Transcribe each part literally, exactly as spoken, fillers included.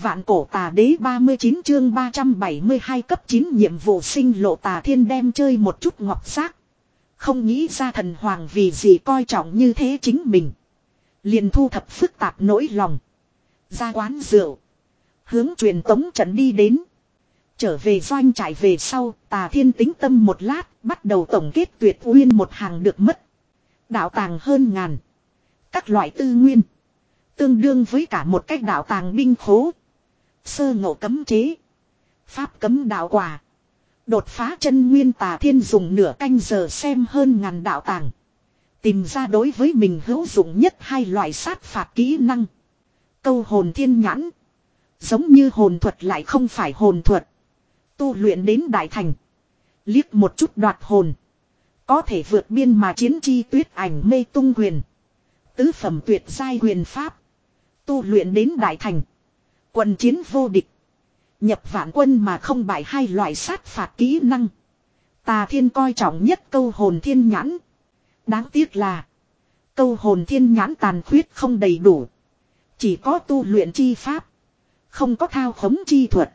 Vạn cổ tà đế ba mươi chín chương ba trăm bảy mươi hai cấp chín nhiệm vụ sinh lộ. Tà Thiên đem chơi một chút ngọc giác. Không nghĩ ra thần hoàng vì gì coi trọng như thế chính mình. Liền thu thập phức tạp nỗi lòng. Ra quán rượu. Hướng truyền tống trận đi đến. Trở về doanh trại về sau, Tà Thiên tĩnh tâm một lát, bắt đầu tổng kết Tuyệt Uyên một hàng được mất. Đạo tàng hơn ngàn. Các loại tư nguyên. Tương đương với cả một cách đạo tàng binh khố. Sơ ngộ cấm chế. Pháp cấm đạo quả. Đột phá chân nguyên. Tà Thiên dùng nửa canh giờ xem hơn ngàn đạo tàng. Tìm ra đối với mình hữu dụng nhất hai loại sát phạt kỹ năng. Câu hồn thiên nhãn. Giống như hồn thuật lại không phải hồn thuật. Tu luyện đến đại thành. Liếc một chút đoạt hồn. Có thể vượt biên mà chiến chi tuyết ảnh mê tung quyền. Tứ phẩm tuyệt giai quyền pháp. Tu luyện đến đại thành. Quần chiến vô địch. Nhập vạn quân mà không bại hai loại sát phạt kỹ năng. Tà Thiên coi trọng nhất câu hồn thiên nhãn. Đáng tiếc là. Câu hồn thiên nhãn tàn khuyết không đầy đủ. Chỉ có tu luyện chi pháp. Không có thao khống chi thuật.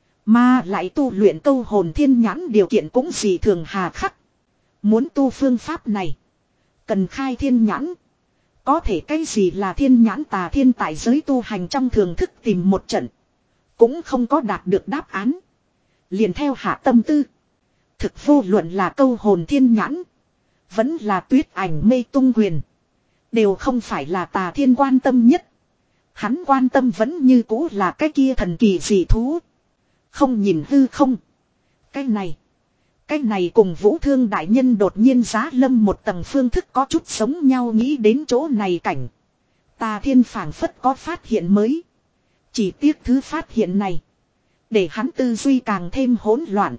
Mà lại tu luyện câu hồn thiên nhãn điều kiện cũng dị thường hà khắc. Muốn tu phương pháp này. Cần khai thiên nhãn. Có thể cái gì là thiên nhãn. Tà Thiên tại giới tu hành trong thường thức tìm một trận. Cũng không có đạt được đáp án. Liền theo hạ tâm tư. Thực vô luận là câu hồn thiên nhãn. Vẫn là tuyết ảnh mê tung quyền. Đều không phải là Tà Thiên quan tâm nhất. Hắn quan tâm vẫn như cũ là cái kia thần kỳ dị thú. Không nhìn hư không. Cái này. Cái này cùng Vũ Thương đại nhân đột nhiên giá lâm một tầng phương thức có chút giống nhau. Nghĩ đến chỗ này cảnh. Tà Thiên phảng phất có phát hiện mới. Chỉ tiếc thứ phát hiện này. Để hắn tư duy càng thêm hỗn loạn.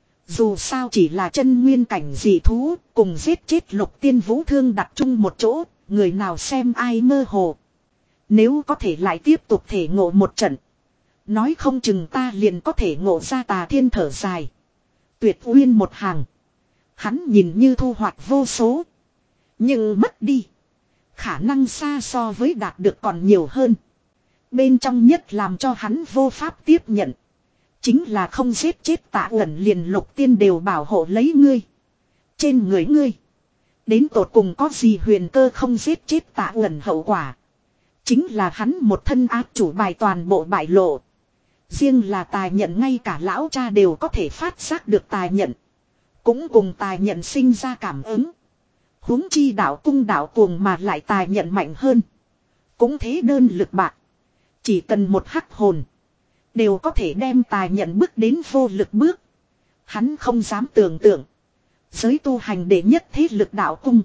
Dù sao chỉ là chân nguyên cảnh dị thú. Cùng giết chết Lục Tiên Vũ Thương đặt chung một chỗ. Người nào xem ai mơ hồ. Nếu có thể lại tiếp tục thể ngộ một trận. Nói không chừng ta liền có thể ngộ ra. Tà Thiên thở dài. Tuyệt Uyên một hàng. Hắn nhìn như thu hoạch vô số. Nhưng mất đi. Khả năng xa so với đạt được còn nhiều hơn. Bên trong nhất làm cho hắn vô pháp tiếp nhận. Chính là không giết chết Tạ Uẩn liền Lục Tiên đều bảo hộ lấy ngươi. Trên người ngươi. Đến tột cùng có gì huyền cơ không giết chết Tạ Uẩn hậu quả. Chính là hắn một thân áp chủ bài toàn bộ bại lộ. Riêng là tài nhận ngay cả lão cha đều có thể phát giác được tài nhận. Cũng cùng tài nhận sinh ra cảm ứng. Huống chi đạo cung đạo cuồng mà lại tài nhận mạnh hơn. Cũng thế đơn lực bạc. Chỉ cần một hắc hồn. Đều có thể đem tài nhận bước đến vô lực bước. Hắn không dám tưởng tượng. Giới tu hành đệ nhất thế lực đạo cung.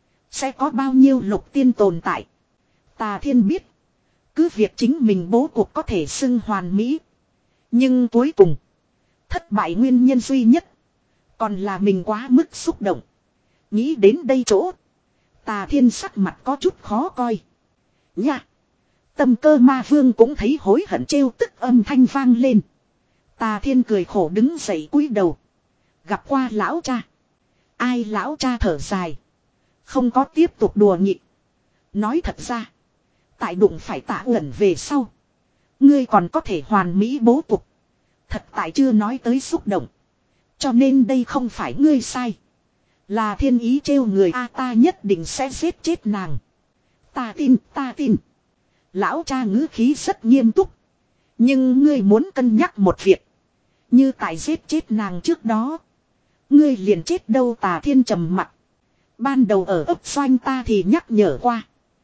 Sẽ có bao nhiêu Lục Tiên tồn tại. Tà Thiên biết. Cứ việc chính mình bố cục có thể xưng hoàn mỹ. Nhưng cuối cùng. Thất bại nguyên nhân duy nhất. Còn là mình quá mức xúc động. Nghĩ đến đây chỗ. Tà Thiên sắc mặt có chút khó coi. Nha. Tâm Cơ Ma Vương cũng thấy hối hận trêu tức âm thanh vang lên. Tà Thiên cười khổ đứng dậy cúi đầu. Gặp qua lão cha. Ai lão cha thở dài. Không có tiếp tục đùa nghịch. Nói thật ra. Tại đụng phải Tạ Uẩn về sau. Ngươi còn có thể hoàn mỹ bố cục. Thật tại chưa nói tới xúc động. Cho nên đây không phải ngươi sai. Là thiên ý trêu người a, ta nhất định sẽ giết chết nàng. Ta tin, ta tin. Lão cha ngữ khí rất nghiêm túc. Nhưng ngươi muốn cân nhắc một việc. Như tại giết chết nàng trước đó. Ngươi liền chết đâu. Tà Thiên trầm mặt. Ban đầu ở ấp doanh ta thì nhắc nhở qua.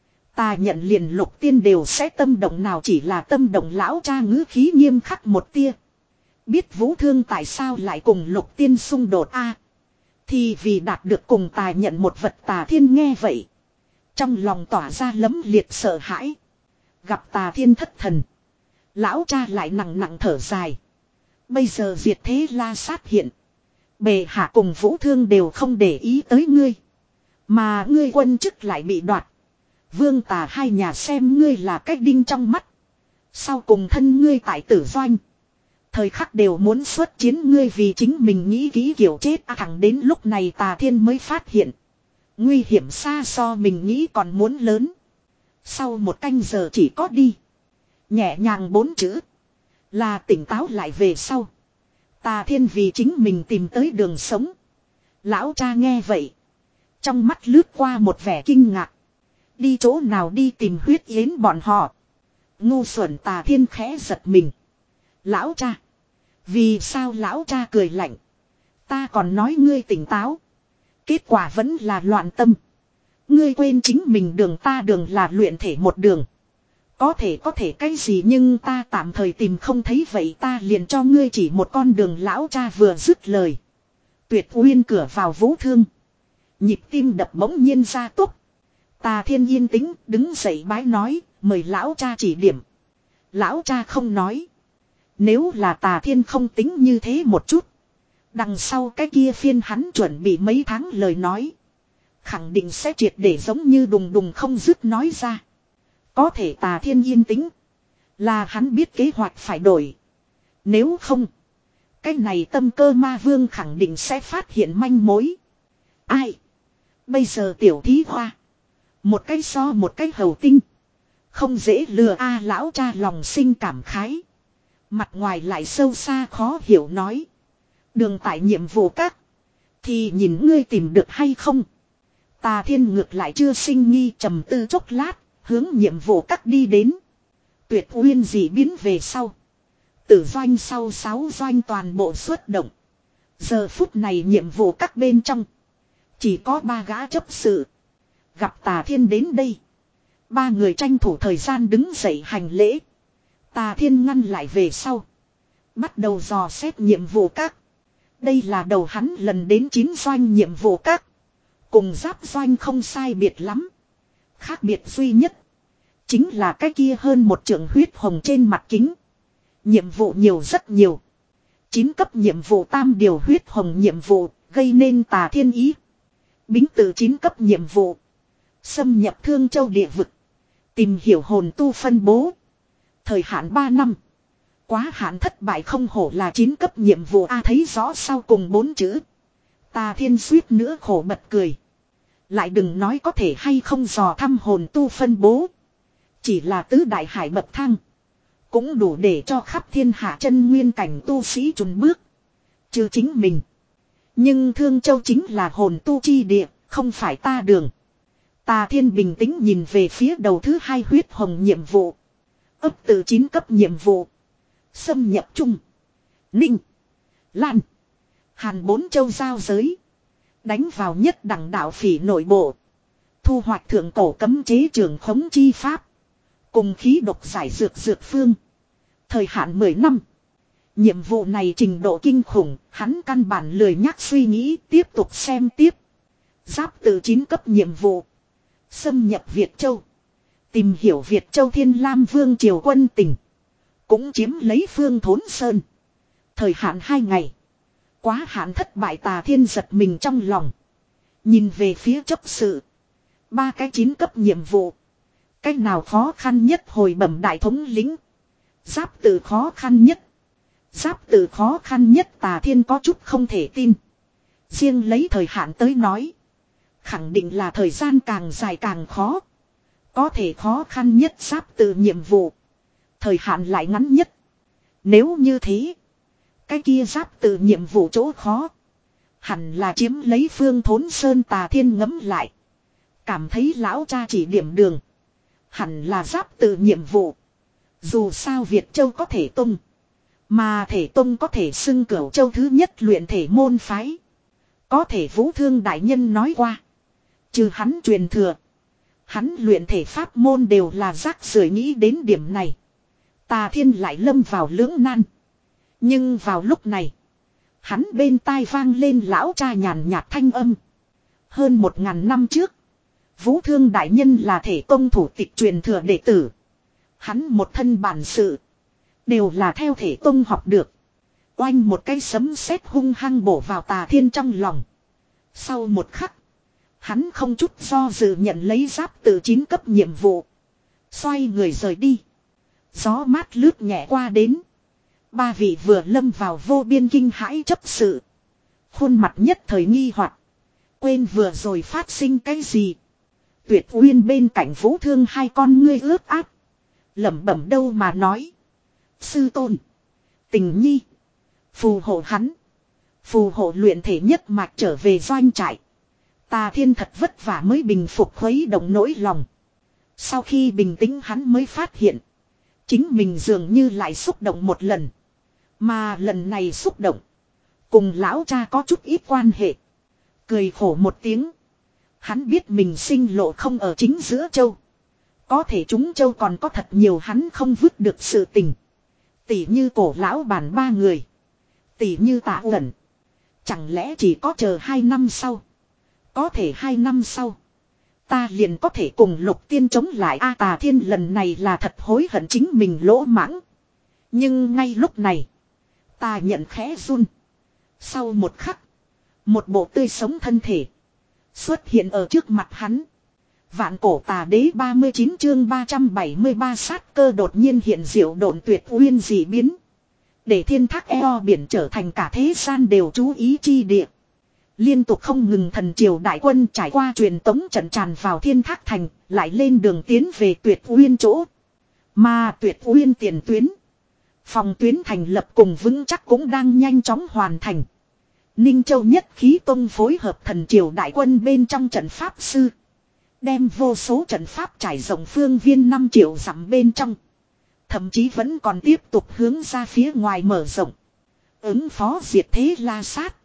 Ta nhận liền Lục Tiên đều sẽ tâm động, nào chỉ là tâm động. Lão cha ngữ khí nghiêm khắc một tia. Biết Vũ Thương tại sao lại cùng Lục Tiên xung đột a? Thì vì đạt được cùng Tài nhận một vật. Tà Thiên nghe vậy. Trong lòng tỏa ra lấm liệt sợ hãi. Gặp Tà Thiên thất thần. Lão cha lại nặng nặng thở dài. Bây giờ diệt thế La Sát hiện. Bề hạ cùng Vũ Thương đều không để ý tới ngươi. Mà ngươi quân chức lại bị đoạt. Vương Tà hai nhà xem ngươi là cách đinh trong mắt. Sau cùng thân ngươi tại tử doanh. Thời khắc đều muốn xuất chiến, ngươi vì chính mình nghĩ kỹ kiểu chết à, thẳng đến lúc này Tà Thiên mới phát hiện. Nguy hiểm xa so mình nghĩ còn muốn lớn. Sau một canh giờ chỉ có đi. Nhẹ nhàng bốn chữ. Là tỉnh táo lại về sau. Tà Thiên vì chính mình tìm tới đường sống. Lão cha nghe vậy. Trong mắt lướt qua một vẻ kinh ngạc. Đi chỗ nào đi tìm huyết yến bọn họ. Ngu xuẩn Tà Thiên khẽ giật mình. Lão cha. Vì sao lão cha cười lạnh. Ta còn nói ngươi tỉnh táo. Kết quả vẫn là loạn tâm. Ngươi quên chính mình đường ta đường là luyện thể một đường. Có thể có thể cái gì nhưng ta tạm thời tìm không thấy vậy ta liền cho ngươi chỉ một con đường lão cha vừa dứt lời. Tuyệt Uyên cửa vào vũ thương. Nhịp tim đập bỗng nhiên ra túc. Tà Thiên yên tĩnh đứng dậy bái nói mời lão cha chỉ điểm. Lão cha không nói. Nếu là Tà Thiên không tính như thế một chút. Đằng sau cái kia phiên hắn chuẩn bị mấy tháng lời nói. Khẳng định sẽ triệt để giống như đùng đùng không dứt nói ra. Có thể Tà Thiên yên tĩnh. Là hắn biết kế hoạch phải đổi. Nếu không. Cái này tâm cơ ma vương khẳng định sẽ phát hiện manh mối. Ai. Bây giờ tiểu thí hoa. Một cái so một cái hầu tinh. Không dễ lừa a lão cha lòng sinh cảm khái. Mặt ngoài lại sâu xa khó hiểu nói. Đường tại nhiệm vụ các. Thì nhìn ngươi tìm được hay không. Tà Thiên ngược lại chưa sinh nghi trầm tư chốc lát. Hướng nhiệm vụ các đi đến. Tuyệt Uyên dị biến về sau. Tử doanh sau sáu doanh toàn bộ xuất động. Giờ phút này nhiệm vụ các bên trong. Chỉ có ba gã chấp sự. Gặp Tà Thiên đến đây. Ba người tranh thủ thời gian đứng dậy hành lễ. Tà Thiên ngăn lại về sau. Bắt đầu dò xét nhiệm vụ các. Đây là đầu hắn lần đến chín doanh nhiệm vụ các. Cùng giáp doanh không sai biệt lắm. Khác biệt duy nhất. Chính là cái kia hơn một trượng huyết hồng trên mặt kính. Nhiệm vụ nhiều rất nhiều. Chín cấp nhiệm vụ tam điều huyết hồng nhiệm vụ. Gây nên Tà Thiên ý. Bính tự chín cấp nhiệm vụ. Xâm nhập Thương Châu địa vực. Tìm hiểu hồn tu phân bố. Thời hạn ba năm. Quá hạn thất bại không hổ là chín cấp nhiệm vụ A thấy rõ sau cùng bốn chữ. Tà Thiên suýt nữa khổ bật cười. Lại đừng nói có thể hay không dò thăm hồn tu phân bố. Chỉ là tứ đại hải bậc thang. Cũng đủ để cho khắp thiên hạ chân nguyên cảnh tu sĩ chùn bước. Chứ chính mình. Nhưng Thương Châu chính là hồn tu chi địa, không phải ta đường. Tà Thiên bình tĩnh nhìn về phía đầu thứ hai huyết hồng nhiệm vụ. Ấp từ chín cấp nhiệm vụ. Xâm nhập Trung. Ninh. Lan. Hàn bốn châu giao giới. Đánh vào nhất đẳng đạo phỉ nội bộ. Thu hoạch thượng cổ cấm chế trường khống chi pháp. Cùng khí độc giải dược dược phương. Thời hạn mười năm. Nhiệm vụ này trình độ kinh khủng. Hắn căn bản lười nhắc suy nghĩ. Tiếp tục xem tiếp. Giáp từ chín cấp nhiệm vụ. Xâm nhập Việt Châu. Tìm hiểu Việt Châu Thiên Lam Vương triều quân tỉnh. Cũng chiếm lấy Phương Thốn Sơn. Thời hạn hai ngày. Quá hạn thất bại Tà Thiên giật mình trong lòng. Nhìn về phía chấp sự. Ba cái chín cấp nhiệm vụ. Cái nào khó khăn nhất hồi bẩm đại thống lĩnh. Giáp từ khó khăn nhất. Giáp từ khó khăn nhất Tà Thiên có chút không thể tin. Riêng lấy thời hạn tới nói. Khẳng định là thời gian càng dài càng khó. Có thể khó khăn nhất giáp từ nhiệm vụ. Thời hạn lại ngắn nhất. Nếu như thế. Cái kia giáp từ nhiệm vụ chỗ khó. Hẳn là chiếm lấy Phương Thốn Sơn. Tà Thiên ngẫm lại. Cảm thấy lão cha chỉ điểm đường. Hẳn là giáp từ nhiệm vụ. Dù sao Việt Châu có thể tung. Mà thể tung có thể xưng Cửu Châu thứ nhất luyện thể môn phái. Có thể Vũ Thương đại nhân nói qua. Trừ hắn truyền thừa. Hắn luyện thể pháp môn đều là rác rưởi nghĩ đến điểm này. Tà Thiên lại lâm vào lưỡng nan. Nhưng vào lúc này. Hắn bên tai vang lên lão cha nhàn nhạt thanh âm. Hơn một ngàn năm trước. Vũ Thương đại nhân là thể công thủ tịch truyền thừa đệ tử. Hắn một thân bản sự. Đều là theo thể tông học được. Oanh một cái sấm sét hung hăng bổ vào Tà Thiên trong lòng. Sau một khắc. Hắn không chút do dự nhận lấy giáp từ chín cấp nhiệm vụ. Xoay người rời đi. Gió mát lướt nhẹ qua đến. Ba vị vừa lâm vào vô biên kinh hãi chấp sự. Khuôn mặt nhất thời nghi hoặc. Quên vừa rồi phát sinh cái gì. Tuyệt Uyên bên cạnh Vũ Thương hai con ngươi ướt át. Lẩm bẩm đâu mà nói. Sư tôn. tình nhi. Phù hộ hắn. Phù hộ luyện thể nhất mạch trở về doanh trại. Tà Thiên thật vất vả mới bình phục khuấy động nỗi lòng. Sau khi bình tĩnh hắn mới phát hiện. Chính mình dường như lại xúc động một lần. Mà lần này xúc động. Cùng lão cha có chút ít quan hệ. Cười khổ một tiếng. Hắn biết mình sinh lộ không ở chính giữa châu. Có thể chúng châu còn có thật nhiều hắn không vứt được sự tình. Tỷ như cổ lão bản ba người. Tỷ như Tạ Ẩn. Chẳng lẽ chỉ có chờ hai năm sau. Có thể hai năm sau. Ta liền có thể cùng Lục Tiên chống lại A Tà Thiên lần này là thật hối hận chính mình lỗ mãng. Nhưng ngay lúc này. Ta nhận khẽ run. Sau một khắc. Một bộ tươi sống thân thể. Xuất hiện ở trước mặt hắn. Vạn cổ tà đế ba mươi chín chương ba trăm bảy mươi ba sát cơ đột nhiên hiện diệu độn tuyệt uyên dị biến. Để thiên thác eo biển trở thành cả thế gian đều chú ý chi địa. Liên tục không ngừng thần triều đại quân trải qua truyền tống trận tràn vào thiên thác thành, lại lên đường tiến về tuyệt uyên chỗ. Mà tuyệt uyên tiền tuyến. Phòng tuyến thành lập cùng vững chắc cũng đang nhanh chóng hoàn thành. Ninh Châu nhất khí tông phối hợp thần triều đại quân bên trong trận pháp sư. Đem vô số trận pháp trải rộng phương viên năm triệu dặm bên trong. Thậm chí vẫn còn tiếp tục hướng ra phía ngoài mở rộng. Ứng phó diệt thế la sát.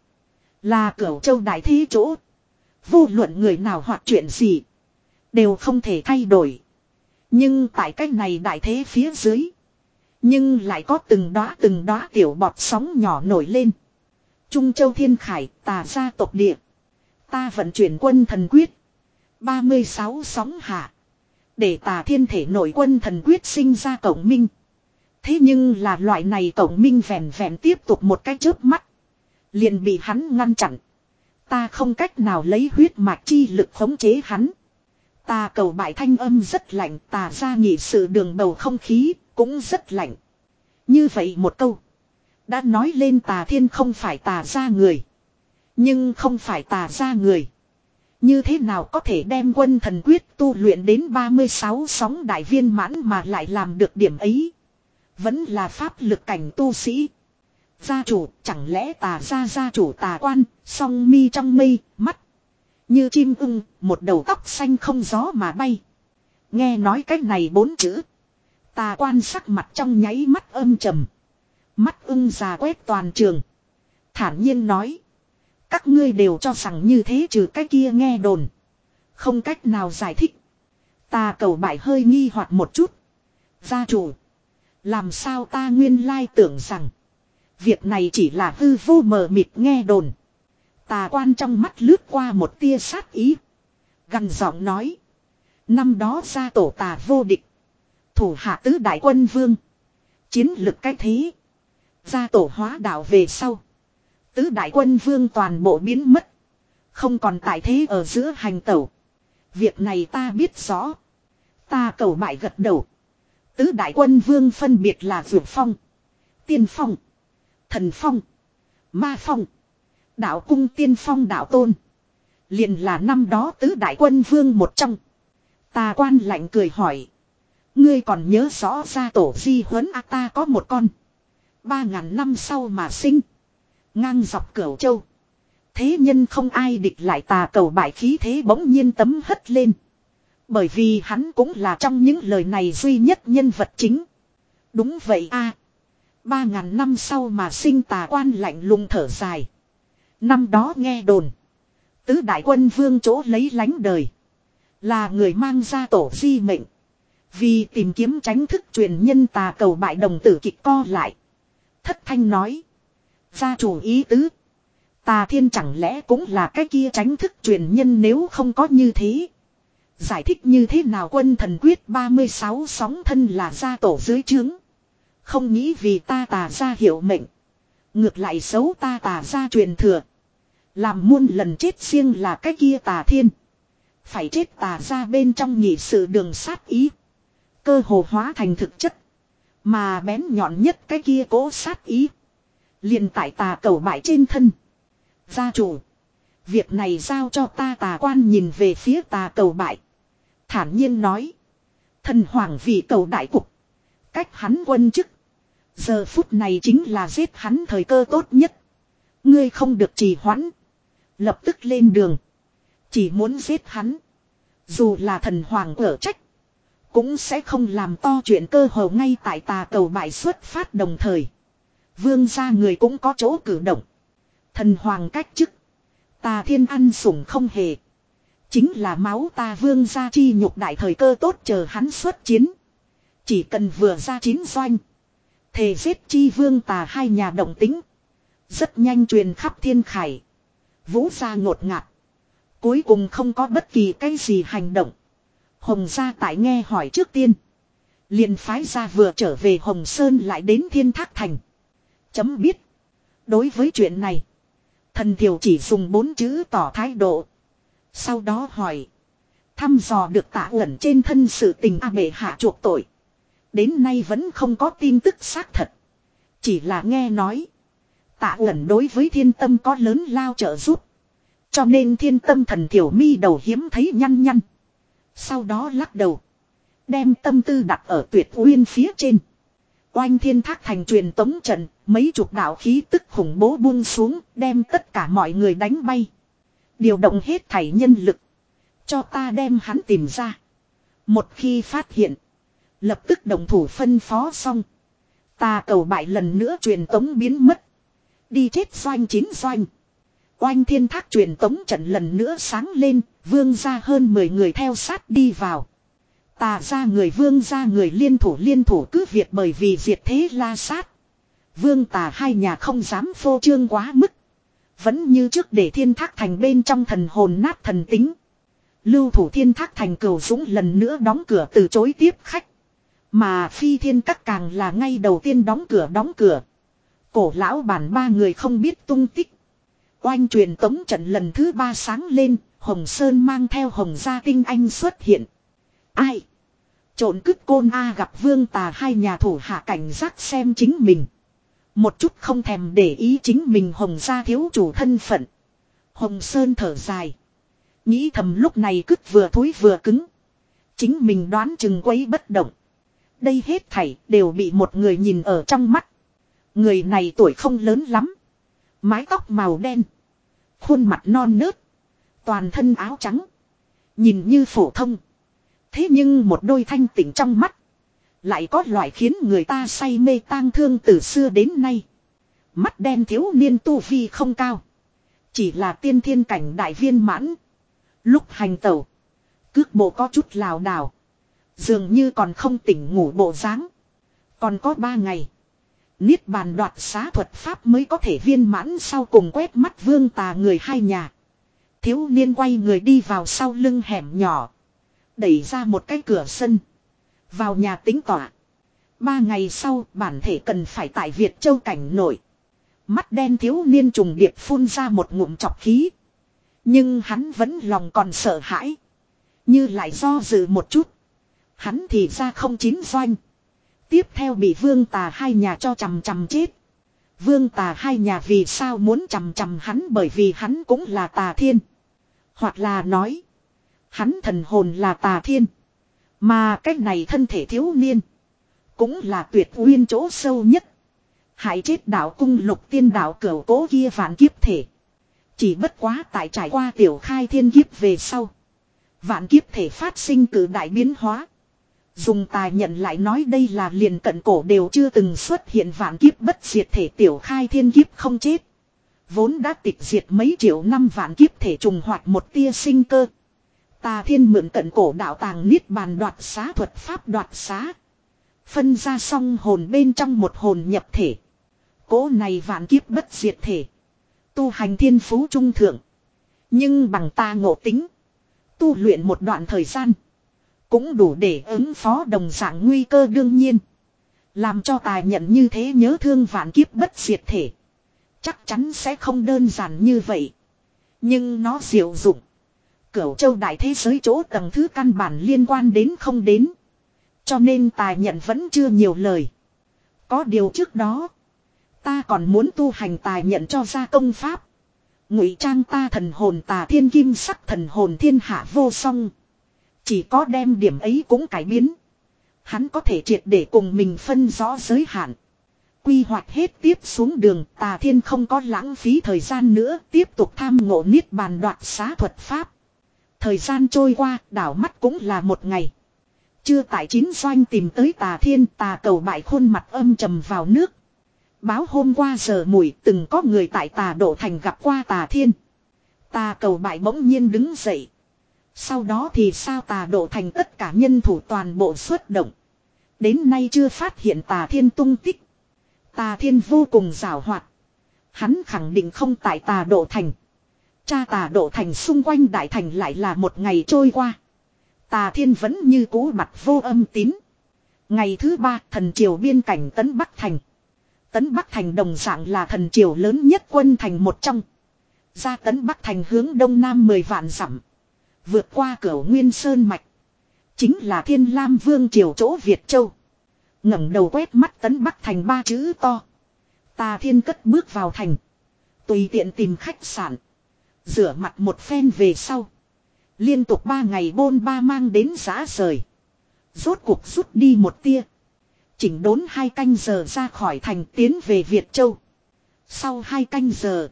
Là Cửu Châu đại thế chỗ. Vô luận người nào hoặc chuyện gì. Đều không thể thay đổi. Nhưng tại cách này đại thế phía dưới. Nhưng lại có từng đóa từng đóa tiểu bọt sóng nhỏ nổi lên. Trung Châu Thiên Khải, Tà gia tộc địa. Ta vận chuyển quân thần quyết. ba mươi sáu sóng hạ. Để Tà Thiên thể nổi quân thần quyết sinh ra cộng minh. Thế nhưng là loại này cộng minh vẹn vẹn tiếp tục một cái chớp mắt. Liền bị hắn ngăn chặn. Ta không cách nào lấy huyết mạch chi lực khống chế hắn. Ta cầu bại thanh âm rất lạnh. Tà gia nghị sự đường bầu không khí cũng rất lạnh. Như vậy một câu. Đã nói lên Tà Thiên không phải Tà gia người. Nhưng không phải Tà gia người. Như thế nào có thể đem quân thần quyết tu luyện đến ba mươi sáu sóng đại viên mãn mà lại làm được điểm ấy. Vẫn là pháp lực cảnh tu sĩ. Gia chủ chẳng lẽ Tà gia gia chủ Tà Quan, song mi trong mây, mắt. Như chim ưng, một đầu tóc xanh không gió mà bay. Nghe nói cách này bốn chữ. Tà Quan sắc mặt trong nháy mắt âm trầm. Mắt ưng già quét toàn trường. Thản nhiên nói. Các ngươi đều cho rằng như thế trừ cái kia nghe đồn. Không cách nào giải thích. Ta cầu bại hơi nghi hoặc một chút. Gia chủ. Làm sao ta nguyên lai tưởng rằng. Việc này chỉ là hư vô mờ mịt nghe đồn. Tà Quan trong mắt lướt qua một tia sát ý. Gằn giọng nói. Năm đó gia tổ Tà vô địch. Thủ hạ tứ đại quân vương. Chiến lực cách thế. Gia tổ hóa đạo về sau. Tứ đại quân vương toàn bộ biến mất. Không còn tại thế ở giữa hành tẩu. Việc này ta biết rõ. Ta cầu bại gật đầu. Tứ đại quân vương phân biệt là Dược Phong. Tiên Phong. Thần Phong. Ma Phong. Đạo cung Tiên Phong đạo tôn. Liền là năm đó tứ đại quân vương một trong. Tà Quan lạnh cười hỏi. Ngươi còn nhớ rõ gia tổ di huấn a ta có một con. Ba ngàn năm sau mà sinh. Ngang dọc Cửu Châu. Thế nhân không ai địch lại. Tà cầu bại khí thế bỗng nhiên tấm hất lên. Bởi vì hắn cũng là trong những lời này duy nhất nhân vật chính. Đúng vậy a. Ba ngàn năm sau mà sinh. Tà Quan lạnh lùng thở dài. Năm đó nghe đồn. Tứ đại quân vương chỗ lấy lánh đời. Là người mang ra tổ di mệnh. Vì tìm kiếm tránh thức truyền nhân. Tà cầu bại đồng tử kịch co lại. Thất thanh nói. Gia chủ ý tứ. Tà Thiên chẳng lẽ cũng là cái kia tránh thức truyền nhân nếu không có như thế. Giải thích như thế nào quân thần quyết ba mươi sáu sóng thân là gia tổ dưới trướng. Không nghĩ vì ta Tà gia hiệu mệnh. Ngược lại xấu ta Tà gia truyền thừa. Làm muôn lần chết riêng là cái kia Tà Thiên. Phải chết Tà gia bên trong nhị sự đường sát ý. Cơ hồ hóa thành thực chất. Mà bén nhọn nhất cái kia cố sát ý. Liền tại Tà cầu bại trên thân. Gia chủ. Việc này giao cho ta. Tà Quan nhìn về phía Tà cầu bại. Thản nhiên nói. Thần hoàng vì cầu đại cục. Cách hắn quân chức. Giờ phút này chính là giết hắn thời cơ tốt nhất. Ngươi không được trì hoãn. Lập tức lên đường. Chỉ muốn giết hắn. Dù là thần hoàng ở trách. Cũng sẽ không làm to chuyện cơ hồ ngay tại tà cầu bại xuất phát đồng thời. Vương gia người cũng có chỗ cử động. Thần hoàng cách chức. Tà thiên ăn sủng không hề. Chính là máu ta vương gia chi nhục đại thời cơ tốt chờ hắn xuất chiến. Chỉ cần vừa ra chiến doanh. Thề giết chi vương tà hai nhà động tính. Rất nhanh truyền khắp thiên khải. Vũ gia ngột ngạt. Cuối cùng không có bất kỳ cái gì hành động. Hồng gia tại nghe hỏi trước tiên. Liền phái ra vừa trở về Hồng Sơn lại đến Thiên Thác Thành. Chấm biết. Đối với chuyện này. Thần Thiều chỉ dùng bốn chữ tỏ thái độ. Sau đó hỏi. Thăm dò được Tạ Uẩn trên thân sự tình A bệ hạ chuộc tội. Đến nay vẫn không có tin tức xác thật. Chỉ là nghe nói. Tạ Uẩn đối với Thiên Tâm có lớn lao trợ giúp. Cho nên Thiên Tâm thần Thiểu mi đầu hiếm thấy nhăn nhăn. Sau đó lắc đầu. Đem tâm tư đặt ở Tuyệt Uyên phía trên. Oanh Thiên Thác Thành truyền tống trận. Mấy chục đạo khí tức khủng bố buông xuống. Đem tất cả mọi người đánh bay. Điều động hết thảy nhân lực. Cho ta đem hắn tìm ra. Một khi phát hiện. Lập tức đồng thủ phân phó xong. Ta cầu bại lần nữa truyền tống biến mất. Đi chết doanh chín doanh. Oanh Thiên Thác truyền tống trận lần nữa sáng lên. Vương ra hơn mười người theo sát đi vào. Tà ra người vương ra người liên thủ liên thủ cứ việc bởi vì diệt thế la sát. Vương tà hai nhà không dám phô trương quá mức. Vẫn như trước để Thiên Thác Thành bên trong thần hồn nát thần tính. Lưu thủ Thiên Thác Thành Cửu Dũng lần nữa đóng cửa từ chối tiếp khách. Mà Phi Thiên Các càng là ngay đầu tiên đóng cửa đóng cửa. Cổ lão bản ba người không biết tung tích. Oanh truyền tống trận lần thứ ba sáng lên. Hồng Sơn mang theo Hồng Gia tinh anh xuất hiện. Ai? Trộn cứt côn A gặp vương tà hai nhà thủ hạ cảnh giác xem chính mình. Một chút không thèm để ý chính mình Hồng Gia thiếu chủ thân phận. Hồng Sơn thở dài. Nghĩ thầm lúc này cứt vừa thối vừa cứng. Chính mình đoán chừng quấy bất động. Đây hết thảy đều bị một người nhìn ở trong mắt. Người này tuổi không lớn lắm. Mái tóc màu đen. Khuôn mặt non nớt. Toàn thân áo trắng. Nhìn như phổ thông. Thế nhưng một đôi thanh tỉnh trong mắt. Lại có loại khiến người ta say mê tang thương từ xưa đến nay. Mắt đen thiếu niên tu vi không cao. Chỉ là tiên thiên cảnh đại viên mãn. Lúc hành tẩu. Cước bộ có chút lảo đảo. Dường như còn không tỉnh ngủ bộ dáng. Còn có ba ngày. Niết bàn đoạt xá thuật pháp mới có thể viên mãn sau cùng quét mắt vương tà người hai nhà. Thiếu niên quay người đi vào sau lưng hẻm nhỏ. Đẩy ra một cái cửa sân. Vào nhà tính tỏa. Ba ngày sau bản thể cần phải tại Việt Châu cảnh nổi. Mắt đen thiếu niên trùng điệp phun ra một ngụm chọc khí. Nhưng hắn vẫn lòng còn sợ hãi. Như lại do dự một chút. Hắn thì ra không chín doanh. Tiếp theo bị vương tà hai nhà cho chằm chằm chết. Vương tà hai nhà vì sao muốn chằm chằm hắn bởi vì hắn cũng là tà thiên. Hoặc là nói. Hắn thần hồn là tà thiên. Mà cách này thân thể thiếu niên. Cũng là tuyệt uyên chỗ sâu nhất. Hại chết đạo cung lục tiên đạo cửu cố kia vạn kiếp thể. Chỉ bất quá tại trải qua tiểu khai thiên kiếp về sau. Vạn kiếp thể phát sinh cử đại biến hóa. Dùng tài nhận lại nói đây là liền cận cổ đều chưa từng xuất hiện vạn kiếp bất diệt thể tiểu khai thiên kiếp không chết. Vốn đã tịch diệt mấy triệu năm vạn kiếp thể trùng hoạt một tia sinh cơ. Tà thiên mượn cận cổ đạo tàng niết bàn đoạt xá thuật pháp đoạt xá. Phân ra song hồn bên trong một hồn nhập thể. Cố này vạn kiếp bất diệt thể. Tu hành thiên phú trung thượng. Nhưng bằng ta ngộ tính. Tu luyện một đoạn thời gian. Cũng đủ để ứng phó đồng dạng nguy cơ đương nhiên. Làm cho tài nhận như thế nhớ thương vạn kiếp bất diệt thể. Chắc chắn sẽ không đơn giản như vậy. Nhưng nó diệu dụng. Cửu châu đại thế giới chỗ tầng thứ căn bản liên quan đến không đến. Cho nên tài nhận vẫn chưa nhiều lời. Có điều trước đó. Ta còn muốn tu hành tài nhận cho ra công pháp. Ngụy trang ta thần hồn tà thiên kim sắc thần hồn thiên hạ vô song. Chỉ có đem điểm ấy cũng cải biến. Hắn có thể triệt để cùng mình phân rõ giới hạn. Quy hoạch hết tiếp xuống đường, Tà Thiên không có lãng phí thời gian nữa, tiếp tục tham ngộ niết bàn đoạt xá thuật pháp. Thời gian trôi qua, đảo mắt cũng là một ngày. Chưa tại chín doanh tìm tới Tà Thiên, Tà Cầu Bại khuôn mặt âm trầm vào nước. Báo hôm qua giờ mùi từng có người tại Tà Độ Thành gặp qua Tà Thiên. Tà Cầu Bại bỗng nhiên đứng dậy. Sau đó thì sao Tà Độ Thành tất cả nhân thủ toàn bộ xuất động. Đến nay chưa phát hiện Tà Thiên tung tích. Tà Thiên vô cùng giảo hoạt. Hắn khẳng định không tại Tà Độ Thành. Cha Tà Độ Thành xung quanh đại thành lại là một ngày trôi qua. Tà Thiên vẫn như cũ mặt vô âm tín. Ngày thứ ba thần triều biên cảnh Tấn Bắc Thành. Tấn Bắc Thành đồng dạng là thần triều lớn nhất quân thành một trong. Ra Tấn Bắc Thành hướng đông nam mười vạn dặm. Vượt qua cửa Nguyên Sơn Mạch. Chính là Thiên Lam Vương triều chỗ Việt Châu. Ngẩng đầu quét mắt Tấn Bắc Thành ba chữ to. Tà Thiên cất bước vào thành. Tùy tiện tìm khách sạn. Rửa mặt một phen về sau. Liên tục ba ngày bôn ba mang đến giá rời. Rốt cuộc rút đi một tia. Chỉnh đốn hai canh giờ ra khỏi thành tiến về Việt Châu. Sau hai canh giờ.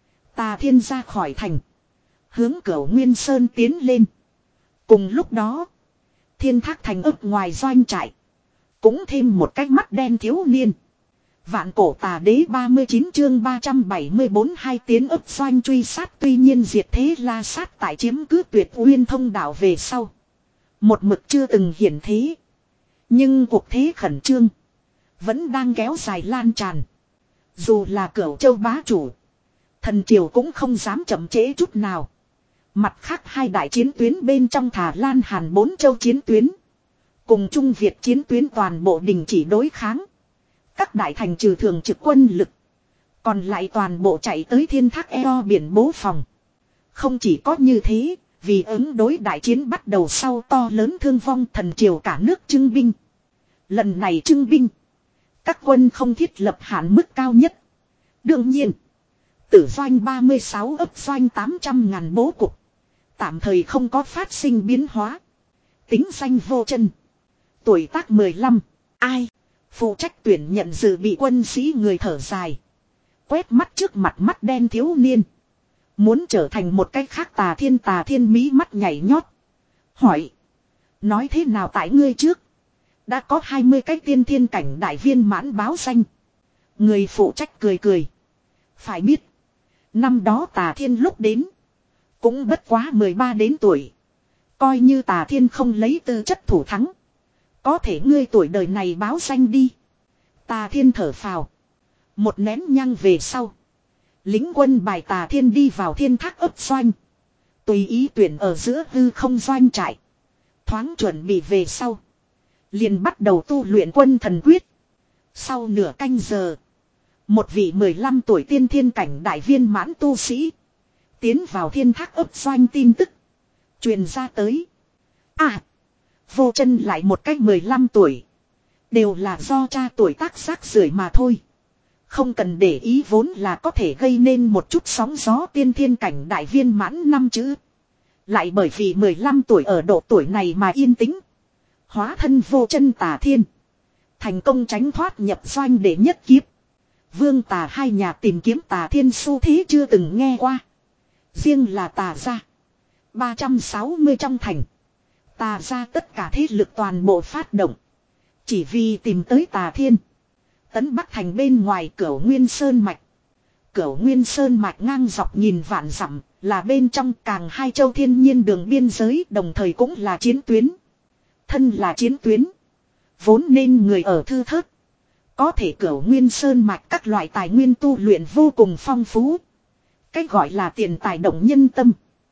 Tà Thiên ra khỏi thành. Hướng cửa Nguyên Sơn tiến lên. Cùng lúc đó. Thiên Thác Thành ấp ngoài doanh trại. Cũng thêm một cái mắt đen thiếu niên. Vạn cổ tà đế ba mươi chín chương ba trăm bảy mươi bốn hai tiến ấp doanh truy sát tuy nhiên diệt thế la sát tại chiếm cứ tuyệt uyên thông đạo về sau. Một mực chưa từng hiển thế. Nhưng cuộc thế khẩn trương. Vẫn đang kéo dài lan tràn. Dù là Cửu Châu bá chủ. Thần triều cũng không dám chậm trễ chút nào. Mặt khác hai đại chiến tuyến bên trong Thà Lan Hàn bốn châu chiến tuyến. Cùng Trung Việt chiến tuyến toàn bộ đình chỉ đối kháng. Các đại thành trừ thường trực quân lực. Còn lại toàn bộ chạy tới Thiên Thác eo biển bố phòng. Không chỉ có như thế, vì ứng đối đại chiến bắt đầu sau to lớn thương vong thần triều cả nước trưng binh. Lần này trưng binh. Các quân không thiết lập hạn mức cao nhất. Đương nhiên. Tử doanh ba mươi sáu ấp doanh tám trăm ngàn bố cục. Tạm thời không có phát sinh biến hóa. Tính danh vô chân. Tuổi tác mười lăm. Ai? Phụ trách tuyển nhận dự bị quân sĩ người thở dài. Quét mắt trước mặt mắt đen thiếu niên. Muốn trở thành một cách khác Tà Thiên Tà Thiên mí mắt nhảy nhót. Hỏi. Nói thế nào tại ngươi trước? Đã có hai mươi cái tiên thiên cảnh đại viên mãn báo danh. Người phụ trách cười cười. Phải biết. Năm đó Tà Thiên lúc đến. Cũng bất quá mười ba đến tuổi. Coi như Tà Thiên không lấy tư chất thủ thắng. Có thể ngươi tuổi đời này báo danh đi. Tà Thiên thở phào. Một nén nhang về sau. Lính quân bài Tà Thiên đi vào Thiên Thác ấp doanh. Tùy ý tuyển ở giữa hư không doanh trại. Thoáng chuẩn bị về sau. Liền bắt đầu tu luyện quân thần quyết. Sau nửa canh giờ. Một vị mười lăm tuổi tiên thiên cảnh đại viên mãn tu sĩ. Tiến vào Thiên Thác ấp doanh tin tức. Truyền ra tới. À. Vô chân lại một cách mười lăm tuổi. Đều là do cha tuổi tác rác rưởi mà thôi. Không cần để ý vốn là có thể gây nên một chút sóng gió tiên thiên cảnh đại viên mãn năm chữ. Lại bởi vì mười lăm tuổi ở độ tuổi này mà yên tĩnh. Hóa thân vô chân Tà Thiên. Thành công tránh thoát nhập doanh để nhất kiếp. Vương Tà hai nhà tìm kiếm Tà Thiên xu thế chưa từng nghe qua. Riêng là Tà gia. ba trăm sáu mươi trong thành. Tà gia tất cả thế lực toàn bộ phát động. Chỉ vì tìm tới Tà Thiên. Tấn Bắc Thành bên ngoài Cửu Nguyên Sơn Mạch. Cửu Nguyên Sơn Mạch ngang dọc nhìn vạn dặm. Là bên trong càng hai châu thiên nhiên đường biên giới. Đồng thời cũng là chiến tuyến. Thân là chiến tuyến. Vốn nên người ở thư thớt. Có thể Cửu Nguyên Sơn Mạch các loại tài nguyên tu luyện vô cùng phong phú. Cách gọi là tiền tài động nhân tâm.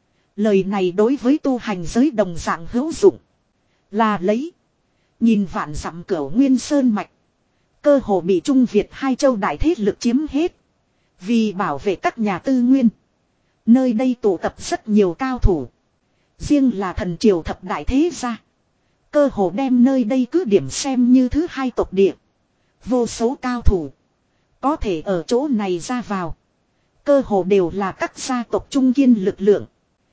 Lời này đối với tu hành giới đồng dạng hữu dụng. Là lấy. Nhìn vạn dặm Cửu Nguyên Sơn Mạch. Cơ hồ bị Trung Việt hai châu đại thế lực chiếm hết. Vì bảo vệ các nhà tư nguyên. Nơi đây tụ tập rất nhiều cao thủ. Riêng là thần triều thập đại thế gia. Cơ hồ đem nơi đây cứ điểm xem như thứ hai tộc địa. Vô số cao thủ. Có thể ở chỗ này ra vào. Cơ hồ đều là các gia tộc trung kiên lực lượng.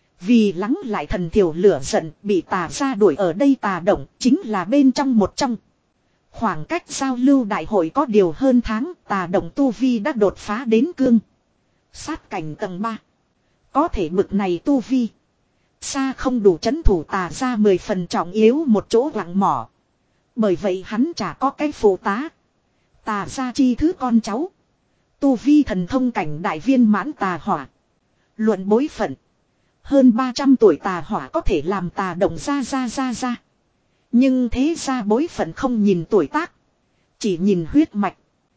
Vì lắng lại thần thiểu lửa giận bị Tà gia đuổi ở đây Tà động chính là bên trong một trong. Khoảng cách giao lưu đại hội có điều hơn tháng, tà động tu vi đã đột phá đến cương sát cảnh tầng ba. Có thể bực này tu vi xa không đủ trấn thủ tà ra mười phần trọng yếu một chỗ lặng mỏ. Bởi vậy hắn chả có cái phụ tá. Tà ra chi thứ con cháu. Tu vi thần thông cảnh đại viên mãn tà hỏa. Luận bối phận. Hơn ba trăm tuổi tà hỏa có thể làm tà động ra ra ra ra. Nhưng thế ra bối phận không nhìn tuổi tác. Chỉ nhìn huyết mạch.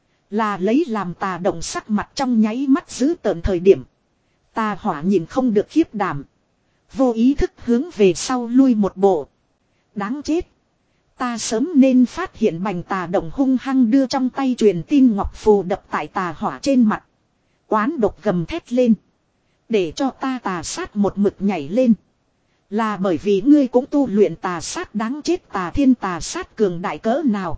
Là lấy làm tà động sắc mặt trong nháy mắt giữ tợn thời điểm. Tà hỏa nhìn không được khiếp đảm. Vô ý thức hướng về sau lui một bộ. Đáng chết. Ta sớm nên phát hiện bành tà động hung hăng đưa trong tay truyền tin ngọc phù đập tại tà hỏa trên mặt. Oán độc gầm thét lên. Để cho ta tà sát một mực nhảy lên. Là bởi vì ngươi cũng tu luyện tà sát đáng chết tà thiên tà sát cường đại cỡ nào.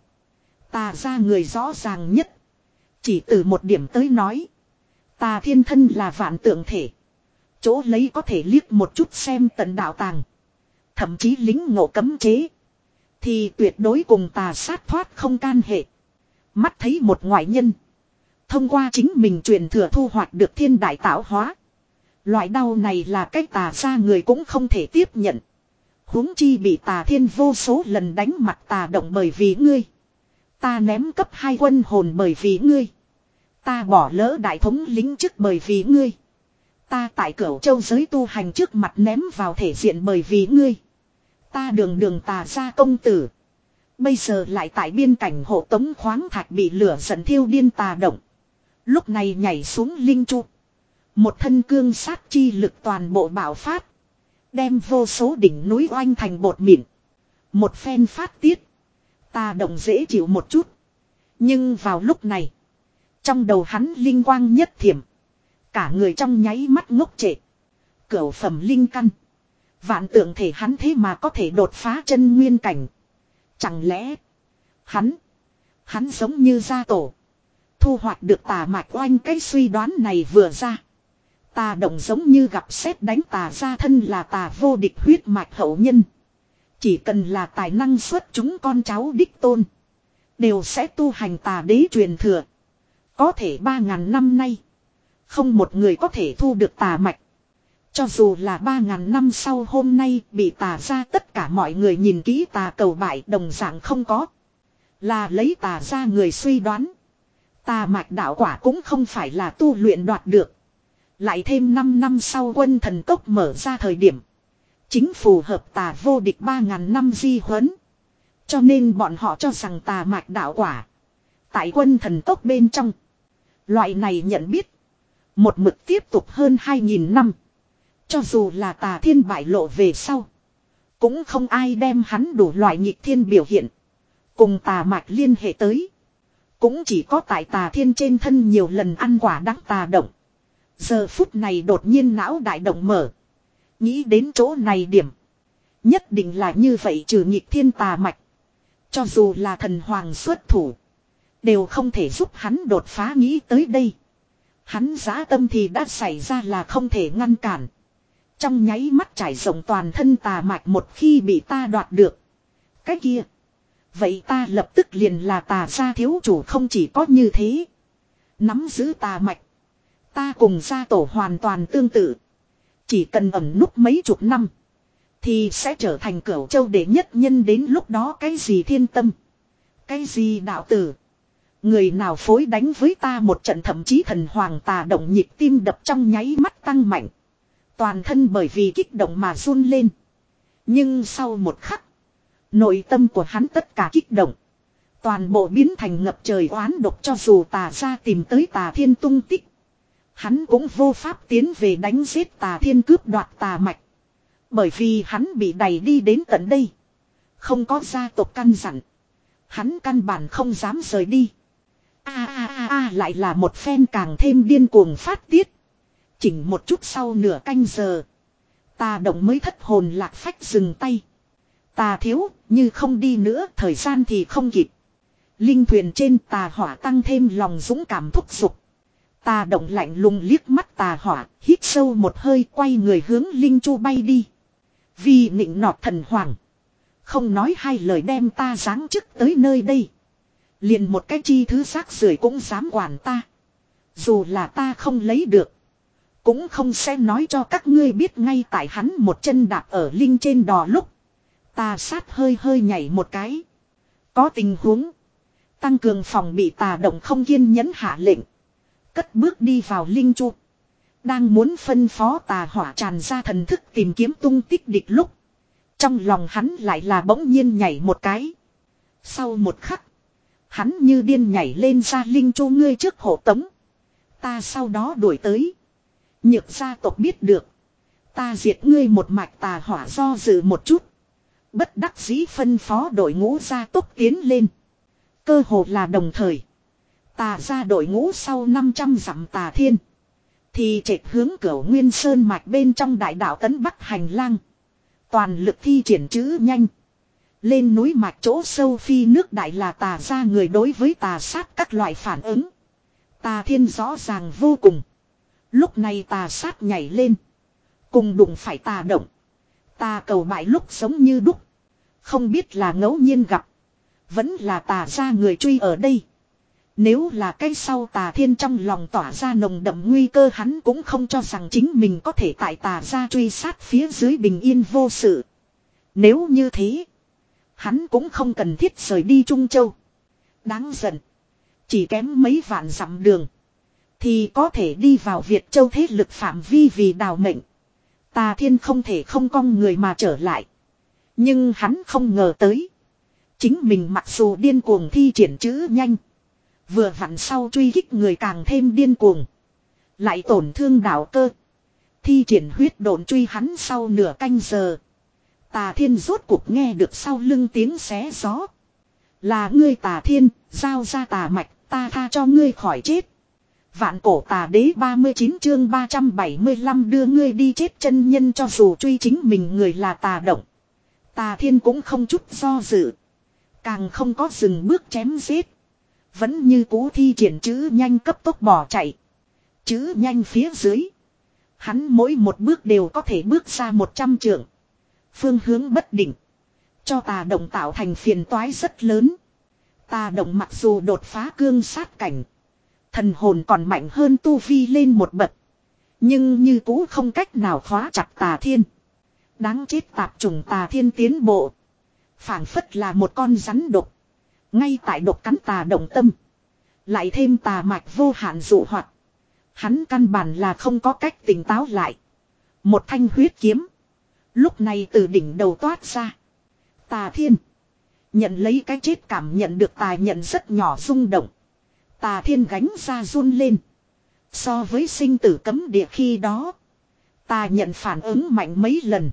Tà ra người rõ ràng nhất. Chỉ từ một điểm tới nói. Tà thiên thân là vạn tượng thể. Chỗ lấy có thể liếc một chút xem tận đạo tàng. Thậm chí lính ngộ cấm chế. Thì tuyệt đối cùng tà sát thoát không can hệ. Mắt thấy một ngoại nhân. Thông qua chính mình truyền thừa thu hoạch được thiên đại tạo hóa. Loại đau này là cách tà ra người cũng không thể tiếp nhận. Huống chi bị tà thiên vô số lần đánh mặt tà động bởi vì ngươi. Ta ném cấp hai quân hồn bởi vì ngươi. Ta bỏ lỡ đại thống lính chức bởi vì ngươi. Ta tại Cửu Châu giới tu hành trước mặt ném vào thể diện bởi vì ngươi. Ta đường đường tà ra công tử. Bây giờ lại tại biên cảnh hộ tống khoáng thạch bị lửa giận thiêu điên tà động. Lúc này nhảy xuống linh trụ. Một thân cương sát chi lực toàn bộ bạo phát. Đem vô số đỉnh núi oanh thành bột mịn. Một phen phát tiết. Tà động dễ chịu một chút. Nhưng vào lúc này. Trong đầu hắn linh quang nhất thiểm. Cả người trong nháy mắt ngốc trệ. Cửu phẩm linh căn. Vạn tượng thể hắn thế mà có thể đột phá chân nguyên cảnh. Chẳng lẽ. Hắn. Hắn giống như gia tổ. Thu hoạch được tà mạch oanh cái suy đoán này vừa ra. Tà động giống như gặp sét đánh tà ra thân là tà vô địch huyết mạch hậu nhân. Chỉ cần là tài năng xuất chúng con cháu đích tôn. Đều sẽ tu hành tà đế truyền thừa. Có thể ba ngàn năm nay. Không một người có thể thu được tà mạch. Cho dù là ba ngàn năm sau hôm nay bị tà ra tất cả mọi người nhìn kỹ tà cầu bại đồng dạng không có. Là lấy tà ra người suy đoán. Tà mạch đạo quả cũng không phải là tu luyện đoạt được. Lại thêm năm năm sau quân thần cốc mở ra thời điểm. Chính phù hợp tà vô địch ba ngàn năm di huấn. Cho nên bọn họ cho rằng tà mạch đạo quả. Tại quân thần cốc bên trong. Loại này nhận biết. Một mực tiếp tục hơn hai nghìn năm. Cho dù là tà thiên bại lộ về sau. Cũng không ai đem hắn đủ loại nhịp thiên biểu hiện. Cùng tà mạch liên hệ tới. Cũng chỉ có tại tà thiên trên thân nhiều lần ăn quả đắng tà động. Giờ phút này đột nhiên não đại động mở. Nghĩ đến chỗ này điểm. Nhất định là như vậy trừ nhịp thiên tà mạch. Cho dù là thần hoàng xuất thủ. Đều không thể giúp hắn đột phá nghĩ tới đây. Hắn dã tâm thì đã xảy ra là không thể ngăn cản. Trong nháy mắt trải rộng toàn thân tà mạch một khi bị ta đoạt được. Cái kia. Vậy ta lập tức liền là tà gia thiếu chủ không chỉ có như thế. Nắm giữ tà mạch. Ta cùng gia tổ hoàn toàn tương tự. Chỉ cần ẩn núp mấy chục năm. Thì sẽ trở thành Cửu Châu đệ nhất nhân đến lúc đó cái gì thiên tâm. Cái gì đạo tử. Người nào phối đánh với ta một trận thậm chí thần hoàng tà động nhịp tim đập trong nháy mắt tăng mạnh. Toàn thân bởi vì kích động mà run lên. Nhưng sau một khắc. Nội tâm của hắn tất cả kích động. Toàn bộ biến thành ngập trời oán độc cho dù tà ra tìm tới tà thiên tung tích. Hắn cũng vô pháp tiến về đánh giết tà thiên cướp đoạt tà mạch. Bởi vì hắn bị đẩy đi đến tận đây. Không có gia tộc căn dặn. Hắn căn bản không dám rời đi. A a a a lại là một phen càng thêm điên cuồng phát tiết. Chỉnh một chút sau nửa canh giờ. Tà động mới thất hồn lạc phách dừng tay. Tà thiếu, như không đi nữa thời gian thì không kịp. Linh thuyền trên tà hỏa tăng thêm lòng dũng cảm thúc giục. Tà động lạnh lùng liếc mắt tà hỏa, hít sâu một hơi quay người hướng Linh Chu bay đi. Vì nịnh nọt thần hoàng. Không nói hai lời đem ta giáng chức tới nơi đây. Liền một cái chi thứ rác rưởi cũng dám quản ta. Dù là ta không lấy được. Cũng không sẽ nói cho các ngươi biết. Ngay tại hắn một chân đạp ở linh trên đò lúc. Tà sát hơi hơi nhảy một cái. Có tình huống. Tăng cường phòng bị tà động không kiên nhẫn hạ lệnh. Cất bước đi vào linh chu. Đang muốn phân phó tà hỏa tràn ra thần thức tìm kiếm tung tích địch lúc. Trong lòng hắn lại là bỗng nhiên nhảy một cái. Sau một khắc. Hắn như điên nhảy lên ra linh chu ngươi trước hộ tống. Ta sau đó đuổi tới. Nhược gia tộc biết được. Ta diệt ngươi một mạch tà hỏa do dự một chút. Bất đắc dĩ phân phó đội ngũ gia tốc tiến lên. Cơ hồ là đồng thời. Tà ra đội ngũ sau năm trăm dặm tà thiên. Thì trệt hướng cửa Nguyên Sơn mạch bên trong đại đạo tấn bắc hành lang. Toàn lực thi triển chữ nhanh. Lên núi mạch chỗ sâu phi nước đại là tà ra người đối với tà sát các loại phản ứng. Tà thiên rõ ràng vô cùng. Lúc này tà sát nhảy lên. Cùng đụng phải tà động. Tà cầu bại lúc sống như đúc. Không biết là ngẫu nhiên gặp. Vẫn là tà ra người truy ở đây. Nếu là cái sau tà thiên trong lòng tỏa ra nồng đậm nguy cơ hắn cũng không cho rằng chính mình có thể tại tà ra truy sát phía dưới bình yên vô sự. Nếu như thế. Hắn cũng không cần thiết rời đi Trung Châu. Đáng giận. Chỉ kém mấy vạn dặm đường. Thì có thể đi vào Việt Châu thế lực phạm vi vì đào mệnh. Tà thiên không thể không cong người mà trở lại. Nhưng hắn không ngờ tới. Chính mình mặc dù điên cuồng thi triển chữ nhanh. Vừa vặn sau truy kích người càng thêm điên cuồng. Lại tổn thương đạo cơ. Thi triển huyết độn truy hắn sau nửa canh giờ. Tà thiên rốt cuộc nghe được sau lưng tiếng xé gió. Là ngươi tà thiên, giao ra tà mạch, ta tha cho ngươi khỏi chết. Vạn cổ tà đế ba mươi chín chương ba trăm bảy mươi lăm đưa ngươi đi chết chân nhân cho dù truy chính mình người là tà động. Tà thiên cũng không chút do dự. Càng không có dừng bước chém giết. Vẫn như cú thi triển chữ nhanh cấp tốc bỏ chạy. Chữ nhanh phía dưới. Hắn mỗi một bước đều có thể bước ra một trăm trượng. Phương hướng bất định. Cho tà động tạo thành phiền toái rất lớn. Tà động mặc dù đột phá cương sát cảnh. Thần hồn còn mạnh hơn tu vi lên một bậc. Nhưng như cũ không cách nào khóa chặt tà thiên. Đáng chết tạp trùng tà thiên tiến bộ. Phảng phất là một con rắn độc. Ngay tại độc cắn tà động tâm. Lại thêm tà mạch vô hạn dụ hoạt. Hắn căn bản là không có cách tỉnh táo lại. Một thanh huyết kiếm. Lúc này từ đỉnh đầu toát ra. Tà thiên. Nhận lấy cái chết cảm nhận được tà nhận rất nhỏ rung động. Tà thiên gánh ra run lên. So với sinh tử cấm địa khi đó. Tà nhận phản ứng mạnh mấy lần.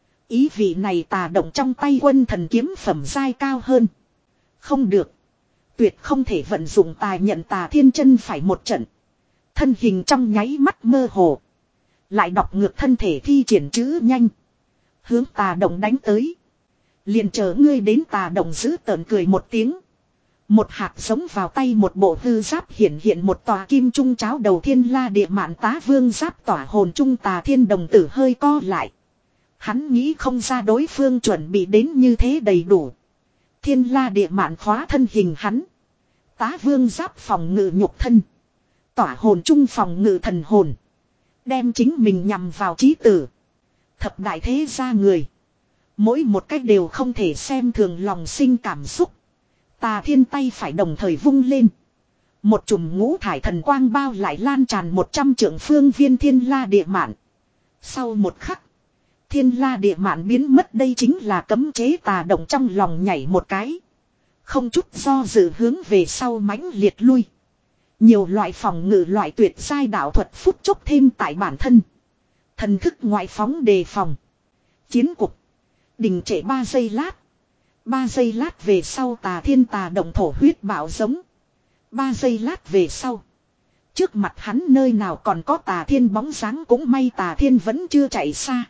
Ý vị này tà động trong tay quân thần kiếm phẩm giai cao hơn. Không được. Tuyệt không thể vận dụng tà nhận tà thiên chân phải một trận. Thân hình trong nháy mắt mơ hồ. Lại đọc ngược thân thể thi triển chữ nhanh. Hướng tà động đánh tới. Liền chờ ngươi đến tà động giữ tợn cười một tiếng. Một hạt giống vào tay một bộ hư giáp hiện hiện một tòa kim trung cháo đầu thiên la địa mạn tá vương giáp tỏa hồn trung tà thiên đồng tử hơi co lại. Hắn nghĩ không ra đối phương chuẩn bị đến như thế đầy đủ. Thiên la địa mạn khóa thân hình hắn. Tá vương giáp phòng ngự nhục thân. Tỏa hồn trung phòng ngự thần hồn. Đem chính mình nhằm vào chí tử. Thập đại thế gia người. Mỗi một cách đều không thể xem thường lòng sinh cảm xúc. Tà thiên tay phải đồng thời vung lên. Một chùm ngũ thải thần quang bao lại lan tràn một trăm trượng phương viên thiên la địa mạn. Sau một khắc. Thiên la địa mạn biến mất đây chính là cấm chế tà động trong lòng nhảy một cái. Không chút do dự hướng về sau mãnh liệt lui. Nhiều loại phòng ngự loại tuyệt giai đạo thuật phút chốc thêm tại bản thân. Thần thức ngoại phóng đề phòng. Chiến cục. Đình trệ ba giây lát. Ba giây lát về sau tà thiên tà động thổ huyết bạo giống. Ba giây lát về sau. Trước mặt hắn nơi nào còn có tà thiên bóng dáng cũng may tà thiên vẫn chưa chạy xa.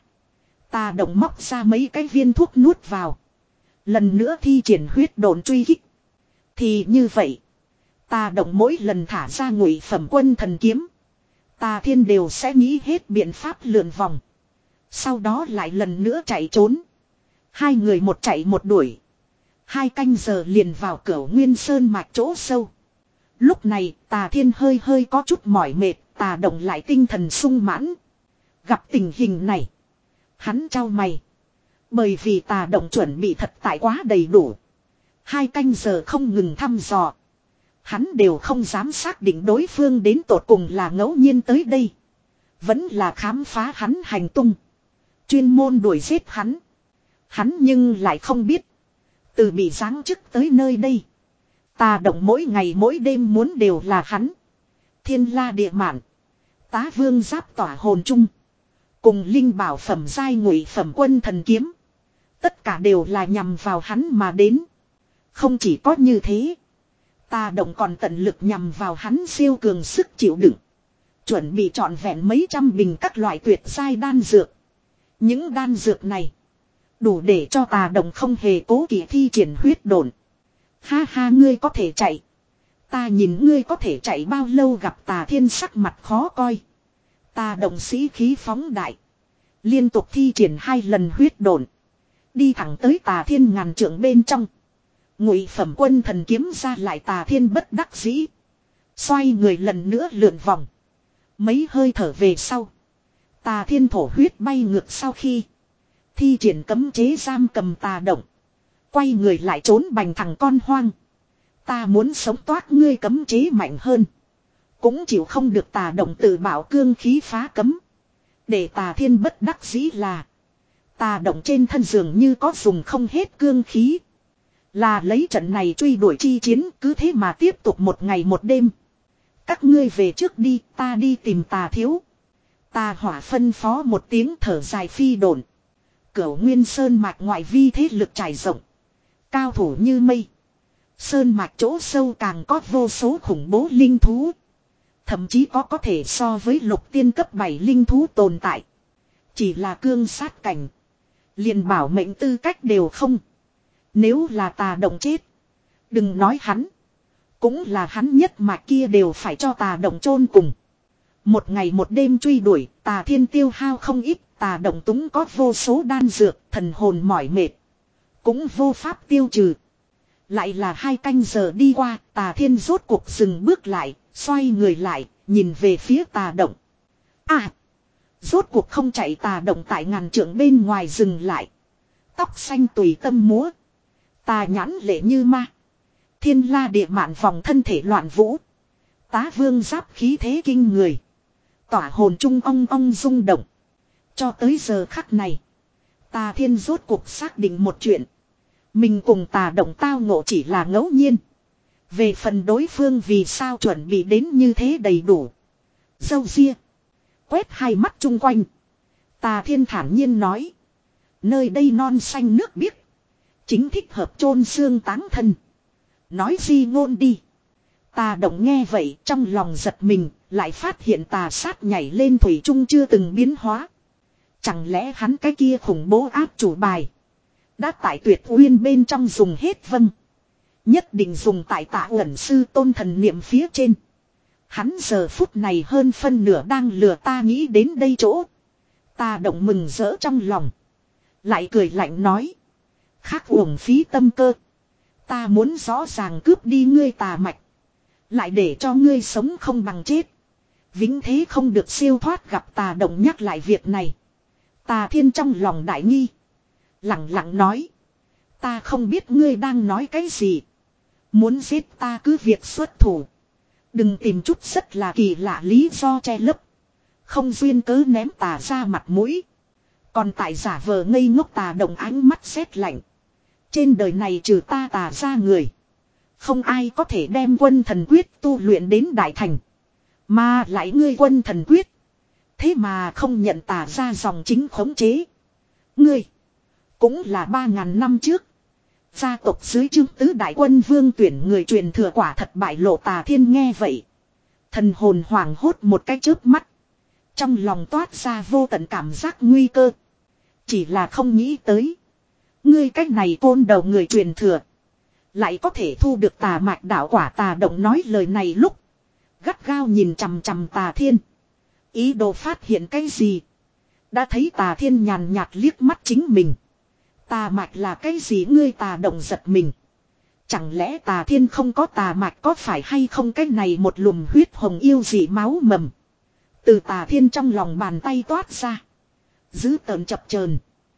Tà động móc ra mấy cái viên thuốc nuốt vào. Lần nữa thi triển huyết độn truy kích. Thì như vậy. Tà động mỗi lần thả ra ngụy phẩm quân thần kiếm. Tà thiên đều sẽ nghĩ hết biện pháp lượn vòng. Sau đó lại lần nữa chạy trốn. Hai người một chạy một đuổi. Hai canh giờ liền vào cửa Nguyên Sơn mạch chỗ sâu. Lúc này Tà Thiên hơi hơi có chút mỏi mệt, Tà Động lại tinh thần sung mãn. Gặp tình hình này, hắn trao mày. Bởi vì Tà Động chuẩn bị thật tại quá đầy đủ. Hai canh giờ không ngừng thăm dò. Hắn đều không dám xác định đối phương đến tột cùng là ngẫu nhiên tới đây. Vẫn là khám phá hắn hành tung. Chuyên môn đuổi giết hắn. Hắn nhưng lại không biết. Từ bị giáng chức tới nơi đây. Tà Động mỗi ngày mỗi đêm muốn đều là hắn. Thiên la địa mạn. Tá vương giáp tỏa hồn chung. Cùng linh bảo phẩm giai ngụy phẩm quân thần kiếm. Tất cả đều là nhằm vào hắn mà đến. Không chỉ có như thế. Tà Động còn tận lực nhằm vào hắn siêu cường sức chịu đựng. Chuẩn bị trọn vẹn mấy trăm bình các loại tuyệt giai đan dược. Những đan dược này đủ để cho Tà Động không hề cố kỵ thi triển huyết độn. Ha ha, ngươi có thể chạy. Ta nhìn ngươi có thể chạy bao lâu. Gặp Tà Thiên sắc mặt khó coi. Tà Động sĩ khí phóng đại. Liên tục thi triển hai lần huyết độn. Đi thẳng tới Tà Thiên ngàn trượng bên trong. Ngụy phẩm quân thần kiếm ra lại. Tà Thiên bất đắc dĩ. Xoay người lần nữa lượn vòng. Mấy hơi thở về sau. Tà Thiên thổ huyết bay ngược sau khi. Thi triển cấm chế giam cầm Tà Động. Quay người lại trốn bành thằng con hoang. Ta muốn sống toát ngươi cấm chế mạnh hơn. Cũng chịu không được Tà Động tự bảo cương khí phá cấm. Để Tà Thiên bất đắc dĩ là. Tà Động trên thân dường như có dùng không hết cương khí. Là lấy trận này truy đuổi chi chiến cứ thế mà tiếp tục một ngày một đêm. Các ngươi về trước đi, ta đi tìm Tà thiếu. Tà Hỏa phân phó một tiếng thở dài phi độn. Cửu Nguyên Sơn mạch ngoại vi thế lực trải rộng. Cao thủ như mây. Sơn mạch chỗ sâu càng có vô số khủng bố linh thú. Thậm chí có có thể so với lục tiên cấp bảy linh thú tồn tại. Chỉ là cương sát cảnh. Liền bảo mệnh tư cách đều không. Nếu là Tà Động chết. Đừng nói hắn. Cũng là hắn nhất mà kia đều phải cho Tà Động chôn cùng. Một ngày một đêm truy đuổi, Tà Thiên tiêu hao không ít. Tà Động túng có vô số đan dược, thần hồn mỏi mệt. Cũng vô pháp tiêu trừ. Lại là hai canh giờ đi qua, Tà Thiên rốt cuộc dừng bước lại, xoay người lại, nhìn về phía Tà Động. À! Rốt cuộc không chạy. Tà Động tại ngàn trượng bên ngoài dừng lại. Tóc xanh tùy tâm múa. Tà nhãn lệ như ma. Thiên la địa mạn vòng thân thể loạn vũ. Tá vương giáp khí thế kinh người. Tỏa hồn trung ong ong rung động. Cho tới giờ khắc này. Tà Thiên rốt cuộc xác định một chuyện. Mình cùng Tà Động tao ngộ chỉ là ngẫu nhiên. Về phần đối phương vì sao chuẩn bị đến như thế đầy đủ. Dâu ria. Quét hai mắt chung quanh. Tà Thiên thản nhiên nói. Nơi đây non xanh nước biếc. Chính thích hợp chôn xương táng thân. Nói di ngôn đi. Tà Động nghe vậy trong lòng giật mình. Lại phát hiện tà sát nhảy lên thủy chung chưa từng biến hóa. Chẳng lẽ hắn cái kia khủng bố áp chủ bài. Đã tại Tuyệt Uyên bên trong dùng hết vâng. Nhất định dùng tại Tạ Uẩn sư tôn thần niệm phía trên. Hắn giờ phút này hơn phân nửa đang lừa ta nghĩ đến đây chỗ. Tà Động mừng rỡ trong lòng. Lại cười lạnh nói. Khác uổng phí tâm cơ. Ta muốn rõ ràng cướp đi ngươi tà mạch. Lại để cho ngươi sống không bằng chết. Vĩnh thế không được siêu thoát. Gặp Tà Động nhắc lại việc này. Tà Thiên trong lòng đại nghi. Lặng lặng nói. Ta không biết ngươi đang nói cái gì. Muốn giết ta cứ việc xuất thủ. Đừng tìm chút rất là kỳ lạ lý do che lấp. Không duyên cớ ném Tà ra mặt mũi. Còn tại giả vờ ngây ngốc. Tà Động ánh mắt sét lạnh. Trên đời này trừ ta Tà ra người. Không ai có thể đem quân thần quyết tu luyện đến đại thành. Mà lại ngươi quân thần quyết. Thế mà không nhận Tà ra dòng chính khống chế. Ngươi. Cũng là ba ngàn năm trước. Gia tộc dưới trướng tứ đại quân vương tuyển người truyền thừa quả thật bại lộ. Tà Thiên nghe vậy. Thần hồn hoảng hốt một cái chớp mắt. Trong lòng toát ra vô tận cảm giác nguy cơ. Chỉ là không nghĩ tới. Ngươi cách này côn đầu người truyền thừa. Lại có thể thu được tà mạch đạo quả. Tà Động nói lời này lúc. Gắt gao nhìn chằm chằm Tà Thiên. Ý đồ phát hiện cái gì. Đã thấy Tà Thiên nhàn nhạt liếc mắt chính mình. Tà mạch là cái gì ngươi? Tà Động giật mình. Chẳng lẽ tà thiên không có tà mạch có phải hay không, cái này một lùm huyết hồng yêu dị máu mầm. Từ tà thiên trong lòng bàn tay toát ra. Dữ tợn chập chờn.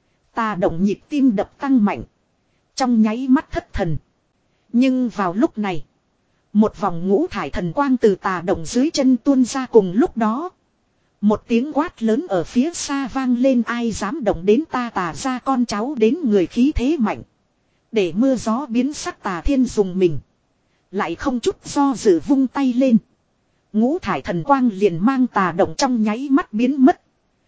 Tà động nhịp tim đập tăng mạnh. Trong nháy mắt thất thần. Nhưng vào lúc này. Một vòng ngũ thải thần quang từ tà động dưới chân tuôn ra cùng lúc đó. Một tiếng quát lớn ở phía xa vang lên, ai dám động đến ta tà ra con cháu, đến người khí thế mạnh. Để mưa gió biến sắc, tà thiên dùng mình. Lại không chút do dự vung tay lên. Ngũ thải thần quang liền mang tà động trong nháy mắt biến mất.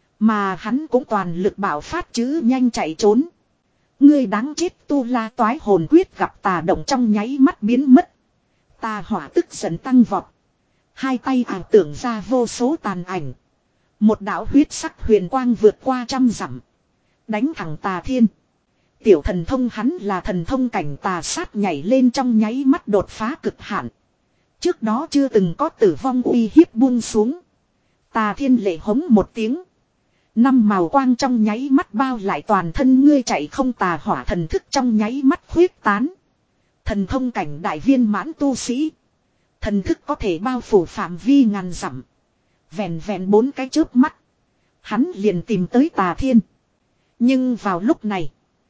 Mà hắn cũng toàn lực bảo phát chứ nhanh chạy trốn. Ngươi đáng chết, tu la toái hồn quyết gặp tà động trong nháy mắt biến mất. Tà hỏa tức giận tăng vọt. Hai tay ảo tưởng ra vô số tàn ảnh. Một đạo huyết sắc huyền quang vượt qua trăm dặm. Đánh thẳng tà thiên. Tiểu thần thông hắn là thần thông cảnh tà sát, nhảy lên trong nháy mắt đột phá cực hạn. Trước đó chưa từng có tử vong uy hiếp buông xuống. Tà thiên lệ hống một tiếng. Năm màu quang trong nháy mắt bao lại toàn thân, ngươi chạy không, tà hỏa thần thức trong nháy mắt khuyết tán. Thần thông cảnh đại viên mãn tu sĩ. Thần thức có thể bao phủ phạm vi ngàn dặm. Vẹn vẹn bốn cái chớp mắt. Hắn liền tìm tới tà thiên. Nhưng vào lúc này.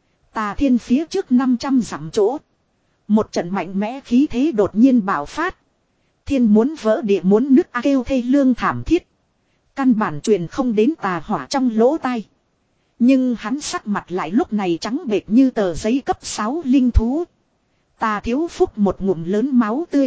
Tà thiên phía trước năm trăm dặm chỗ. Một trận mạnh mẽ khí thế đột nhiên bạo phát. Thiên muốn vỡ địa muốn nứt, a kêu thê lương thảm thiết. Căn bản truyền không đến tà hỏa trong lỗ tai. Nhưng hắn sắc mặt lại lúc này trắng bệch như tờ giấy, cấp sáu linh thú. Tà thiếu phúc một ngụm lớn máu tươi.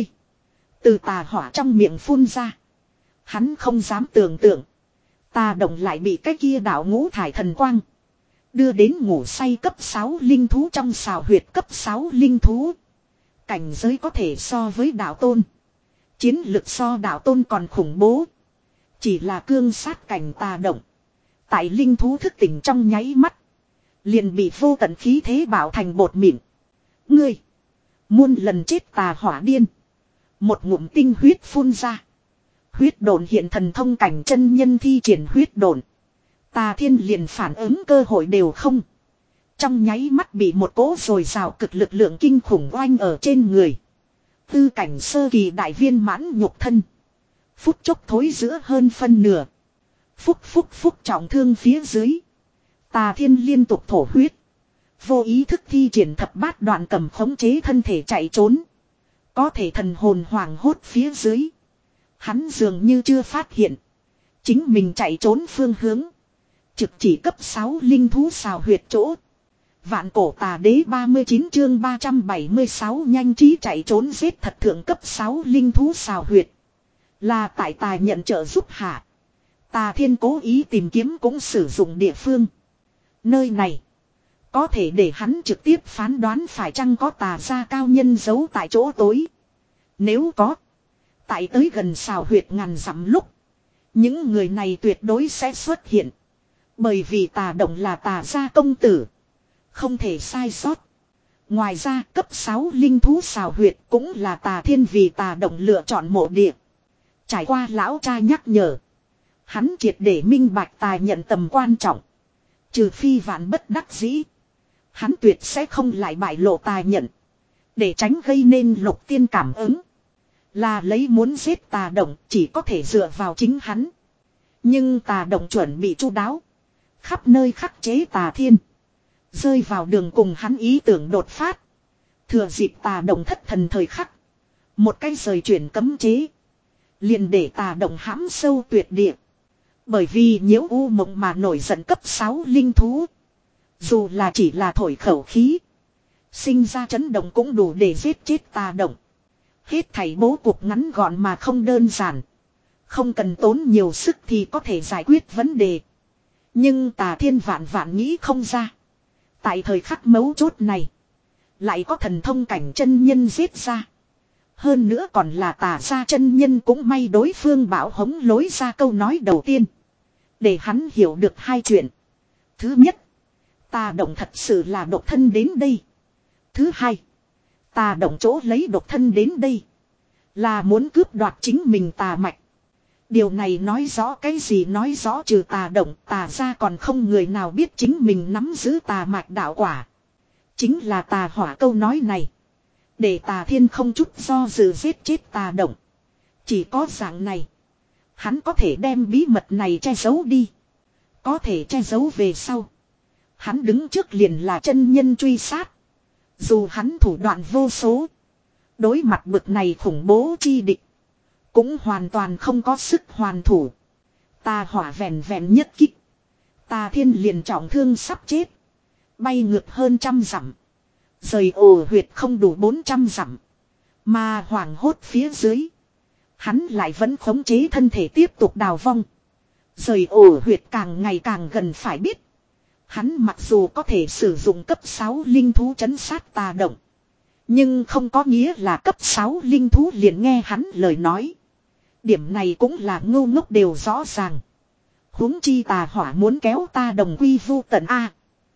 Từ tà hỏa trong miệng phun ra. Hắn không dám tưởng tượng. Tà động lại bị cái kia đạo ngũ thải thần quang. Đưa đến ngủ say cấp sáu linh thú trong xào huyệt cấp sáu linh thú. Cảnh giới có thể so với đạo tôn. Chiến lực so đạo tôn còn khủng bố. Chỉ là cương sát cảnh tà động. Tại linh thú thức tỉnh trong nháy mắt. Liền bị vô tận khí thế bảo thành bột mịn. Ngươi. Muôn lần chết tà hỏa điên. Một ngụm tinh huyết phun ra. Huyết độn hiện thần thông cảnh chân nhân thi triển huyết độn. Tà thiên liền phản ứng cơ hội đều không. Trong nháy mắt bị một cỗ dồi dào cực lực lượng kinh khủng oanh ở trên người. Tư cảnh sơ kỳ đại viên mãn nhục thân. Phút chốc thối giữa hơn phân nửa. Phúc phúc phúc trọng thương phía dưới. Tà thiên liên tục thổ huyết. Vô ý thức thi triển thập bát đoạn cầm khống chế thân thể chạy trốn. Có thể thần hồn hoảng hốt phía dưới. Hắn dường như chưa phát hiện. Chính mình chạy trốn phương hướng. Trực chỉ cấp sáu linh thú xào huyệt chỗ. Vạn cổ tà đế ba mươi chín chương ba trăm bảy mươi sáu nhanh trí chạy trốn giết thật thượng cấp sáu linh thú xào huyệt. Là tại tà nhận trợ giúp hạ. Tà thiên cố ý tìm kiếm cũng sử dụng địa phương. Nơi này. Có thể để hắn trực tiếp phán đoán phải chăng có tà gia cao nhân giấu tại chỗ tối. Nếu có. Tại tới gần xào huyệt ngàn dặm lúc. Những người này tuyệt đối sẽ xuất hiện. Bởi vì tà động là tà gia công tử. Không thể sai sót. Ngoài ra cấp sáu linh thú xào huyệt cũng là tà thiên vì tà động lựa chọn mộ địa. Trải qua lão cha nhắc nhở. Hắn triệt để minh bạch tà nhận tầm quan trọng. Trừ phi vạn bất đắc dĩ. Hắn tuyệt sẽ không lại bại lộ tà nhận. Để tránh gây nên lục tiên cảm ứng. Là lấy muốn giết tà động chỉ có thể dựa vào chính hắn. Nhưng tà động chuẩn bị chu đáo. Khắp nơi khắc chế tà thiên. Rơi vào đường cùng hắn ý tưởng đột phát. Thừa dịp tà động thất thần thời khắc. Một cái rời chuyển cấm chế. Liền để tà động hãm sâu tuyệt địa. Bởi vì nhiễu u mộng mà nổi giận cấp sáu linh thú. Dù là chỉ là thổi khẩu khí. Sinh ra chấn động cũng đủ để giết chết tà động. Hết thảy bố cục ngắn gọn mà không đơn giản. Không cần tốn nhiều sức thì có thể giải quyết vấn đề. Nhưng tà thiên vạn vạn nghĩ không ra. Tại thời khắc mấu chốt này. Lại có thần thông cảnh chân nhân giết ra. Hơn nữa còn là tà gia chân nhân cũng may đối phương bảo hống lối ra câu nói đầu tiên. Để hắn hiểu được hai chuyện. Thứ nhất. Tà động thật sự là độc thân đến đây. Thứ hai. Tà động chỗ lấy độc thân đến đây. Là muốn cướp đoạt chính mình tà mạch. Điều này nói rõ cái gì, nói rõ trừ tà động tà ra còn không người nào biết chính mình nắm giữ tà mạch đạo quả. Chính là tà hỏa câu nói này. Để Tà Thiên không chút do dự giết chết Tà Động. Chỉ có dạng này, hắn có thể đem bí mật này che giấu đi. Có thể che giấu về sau, hắn đứng trước liền là chân nhân truy sát. Dù hắn thủ đoạn vô số, đối mặt bực này khủng bố chi địch, cũng hoàn toàn không có sức hoàn thủ. Tà hỏa vẹn vẹn nhất kích, Tà Thiên liền trọng thương sắp chết. Bay ngược hơn trăm dặm, rời ổ huyệt không đủ bốn trăm dặm. Mà hoảng hốt phía dưới, hắn lại vẫn khống chế thân thể tiếp tục đào vong. Rời ổ huyệt càng ngày càng gần, phải biết hắn mặc dù có thể sử dụng cấp sáu linh thú trấn sát Tà Động, nhưng không có nghĩa là cấp sáu linh thú liền nghe hắn lời nói. Điểm này cũng là ngu ngốc đều rõ ràng. Huống chi Tà hỏa muốn kéo ta đồng quy vu tận a.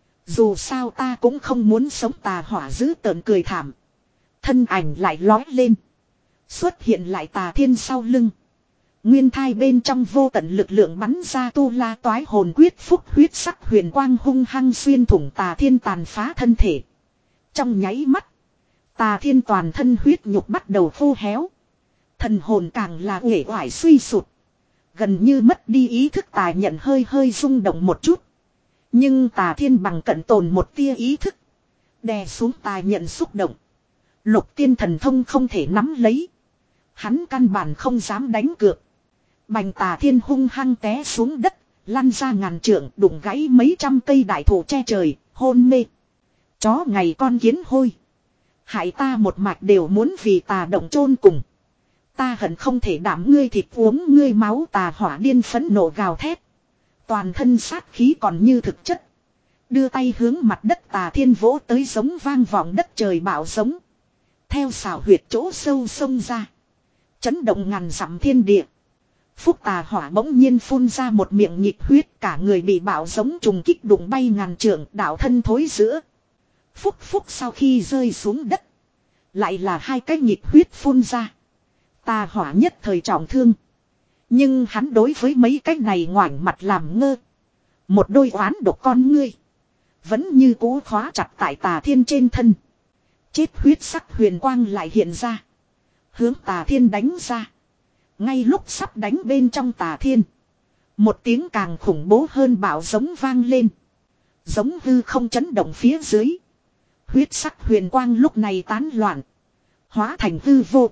Dù sao ta cũng không muốn sống. Tà hỏa giữ tợn cười thảm, thân ảnh lại lói lên, xuất hiện lại Tà Thiên sau lưng. Nguyên thai bên trong vô tận lực lượng bắn ra tu la toái hồn quyết, phúc huyết sắc huyền quang hung hăng xuyên thủng Tà Thiên, tàn phá thân thể. Trong nháy mắt, Tà Thiên toàn thân huyết nhục bắt đầu khô héo. Thần hồn càng là uể oải suy sụt, gần như mất đi ý thức. Tà nhận hơi hơi rung động một chút, nhưng Tà Thiên bằng cận tồn một tia ý thức, đè xuống Tà nhận xúc động. Lục tiên thần thông không thể nắm lấy, hắn căn bản không dám đánh cược. Bành Tà Thiên hung hăng té xuống đất, lăn ra ngàn trượng, đụng gãy mấy trăm cây đại thụ che trời, hôn mê. Chó ngày con kiến hôi, hại ta một mạch đều muốn vì Tà Động chôn cùng. Ta hận không thể đảm ngươi thịt uống ngươi máu. Tà hỏa điên phẫn nộ gào thét, toàn thân sát khí còn như thực chất, đưa tay hướng mặt đất Tà Thiên vỗ tới, giống vang vọng đất trời bạo giống. Theo xảo huyệt chỗ sâu sông ra, chấn động ngàn dặm thiên địa. Phúc Tà hỏa bỗng nhiên phun ra một miệng nhịp huyết, cả người bị bạo giống trùng kích đụng bay ngàn trượng, đạo thân thối giữa. Phúc phúc sau khi rơi xuống đất, lại là hai cái nhịp huyết phun ra. Tà hỏa nhất thời trọng thương, nhưng hắn đối với mấy cái này ngoảnh mặt làm ngơ. Một đôi oán độc con ngươi vẫn như cũ khóa chặt tại Tà Thiên trên thân. Chết huyết sắc huyền quang lại hiện ra, hướng Tà Thiên đánh ra. Ngay lúc sắp đánh bên trong Tà Thiên, một tiếng càng khủng bố hơn bạo giống vang lên. Giống hư không chấn động phía dưới, huyết sắc huyền quang lúc này tán loạn, hóa thành hư vô.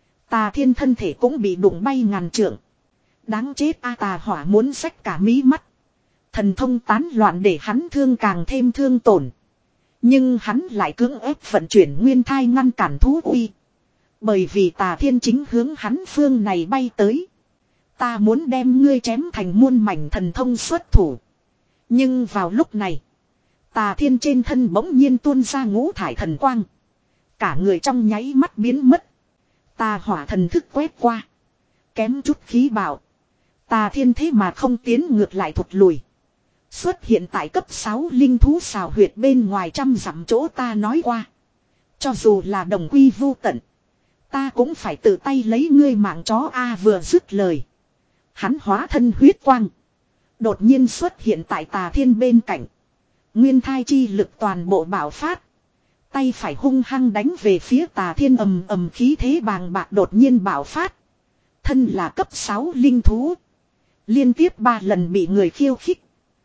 Tà Thiên thân thể cũng bị đụng bay ngàn trượng. Đáng chết a. Tà hỏa muốn xách cả mí mắt. Thần thông tán loạn để hắn thương càng thêm thương tổn, nhưng hắn lại cưỡng ép vận chuyển nguyên thai ngăn cản thú uy. Bởi vì Tà Thiên chính hướng hắn phương này bay tới. Ta muốn đem ngươi chém thành muôn mảnh. Thần thông xuất thủ, nhưng vào lúc này Tà Thiên trên thân bỗng nhiên tuôn ra ngũ thải thần quang, cả người trong nháy mắt biến mất. Tà hỏa thần thức quét qua, kém chút khí bạo. Tà Thiên thế mà không tiến ngược lại thụt lùi, xuất hiện tại cấp sáu linh thú xào huyệt bên ngoài trăm dặm chỗ. Ta nói qua, cho dù là đồng quy vu tận, ta cũng phải tự tay lấy ngươi mạng chó a. Vừa dứt lời, hắn hóa thân huyết quang, đột nhiên xuất hiện tại Tà Thiên bên cạnh. Nguyên thai chi lực toàn bộ bạo phát, tay phải hung hăng đánh về phía Tà Thiên. Ầm ầm khí thế bàng bạc đột nhiên bạo phát. Thân là cấp sáu linh thú, liên tiếp ba lần bị người khiêu khích,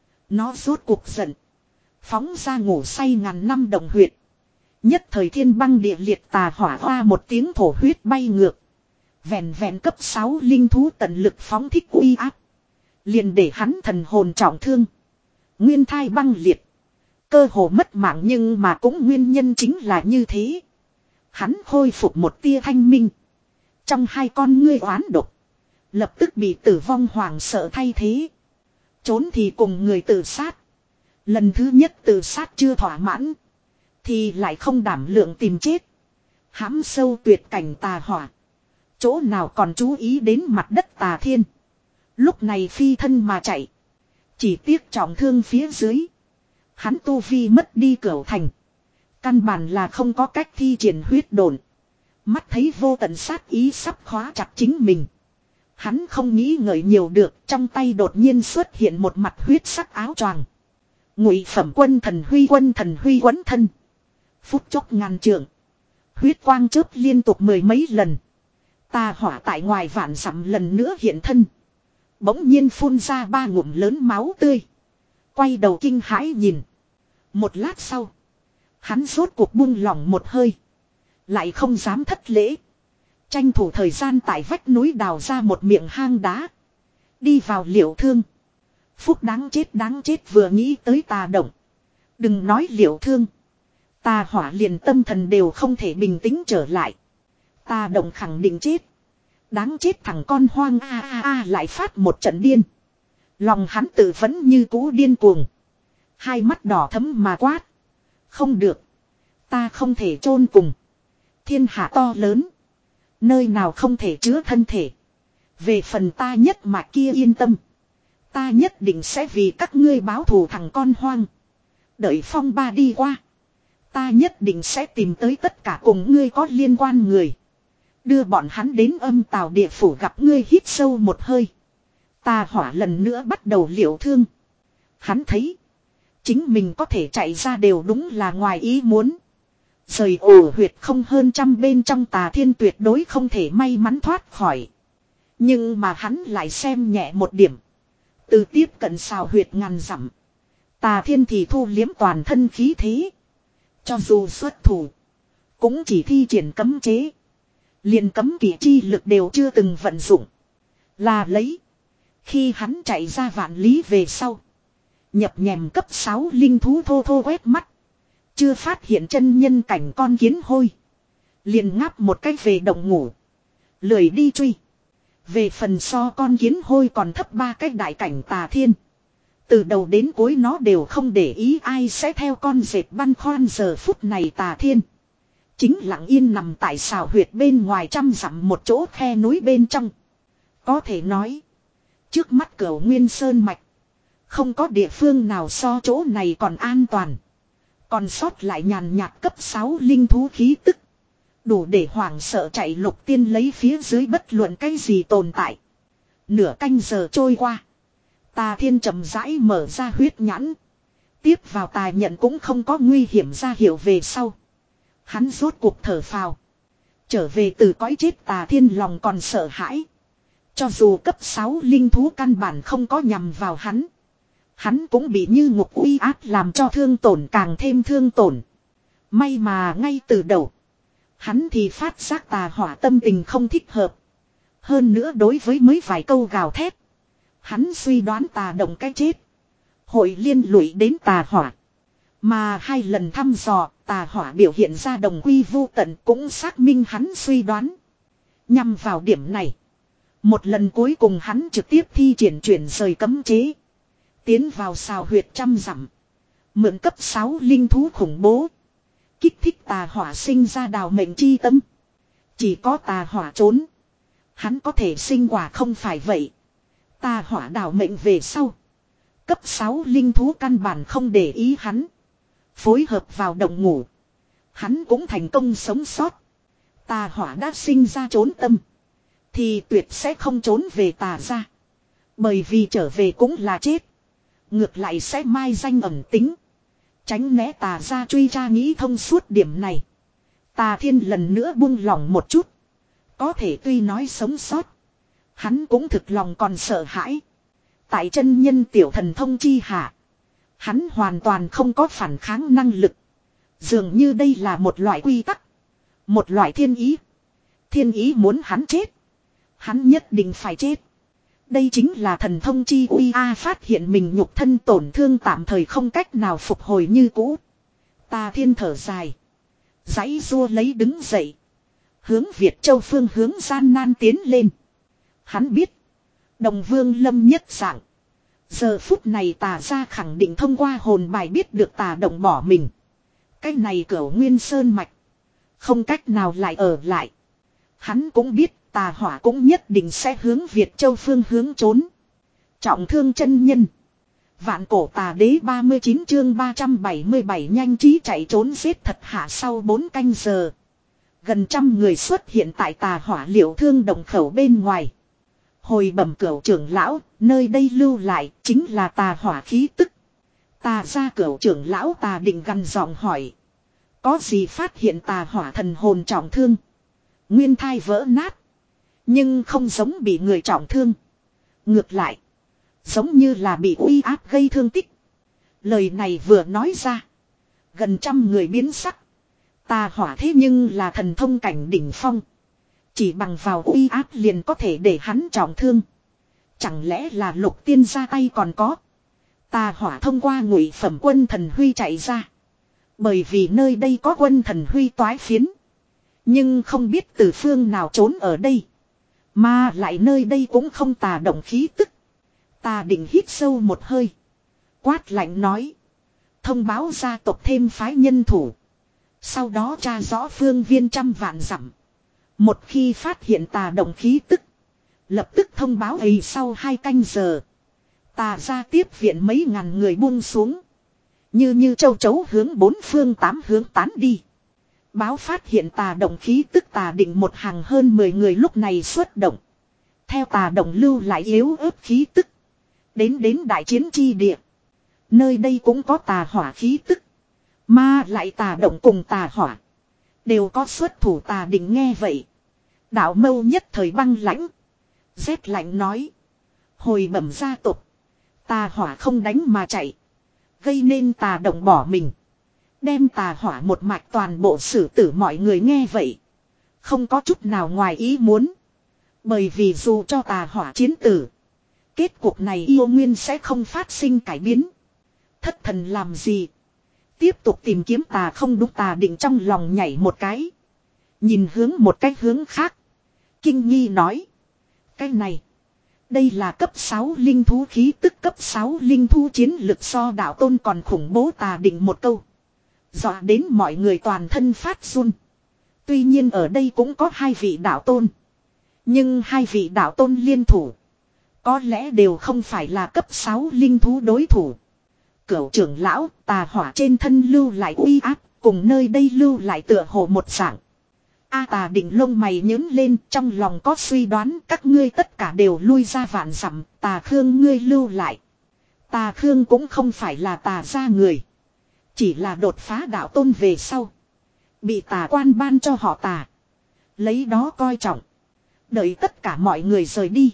nó rốt cuộc giận, phóng ra ngủ say ngàn năm đồng huyệt. Nhất thời thiên băng địa liệt. Tà hỏa hoa một tiếng thổ huyết bay ngược. Vẹn vẹn cấp sáu linh thú tận lực phóng thích uy áp, liền để hắn thần hồn trọng thương, nguyên thai băng liệt, cơ hồ mất mạng. Nhưng mà cũng nguyên nhân chính là như thế, hắn khôi phục một tia thanh minh. Trong hai con ngươi oán độc lập tức bị tử vong hoảng sợ thay thế. Trốn thì cùng người tự sát, lần thứ nhất tự sát chưa thỏa mãn thì lại không đảm lượng tìm chết. Hãm sâu tuyệt cảnh Tà hỏa, chỗ nào còn chú ý đến mặt đất Tà Thiên. Lúc này phi thân mà chạy. Chỉ tiếc trọng thương phía dưới, hắn tu vi mất đi cửu thành, căn bản là không có cách thi triển huyết độn. Mắt thấy vô tận sát ý sắp khóa chặt chính mình, hắn không nghĩ ngợi nhiều được, trong tay đột nhiên xuất hiện một mặt huyết sắc áo choàng. Ngụy phẩm quân thần huy quân thần huy quấn thân, phút chốc ngàn trượng, Huyết quang chớp liên tục mười mấy lần. Tà hỏa tại ngoài vạn dặm lần nữa hiện thân. Bỗng nhiên phun ra ba ngụm lớn máu tươi. Quay đầu kinh hãi nhìn. Một lát sau. Hắn rốt cuộc buông lỏng một hơi. Lại không dám thất lễ. Tranh thủ thời gian tại vách núi đào ra một miệng hang đá. Đi vào Liệu Thương. Phúc đáng chết đáng chết vừa nghĩ tới tà động. Đừng nói Liệu Thương. Tà hỏa liền tâm thần đều không thể bình tĩnh trở lại. Tà động khẳng định chết. Đáng chết thằng con hoang a a a lại phát một trận điên. Lòng hắn tự vẫn như cũ điên cuồng. Hai mắt đỏ thấm mà quát. Không được. Ta không thể chôn cùng. Thiên hạ to lớn. Nơi nào không thể chứa thân thể. Về phần ta nhất mà kia yên tâm. Ta nhất định sẽ vì các ngươi báo thù thằng con hoang. Đợi phong ba đi qua. Ta nhất định sẽ tìm tới tất cả cùng ngươi có liên quan người. Đưa bọn hắn đến âm tào địa phủ gặp ngươi hít sâu một hơi. Tà hỏa lần nữa bắt đầu Liệu Thương. Hắn thấy. Chính mình có thể chạy ra đều đúng là ngoài ý muốn. Rời ổ huyệt không hơn trăm bên trong Tà Thiên tuyệt đối không thể may mắn thoát khỏi. Nhưng mà hắn lại xem nhẹ một điểm. Từ tiếp cận xào huyệt ngàn dặm. Tà Thiên thì thu liếm toàn thân khí thế. Cho dù xuất thủ. Cũng chỉ thi triển cấm chế. Liền cấm kỵ chi lực đều chưa từng vận dụng. Là lấy. Khi hắn chạy ra vạn lý về sau. Nhập nhèm cấp sáu linh thú thô thô quét mắt. Chưa phát hiện chân nhân cảnh con kiến hôi. Liền ngáp một cách về động ngủ. Lười đi truy. Về phần so con kiến hôi còn thấp ba cách đại cảnh Tà Thiên. Từ đầu đến cuối nó đều không để ý ai sẽ theo con dệt băn khoăn giờ phút này Tà Thiên. Chính lặng yên nằm tại xào huyệt bên ngoài trăm dặm một chỗ khe núi bên trong. Có thể nói. Trước mắt Cửu Nguyên Sơn Mạch. Không có địa phương nào so chỗ này còn an toàn. Còn sót lại nhàn nhạt cấp sáu linh thú khí tức. Đủ để hoảng sợ chạy lục tiên lấy phía dưới bất luận cái gì tồn tại. Nửa canh giờ trôi qua. Tà Thiên chậm rãi mở ra huyết nhãn. Tiếp vào tài nhận cũng không có nguy hiểm ra hiệu về sau. Hắn rốt cuộc thở phào. Trở về từ cõi chết Tà Thiên lòng còn sợ hãi. Cho dù cấp sáu linh thú căn bản không có nhằm vào hắn. Hắn cũng bị như ngục uy áp làm cho thương tổn càng thêm thương tổn. May mà ngay từ đầu. Hắn thì phát giác tà hỏa tâm tình không thích hợp. Hơn nữa đối với mấy vài câu gào thét. Hắn suy đoán tà động cái chết. Hội liên lụy đến tà hỏa. Mà hai lần thăm dò tà hỏa biểu hiện ra đồng quy vô tận cũng xác minh hắn suy đoán. Nhằm vào điểm này. Một lần cuối cùng hắn trực tiếp thi triển chuyển rời cấm chế. Tiến vào xào huyệt trăm dặm. Mượn cấp sáu linh thú khủng bố. Kích thích tà hỏa sinh ra đào mệnh chi tâm. Chỉ có tà hỏa trốn. Hắn có thể sinh quả không phải vậy. Tà hỏa đào mệnh về sau. Cấp sáu linh thú căn bản không để ý hắn. Phối hợp vào động ngủ. Hắn cũng thành công sống sót. Tà hỏa đã sinh ra trốn tâm. Thì tuyệt sẽ không trốn về tà ra. Bởi vì trở về cũng là chết. Ngược lại sẽ mai danh ẩn tính. Tránh né tà ra truy tra nghĩ thông suốt điểm này. Tà Thiên lần nữa buông lỏng một chút. Có thể tuy nói sống sót. Hắn cũng thực lòng còn sợ hãi. Tại chân nhân tiểu thần thông chi hạ. Hắn hoàn toàn không có phản kháng năng lực. Dường như đây là một loại quy tắc. Một loại thiên ý. Thiên ý muốn hắn chết. Hắn nhất định phải chết. Đây chính là thần thông chi uy a phát hiện mình nhục thân tổn thương tạm thời không cách nào phục hồi như cũ. Tà Thiên thở dài. Giãy rua lấy đứng dậy. Hướng Việt Châu phương hướng gian nan tiến lên. Hắn biết. Đồng Vương Lâm nhất dạng. Giờ phút này tà ra khẳng định thông qua hồn bài biết được tà động bỏ mình. Cái này Cửu Nguyên Sơn Mạch. Không cách nào lại ở lại. Hắn cũng biết. Tà hỏa cũng nhất định sẽ hướng Việt Châu phương hướng trốn. Trọng thương chân nhân. Vạn cổ tà đế ba mươi chín chương ba trăm bảy mươi bảy nhanh trí chạy trốn giết thật hạ sau bốn canh giờ. Gần trăm người xuất hiện tại tà hỏa Liệu Thương động khẩu bên ngoài. Hồi bẩm Cửu trưởng lão, nơi đây lưu lại chính là tà hỏa khí tức. Tà ra Cửu trưởng lão Tà Định gằn giọng hỏi. Có gì phát hiện tà hỏa thần hồn trọng thương. Nguyên thai vỡ nát. Nhưng không giống bị người trọng thương. Ngược lại. Giống như là bị uy áp gây thương tích. Lời này vừa nói ra. Gần trăm người biến sắc. Tà hỏa thế nhưng là thần thông cảnh đỉnh phong. Chỉ bằng vào uy áp liền có thể để hắn trọng thương. Chẳng lẽ là Lục Tiên ra tay còn có. Tà hỏa thông qua ngụy phẩm quân thần huy chạy ra. Bởi vì nơi đây có quân thần huy toái phiến. Nhưng không biết từ phương nào trốn ở đây. Mà lại nơi đây cũng không tà động khí tức. Tà định hít sâu một hơi. Quát lạnh nói. Thông báo gia tộc thêm phái nhân thủ. Sau đó tra rõ phương viên trăm vạn dặm. Một khi phát hiện tà động khí tức. Lập tức thông báo ấy sau hai canh giờ. Tà ra tiếp viện mấy ngàn người buông xuống. Như như châu chấu hướng bốn phương tám hướng tán đi. Báo phát hiện tà động khí tức tà định một hàng hơn mười người lúc này xuất động. Theo tà động lưu lại yếu ớt khí tức. Đến đến đại chiến chi địa. Nơi đây cũng có tà hỏa khí tức. Mà lại tà động cùng tà hỏa. Đều có xuất thủ tà định nghe vậy. Đạo mâu nhất thời băng lãnh. Rét lạnh nói. Hồi bẩm gia tộc. Tà hỏa không đánh mà chạy. Gây nên tà động bỏ mình. Đem tà hỏa một mạch toàn bộ xử tử mọi người nghe vậy. Không có chút nào ngoài ý muốn. Bởi vì dù cho tà hỏa chiến tử. Kết cục này yêu nguyên sẽ không phát sinh cải biến. Thất thần làm gì? Tiếp tục tìm kiếm tà không đúng tà định trong lòng nhảy một cái. Nhìn hướng một cái hướng khác. Kinh nghi nói. Cái này. Đây là cấp sáu linh thú khí tức cấp sáu linh thú chiến lực so đạo tôn còn khủng bố tà định một câu. Dọa đến mọi người toàn thân phát run. Tuy nhiên ở đây cũng có hai vị đạo tôn. Nhưng hai vị đạo tôn liên thủ. Có lẽ đều không phải là cấp sáu linh thú đối thủ. Cửu trưởng lão tà hỏa trên thân lưu lại uy áp. Cùng nơi đây lưu lại tựa hồ một dạng. A tà định lông mày nhướng lên trong lòng có suy đoán các ngươi tất cả đều lui ra vạn dặm. Tà khương ngươi lưu lại. Tà khương cũng không phải là tà gia người. Chỉ là đột phá đạo tôn về sau. Bị tà quan ban cho họ tà. Lấy đó coi trọng. Đợi tất cả mọi người rời đi.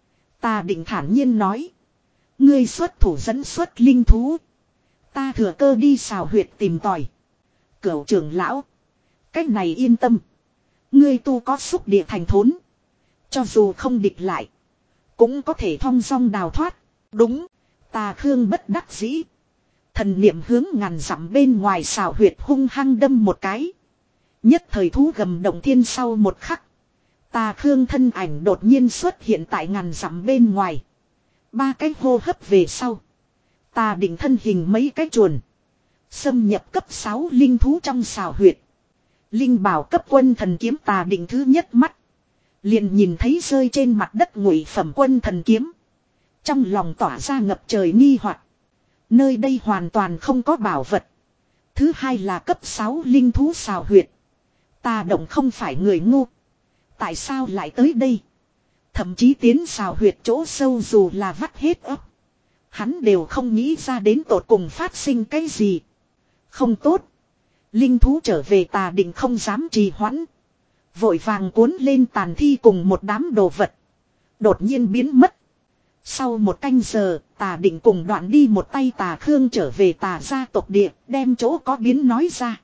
Tà định thản nhiên nói. Ngươi xuất thủ dẫn xuất linh thú. Ta thừa cơ đi xào huyệt tìm tòi. Cửu trưởng lão. Cách này yên tâm. Ngươi tu có xúc địa thành thốn. Cho dù không địch lại. Cũng có thể thong dong đào thoát. Đúng. Tà khương bất đắc dĩ. Thần niệm hướng ngàn dặm bên ngoài xào huyệt hung hăng đâm một cái. Nhất thời thú gầm động thiên sau một khắc. Tà khương thân ảnh đột nhiên xuất hiện tại ngàn dặm bên ngoài. Ba cái hô hấp về sau. Tà định thân hình mấy cái chuồn. Xâm nhập cấp sáu linh thú trong xào huyệt. Linh bảo cấp quân thần kiếm tà định thứ nhất mắt. Liền nhìn thấy rơi trên mặt đất ngụy phẩm quân thần kiếm. Trong lòng tỏa ra ngập trời nghi hoặc. Nơi đây hoàn toàn không có bảo vật. Thứ hai là cấp sáu linh thú xào huyệt. Tà động không phải người ngu. Tại sao lại tới đây? Thậm chí tiến xào huyệt chỗ sâu dù là vắt hết ấp. Hắn đều không nghĩ ra đến tột cùng phát sinh cái gì. Không tốt. Linh thú trở về tà định không dám trì hoãn. Vội vàng cuốn lên tàn thi cùng một đám đồ vật. Đột nhiên biến mất. Sau một canh giờ, tà định cùng đoạn đi một tay tà khương trở về tà gia tộc địa, đem chỗ có biến nói ra.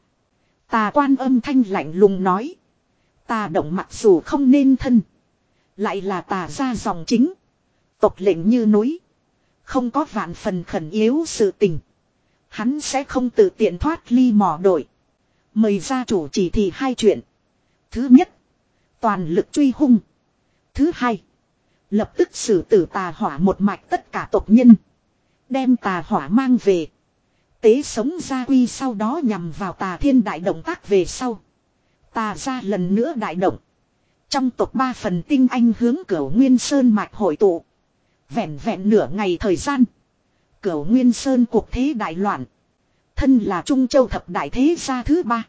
Tà quan âm thanh lạnh lùng nói. Tà động mặc dù không nên thân. Lại là tà gia dòng chính. Tộc lệnh như núi. Không có vạn phần khẩn yếu sự tình. Hắn sẽ không tự tiện thoát ly mỏ đội. Mời gia chủ chỉ thị hai chuyện. Thứ nhất. Toàn lực truy hung. Thứ hai. Lập tức xử tử tà hỏa một mạch tất cả tộc nhân. Đem tà hỏa mang về. Tế sống gia quy sau đó nhằm vào tà thiên đại động tác về sau. Tà ra lần nữa đại động. Trong tộc ba phần tinh anh hướng Cửu Nguyên Sơn mạch hội tụ. Vẹn vẹn nửa ngày thời gian. Cửu Nguyên Sơn cuộc thế đại loạn. Thân là Trung Châu thập đại thế gia thứ ba.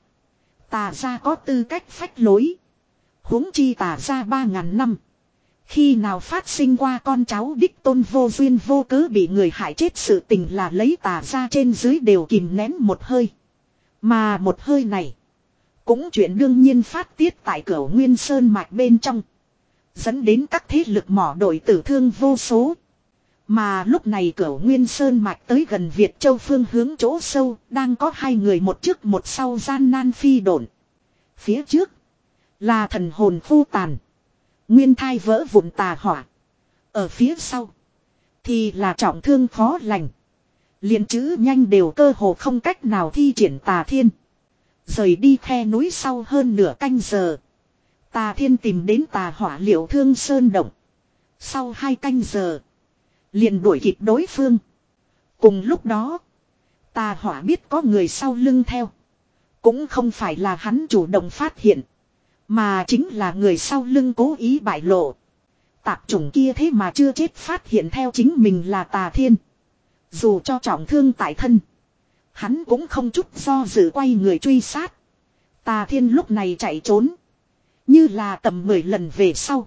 Tà ra có tư cách phách lối. Huống chi tà ra ba ngàn năm. Khi nào phát sinh qua con cháu đích tôn vô duyên vô cớ bị người hại chết sự tình là lấy tà ra trên dưới đều kìm nén một hơi. Mà một hơi này. Cũng chuyện đương nhiên phát tiết tại Cửu Nguyên Sơn mạch bên trong. Dẫn đến các thế lực mỏ đội tử thương vô số. Mà lúc này Cửu Nguyên Sơn mạch tới gần Việt Châu phương hướng chỗ sâu. Đang có hai người một trước một sau gian nan phi độn. Phía trước. Là thần hồn phu tàn. Nguyên thai vỡ vụn tà hỏa. Ở phía sau. Thì là trọng thương khó lành. Liền chữ nhanh đều cơ hồ không cách nào thi triển Tà Thiên. Rời đi khe núi sau hơn nửa canh giờ. Tà Thiên tìm đến tà hỏa Liệu Thương Sơn Động. Sau hai canh giờ. Liền đuổi kịp đối phương. Cùng lúc đó. Tà hỏa biết có người sau lưng theo. Cũng không phải là hắn chủ động phát hiện. Mà chính là người sau lưng cố ý bại lộ. Tạp chủng kia thế mà chưa chết phát hiện theo chính mình là Tà Thiên. Dù cho trọng thương tại thân. Hắn cũng không chút do dự quay người truy sát. Tà Thiên lúc này chạy trốn. Như là tầm mười lần về sau.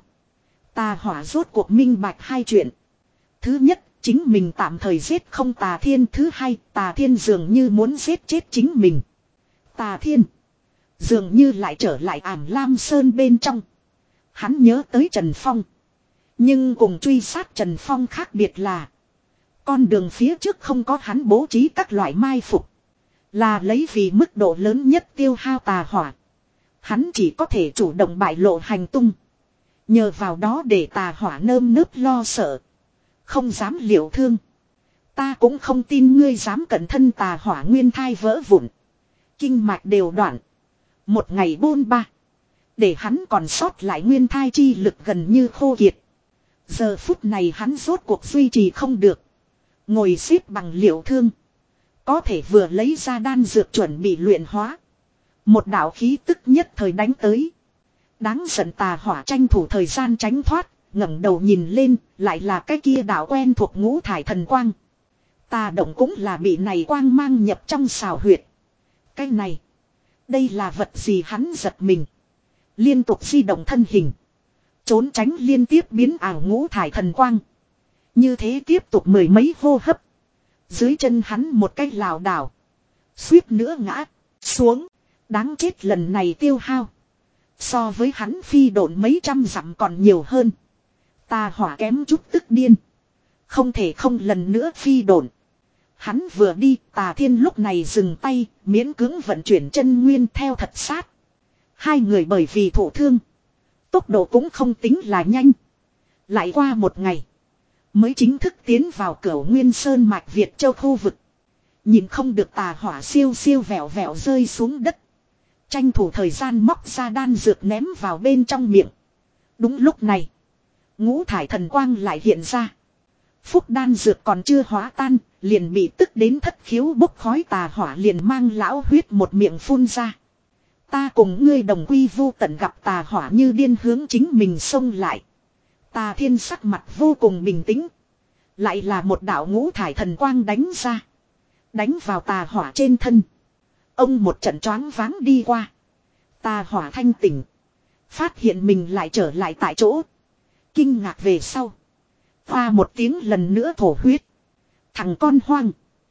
Tà hỏa rốt cuộc minh bạch hai chuyện. Thứ nhất, chính mình tạm thời giết không Tà Thiên. Thứ hai, Tà Thiên dường như muốn giết chết chính mình. Tà Thiên dường như lại trở lại Ảm Lam Sơn bên trong. Hắn nhớ tới Trần Phong. Nhưng cùng truy sát Trần Phong khác biệt là. Con đường phía trước không có hắn bố trí các loại mai phục. Là lấy vì mức độ lớn nhất tiêu hao tà hỏa. Hắn chỉ có thể chủ động bại lộ hành tung. Nhờ vào đó để tà hỏa nơm nớp lo sợ. Không dám liệu thương. Ta cũng không tin ngươi dám cẩn thân tà hỏa nguyên thai vỡ vụn. Kinh mạch đều đoạn. Một ngày bôn ba. Để hắn còn sót lại nguyên thai chi lực gần như khô kiệt. Giờ phút này hắn rốt cuộc duy trì không được. Ngồi xếp bằng liệu thương. Có thể vừa lấy ra đan dược chuẩn bị luyện hóa. Một đạo khí tức nhất thời đánh tới. Đáng giận tà hỏa tranh thủ thời gian tránh thoát. ngẩng đầu nhìn lên. Lại là cái kia đạo quen thuộc ngũ thải thần quang. Tà động cũng là bị này quang mang nhập trong xào huyệt. Cái này. Đây là vật gì hắn giật mình. Liên tục di động thân hình. Trốn tránh liên tiếp biến ảo ngũ thải thần quang. Như thế tiếp tục mười mấy hô hấp. Dưới chân hắn một cái lảo đảo. Suýt nữa ngã xuống. Đáng chết lần này tiêu hao. So với hắn phi độn mấy trăm dặm còn nhiều hơn. Tà hỏa kém chút tức điên. Không thể không lần nữa phi độn. Hắn vừa đi, Tà Thiên lúc này dừng tay, miễn cưỡng vận chuyển chân nguyên theo thật sát. Hai người bởi vì thổ thương. Tốc độ cũng không tính là nhanh. Lại qua một ngày. Mới chính thức tiến vào Cửu Nguyên Sơn mạch Việt Châu khu vực. Nhìn không được tà hỏa siêu siêu vẹo vẹo rơi xuống đất. Tranh thủ thời gian móc ra đan dược ném vào bên trong miệng. Đúng lúc này. Ngũ thải thần quang lại hiện ra. Phúc đan dược còn chưa hóa tan. Liền bị tức đến thất khiếu bốc khói tà hỏa liền mang lão huyết một miệng phun ra. Ta cùng ngươi đồng quy vu tận gặp tà hỏa như điên hướng chính mình xông lại. Tà Thiên sắc mặt vô cùng bình tĩnh. Lại là một đạo ngũ thải thần quang đánh ra. Đánh vào tà hỏa trên thân. Ông một trận choáng váng đi qua. Tà hỏa thanh tỉnh. Phát hiện mình lại trở lại tại chỗ. Kinh ngạc về sau. Hoa một tiếng lần nữa thổ huyết. Thằng con hoang.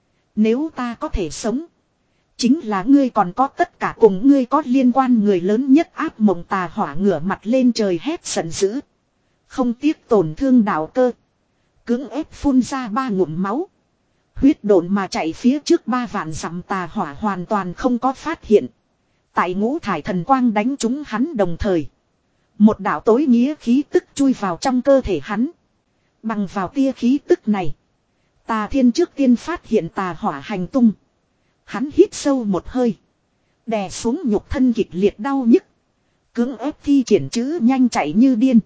Nếu ta có thể sống. Chính là ngươi còn có tất cả cùng ngươi có liên quan người lớn nhất ác mộng tà hỏa ngửa mặt lên trời hét giận dữ. Không tiếc tổn thương đạo cơ. Cưỡng ép phun ra ba ngụm máu. Huyết độn mà chạy phía trước ba vạn dặm tà hỏa hoàn toàn không có phát hiện. Tại ngũ thải thần quang đánh trúng hắn đồng thời. Một đạo tối nghĩa khí tức chui vào trong cơ thể hắn. Bằng vào tia khí tức này. Tà Thiên trước tiên phát hiện tà hỏa hành tung. Hắn hít sâu một hơi. Đè xuống nhục thân kịch liệt đau nhức. Cưỡng ép thi triển chữ nhanh chạy như điên.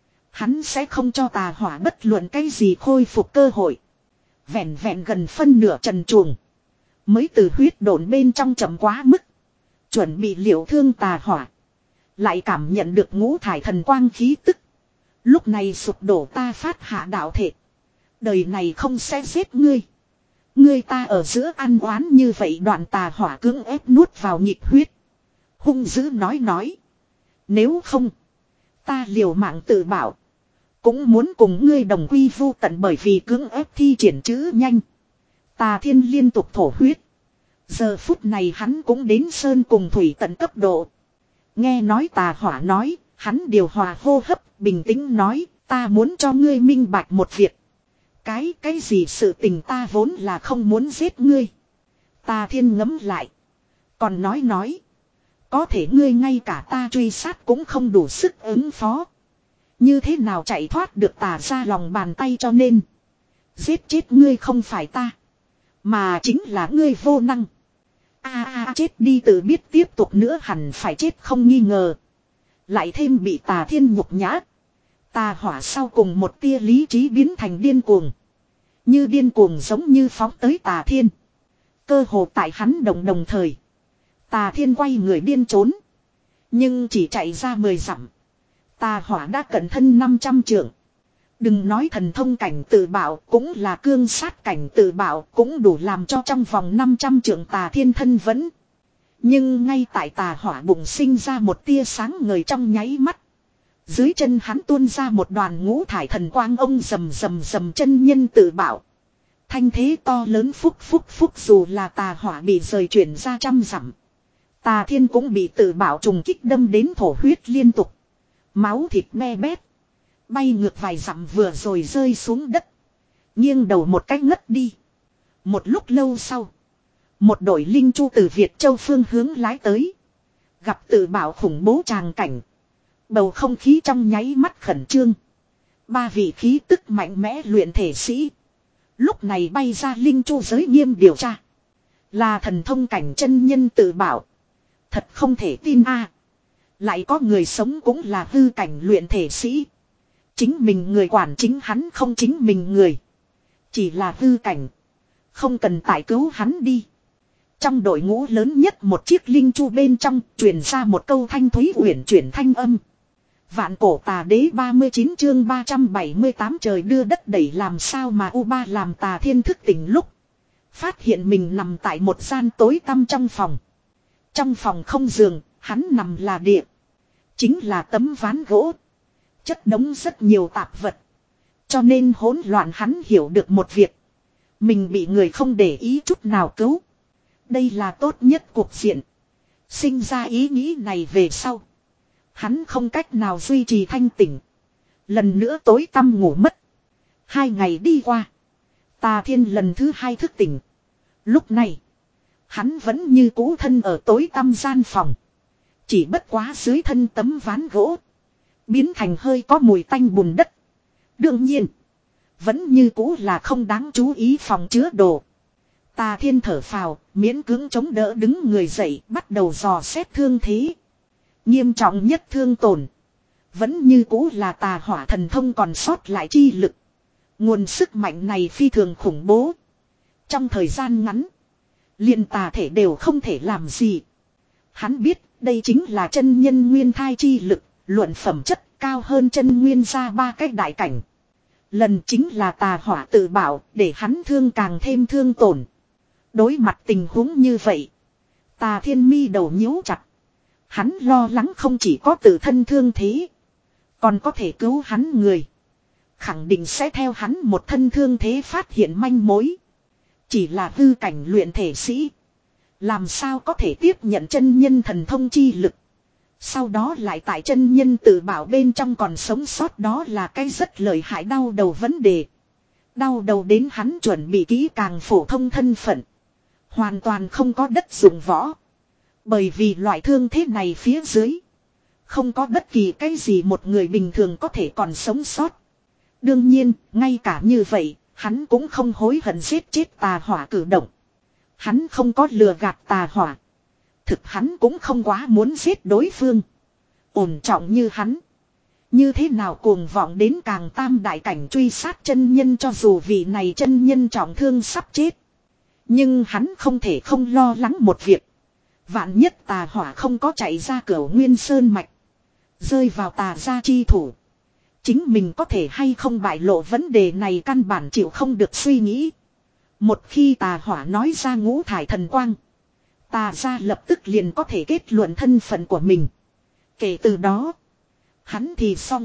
Hắn sẽ không cho tà hỏa bất luận cái gì khôi phục cơ hội. Vẹn vẹn gần phân nửa trần truồng. Mới từ huyết độn bên trong chậm quá mức. Chuẩn bị liệu thương tà hỏa. Lại cảm nhận được ngũ thải thần quang khí tức. Lúc này sụp đổ ta phát hạ đạo thể. Đời này không sẽ giết ngươi. Ngươi ta ở giữa ăn oán như vậy đoạn tà hỏa cưỡng ép nuốt vào nhịp huyết. Hung dữ nói nói. Nếu không. Ta liều mạng tự bảo. Cũng muốn cùng ngươi đồng quy vu tận bởi vì cưỡng ép thi triển chữ nhanh. Tà Thiên liên tục thổ huyết. Giờ phút này hắn cũng đến sơn cùng thủy tận cấp độ. Nghe nói tà hỏa nói, hắn điều hòa hô hấp, bình tĩnh nói, ta muốn cho ngươi minh bạch một việc. Cái, cái gì sự tình ta vốn là không muốn giết ngươi. Tà thiên ngẫm lại. Còn nói nói. Có thể ngươi ngay cả ta truy sát cũng không đủ sức ứng phó. Như thế nào chạy thoát được tà ra lòng bàn tay cho nên. Giết chết ngươi không phải ta. Mà chính là ngươi vô năng. A a chết đi tự biết tiếp tục nữa hẳn phải chết không nghi ngờ. Lại thêm bị tà thiên nhục nhã. Tà hỏa sau cùng một tia lý trí biến thành điên cuồng. Như điên cuồng giống như phóng tới tà thiên. Cơ hồ tại hắn đồng đồng thời. Tà thiên quay người điên trốn. Nhưng chỉ chạy ra mười dặm. Tà hỏa đã cận thân năm trăm trượng. Đừng nói thần thông cảnh tự bảo, cũng là cương sát cảnh tự bảo, cũng đủ làm cho trong vòng năm trăm trượng tà thiên thân vẫn. Nhưng ngay tại tà hỏa bụng sinh ra một tia sáng ngời trong nháy mắt. Dưới chân hắn tuôn ra một đoàn ngũ thải thần quang, ông rầm rầm rầm chân nhân tự bảo. Thanh thế to lớn phúc phúc phúc, dù là tà hỏa bị rời chuyển ra trăm dặm. Tà thiên cũng bị tự bảo trùng kích đâm đến thổ huyết liên tục. Máu thịt me bét. Bay ngược vài dặm vừa rồi rơi xuống đất. Nghiêng đầu một cách ngất đi. Một lúc lâu sau. Một đội linh chu từ Việt Châu phương hướng lái tới. Gặp tự bảo khủng bố tràng cảnh. Bầu không khí trong nháy mắt khẩn trương. Ba vị khí tức mạnh mẽ luyện thể sĩ. Lúc này bay ra linh chu giới nghiêm điều tra. Là thần thông cảnh chân nhân tự bảo. Thật không thể tin a. Lại có người sống cũng là hư cảnh luyện thể sĩ. Chính mình người quản chính hắn không chính mình người. Chỉ là hư cảnh. Không cần tải cứu hắn đi. Trong đội ngũ lớn nhất một chiếc linh chu bên trong truyền ra một câu thanh thúy uyển chuyển thanh âm. Vạn cổ tà đế ba mươi chín chương ba trăm bảy mươi tám trời đưa đất đẩy làm sao mà U ba làm tà thiên thức tỉnh lúc. Phát hiện mình nằm tại một gian tối tăm trong phòng. Trong phòng không giường, hắn nằm là địa. Chính là tấm ván gỗ. Chất đống rất nhiều tạp vật. Cho nên hỗn loạn hắn hiểu được một việc. Mình bị người không để ý chút nào cứu. Đây là tốt nhất cuộc diện. Sinh ra ý nghĩ này về sau. Hắn không cách nào duy trì thanh tỉnh. Lần nữa tối tăm ngủ mất. Hai ngày đi qua. Tà thiên lần thứ hai thức tỉnh. Lúc này. Hắn vẫn như cũ thân ở tối tăm gian phòng. Chỉ bất quá dưới thân tấm ván gỗ. Biến thành hơi có mùi tanh bùn đất. Đương nhiên. Vẫn như cũ là không đáng chú ý phòng chứa đồ. Tà thiên thở phào, miễn cưỡng chống đỡ đứng người dậy, bắt đầu dò xét thương thế. Nghiêm trọng nhất thương tổn. Vẫn như cũ là tà hỏa thần thông còn sót lại chi lực. Nguồn sức mạnh này phi thường khủng bố. Trong thời gian ngắn. Liền tà thể đều không thể làm gì. Hắn biết đây chính là chân nhân nguyên thai chi lực. Luận phẩm chất cao hơn chân nguyên ra ba cách đại cảnh. Lần chính là tà hỏa tự bảo để hắn thương càng thêm thương tổn. Đối mặt tình huống như vậy. Tà thiên mi đầu nhíu chặt. Hắn lo lắng không chỉ có tự thân thương thế. Còn có thể cứu hắn người. Khẳng định sẽ theo hắn một thân thương thế phát hiện manh mối. Chỉ là hư cảnh luyện thể sĩ. Làm sao có thể tiếp nhận chân nhân thần thông chi lực. Sau đó lại tại chân nhân tự bảo bên trong còn sống sót, đó là cái rất lợi hại đau đầu vấn đề. Đau đầu đến hắn chuẩn bị kỹ càng phổ thông thân phận. Hoàn toàn không có đất dụng võ. Bởi vì loại thương thế này phía dưới. Không có bất kỳ cái gì một người bình thường có thể còn sống sót. Đương nhiên, ngay cả như vậy, hắn cũng không hối hận giết chết tà hỏa cử động. Hắn không có lừa gạt tà hỏa. Thực hắn cũng không quá muốn giết đối phương. Ổn trọng như hắn. Như thế nào cuồng vọng đến càng tam đại cảnh truy sát chân nhân, cho dù vị này chân nhân trọng thương sắp chết. Nhưng hắn không thể không lo lắng một việc. Vạn nhất tà hỏa không có chạy ra cửa Nguyên Sơn Mạch. Rơi vào tà gia chi thủ. Chính mình có thể hay không bại lộ vấn đề này căn bản chịu không được suy nghĩ. Một khi tà hỏa nói ra ngũ thải thần quang. Tà gia lập tức liền có thể kết luận thân phận của mình. Kể từ đó. Hắn thì xong.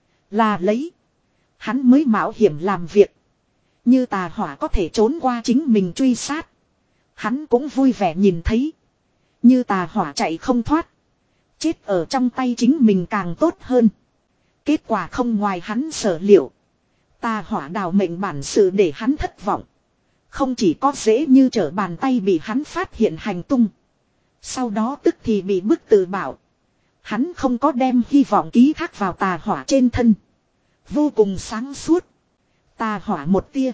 Là lấy. Hắn mới mạo hiểm làm việc. Như tà hỏa có thể trốn qua chính mình truy sát. Hắn cũng vui vẻ nhìn thấy. Như tà hỏa chạy không thoát. Chết ở trong tay chính mình càng tốt hơn. Kết quả không ngoài hắn sở liệu. Tà hỏa đào mệnh bản sự để hắn thất vọng. Không chỉ có dễ như trở bàn tay bị hắn phát hiện hành tung. Sau đó tức thì bị bức từ bảo. Hắn không có đem hy vọng ký thác vào tà hỏa trên thân. Vô cùng sáng suốt. Tà hỏa một tia.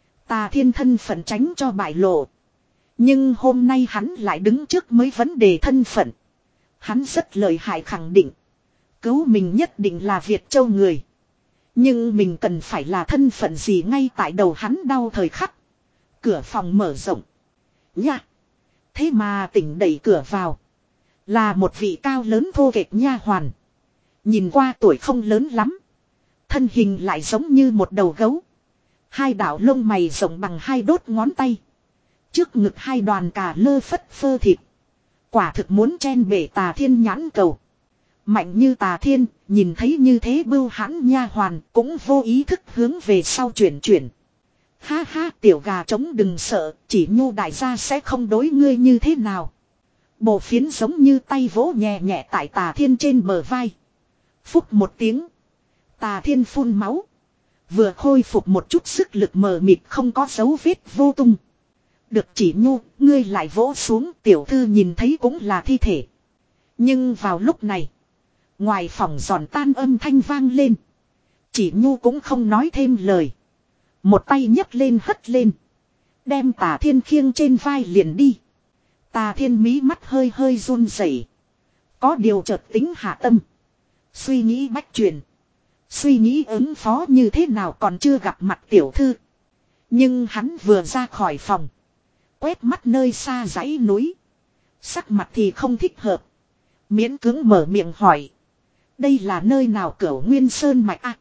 Tà thiên thân phận tránh cho bại lộ. Nhưng hôm nay hắn lại đứng trước mấy vấn đề thân phận. Hắn rất lợi hại khẳng định. Cứu mình nhất định là Việt Châu người. Nhưng mình cần phải là thân phận gì ngay tại đầu hắn đau thời khắc. Cửa phòng mở rộng. Nha. Thế mà tỉnh đẩy cửa vào. Là một vị cao lớn thô kệch nha hoàn. Nhìn qua tuổi không lớn lắm. Thân hình lại giống như một đầu gấu. Hai đạo lông mày rộng bằng hai đốt ngón tay. Trước ngực hai đoàn cà lơ phất phơ thịt. Quả thực muốn chen bể Tà Thiên nhãn cầu. Mạnh như Tà Thiên, nhìn thấy như thế bưu hãn nha hoàn cũng vô ý thức hướng về sau chuyển chuyển. Ha ha, tiểu gà trống đừng sợ, chỉ Nhu đại gia sẽ không đối ngươi như thế nào. Bộ phiến giống như tay vỗ nhẹ nhẹ tại Tà Thiên trên bờ vai. Phúc một tiếng. Tà Thiên phun máu. Vừa khôi phục một chút sức lực mờ mịt không có dấu vết vô tung. Được chỉ Nhu, ngươi lại vỗ xuống, tiểu thư nhìn thấy cũng là thi thể. Nhưng vào lúc này, ngoài phòng giòn tan âm thanh vang lên. Chỉ Nhu cũng không nói thêm lời. Một tay nhấc lên hất lên. Đem Tà Thiên khiêng trên vai liền đi. Tà Thiên mí mắt hơi hơi run rẩy. Có điều chợt tính hạ tâm. Suy nghĩ bách truyền. Suy nghĩ ứng phó như thế nào còn chưa gặp mặt tiểu thư. Nhưng hắn vừa ra khỏi phòng. Quét mắt nơi xa dãy núi. Sắc mặt thì không thích hợp. Miễn cưỡng mở miệng hỏi. Đây là nơi nào Cửu Nguyên Sơn mạch à?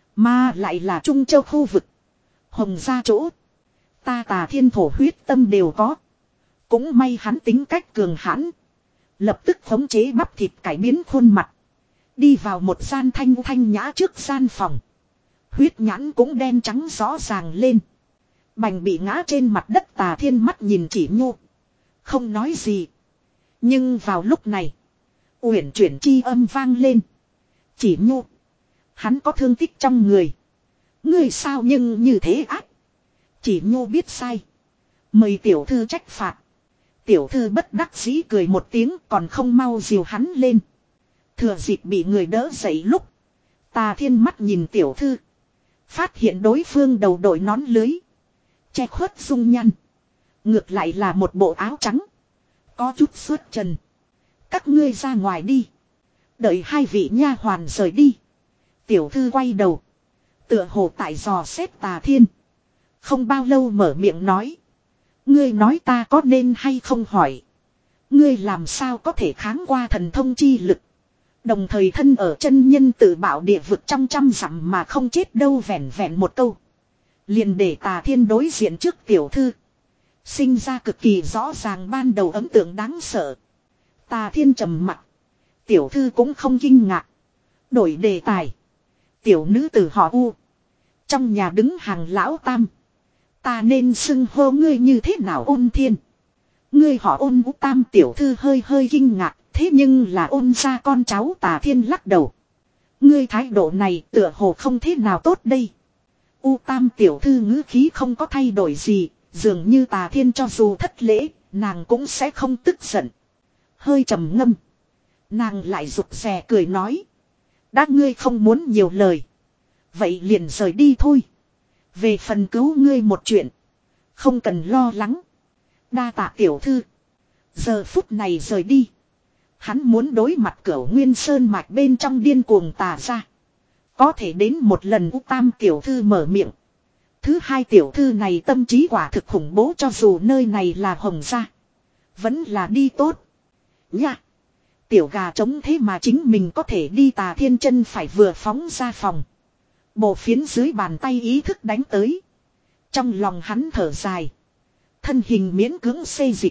Mà lại là Trung Châu khu vực. Hồng gia chỗ. Ta Tà Thiên thổ huyết tâm đều có. Cũng may hắn tính cách cường hãn. Lập tức khống chế bắp thịt cải biến khuôn mặt. Đi vào một gian thanh thanh nhã trước gian phòng. Huyết nhãn cũng đen trắng rõ ràng lên. Bành bị ngã trên mặt đất Tà Thiên mắt nhìn Chỉ Nhu. Không nói gì. Nhưng vào lúc này. Uyển chuyển chi âm vang lên. Chỉ Nhu. Hắn có thương tích trong người. Ngươi sao nhưng như thế ác. Chỉ Nhu biết sai. Mời tiểu thư trách phạt. Tiểu thư bất đắc dĩ cười một tiếng còn không mau dìu hắn lên. Thừa dịp bị người đỡ dậy lúc. Tà Thiên mắt nhìn tiểu thư. Phát hiện đối phương đầu đội nón lưới. Che khuất dung nhăn. Ngược lại là một bộ áo trắng. Có chút xuất trần. Các ngươi ra ngoài đi. Đợi hai vị nha hoàn rời đi. Tiểu thư quay đầu. Tựa hồ tại dò xét Tà Thiên. Không bao lâu mở miệng nói. Ngươi nói ta có nên hay không hỏi. Ngươi làm sao có thể kháng qua thần thông chi lực. Đồng thời thân ở chân nhân tự bảo địa vực trong trăm dặm mà không chết đâu vẻn vẹn một câu. Liền để Tà Thiên đối diện trước tiểu thư. Sinh ra cực kỳ rõ ràng ban đầu ấn tượng đáng sợ. Tà Thiên trầm mặt. Tiểu thư cũng không kinh ngạc. Đổi đề tài. Tiểu nữ tử họ U. Trong nhà đứng hàng lão tam. Ta nên xưng hô ngươi như thế nào Ôn Thiên. Ngươi họ Ôn U Tam tiểu thư hơi hơi kinh ngạc. Thế nhưng là Ôn gia con cháu Tà Thiên lắc đầu. Ngươi thái độ này tựa hồ không thế nào tốt đây. U Tam tiểu thư ngữ khí không có thay đổi gì. Dường như Tà Thiên cho dù thất lễ. Nàng cũng sẽ không tức giận. Hơi trầm ngâm. Nàng lại rụt rè cười nói. Đã ngươi không muốn nhiều lời. Vậy liền rời đi thôi. Về phần cứu ngươi một chuyện. Không cần lo lắng. Đa tạ tiểu thư. Giờ phút này rời đi. Hắn muốn đối mặt Cửu Nguyên Sơn mạch bên trong điên cuồng Tà ra. Có thể đến một lần U Tam tiểu thư mở miệng. Thứ hai tiểu thư này tâm trí quả thực khủng bố cho dù nơi này là Hồng gia. Vẫn là đi tốt. Nha. Tiểu gà trống thế mà chính mình có thể đi Tà Thiên chân phải vừa phóng ra phòng. Bộ phiến dưới bàn tay ý thức đánh tới. Trong lòng hắn thở dài. Thân hình miễn cưỡng xê dịch.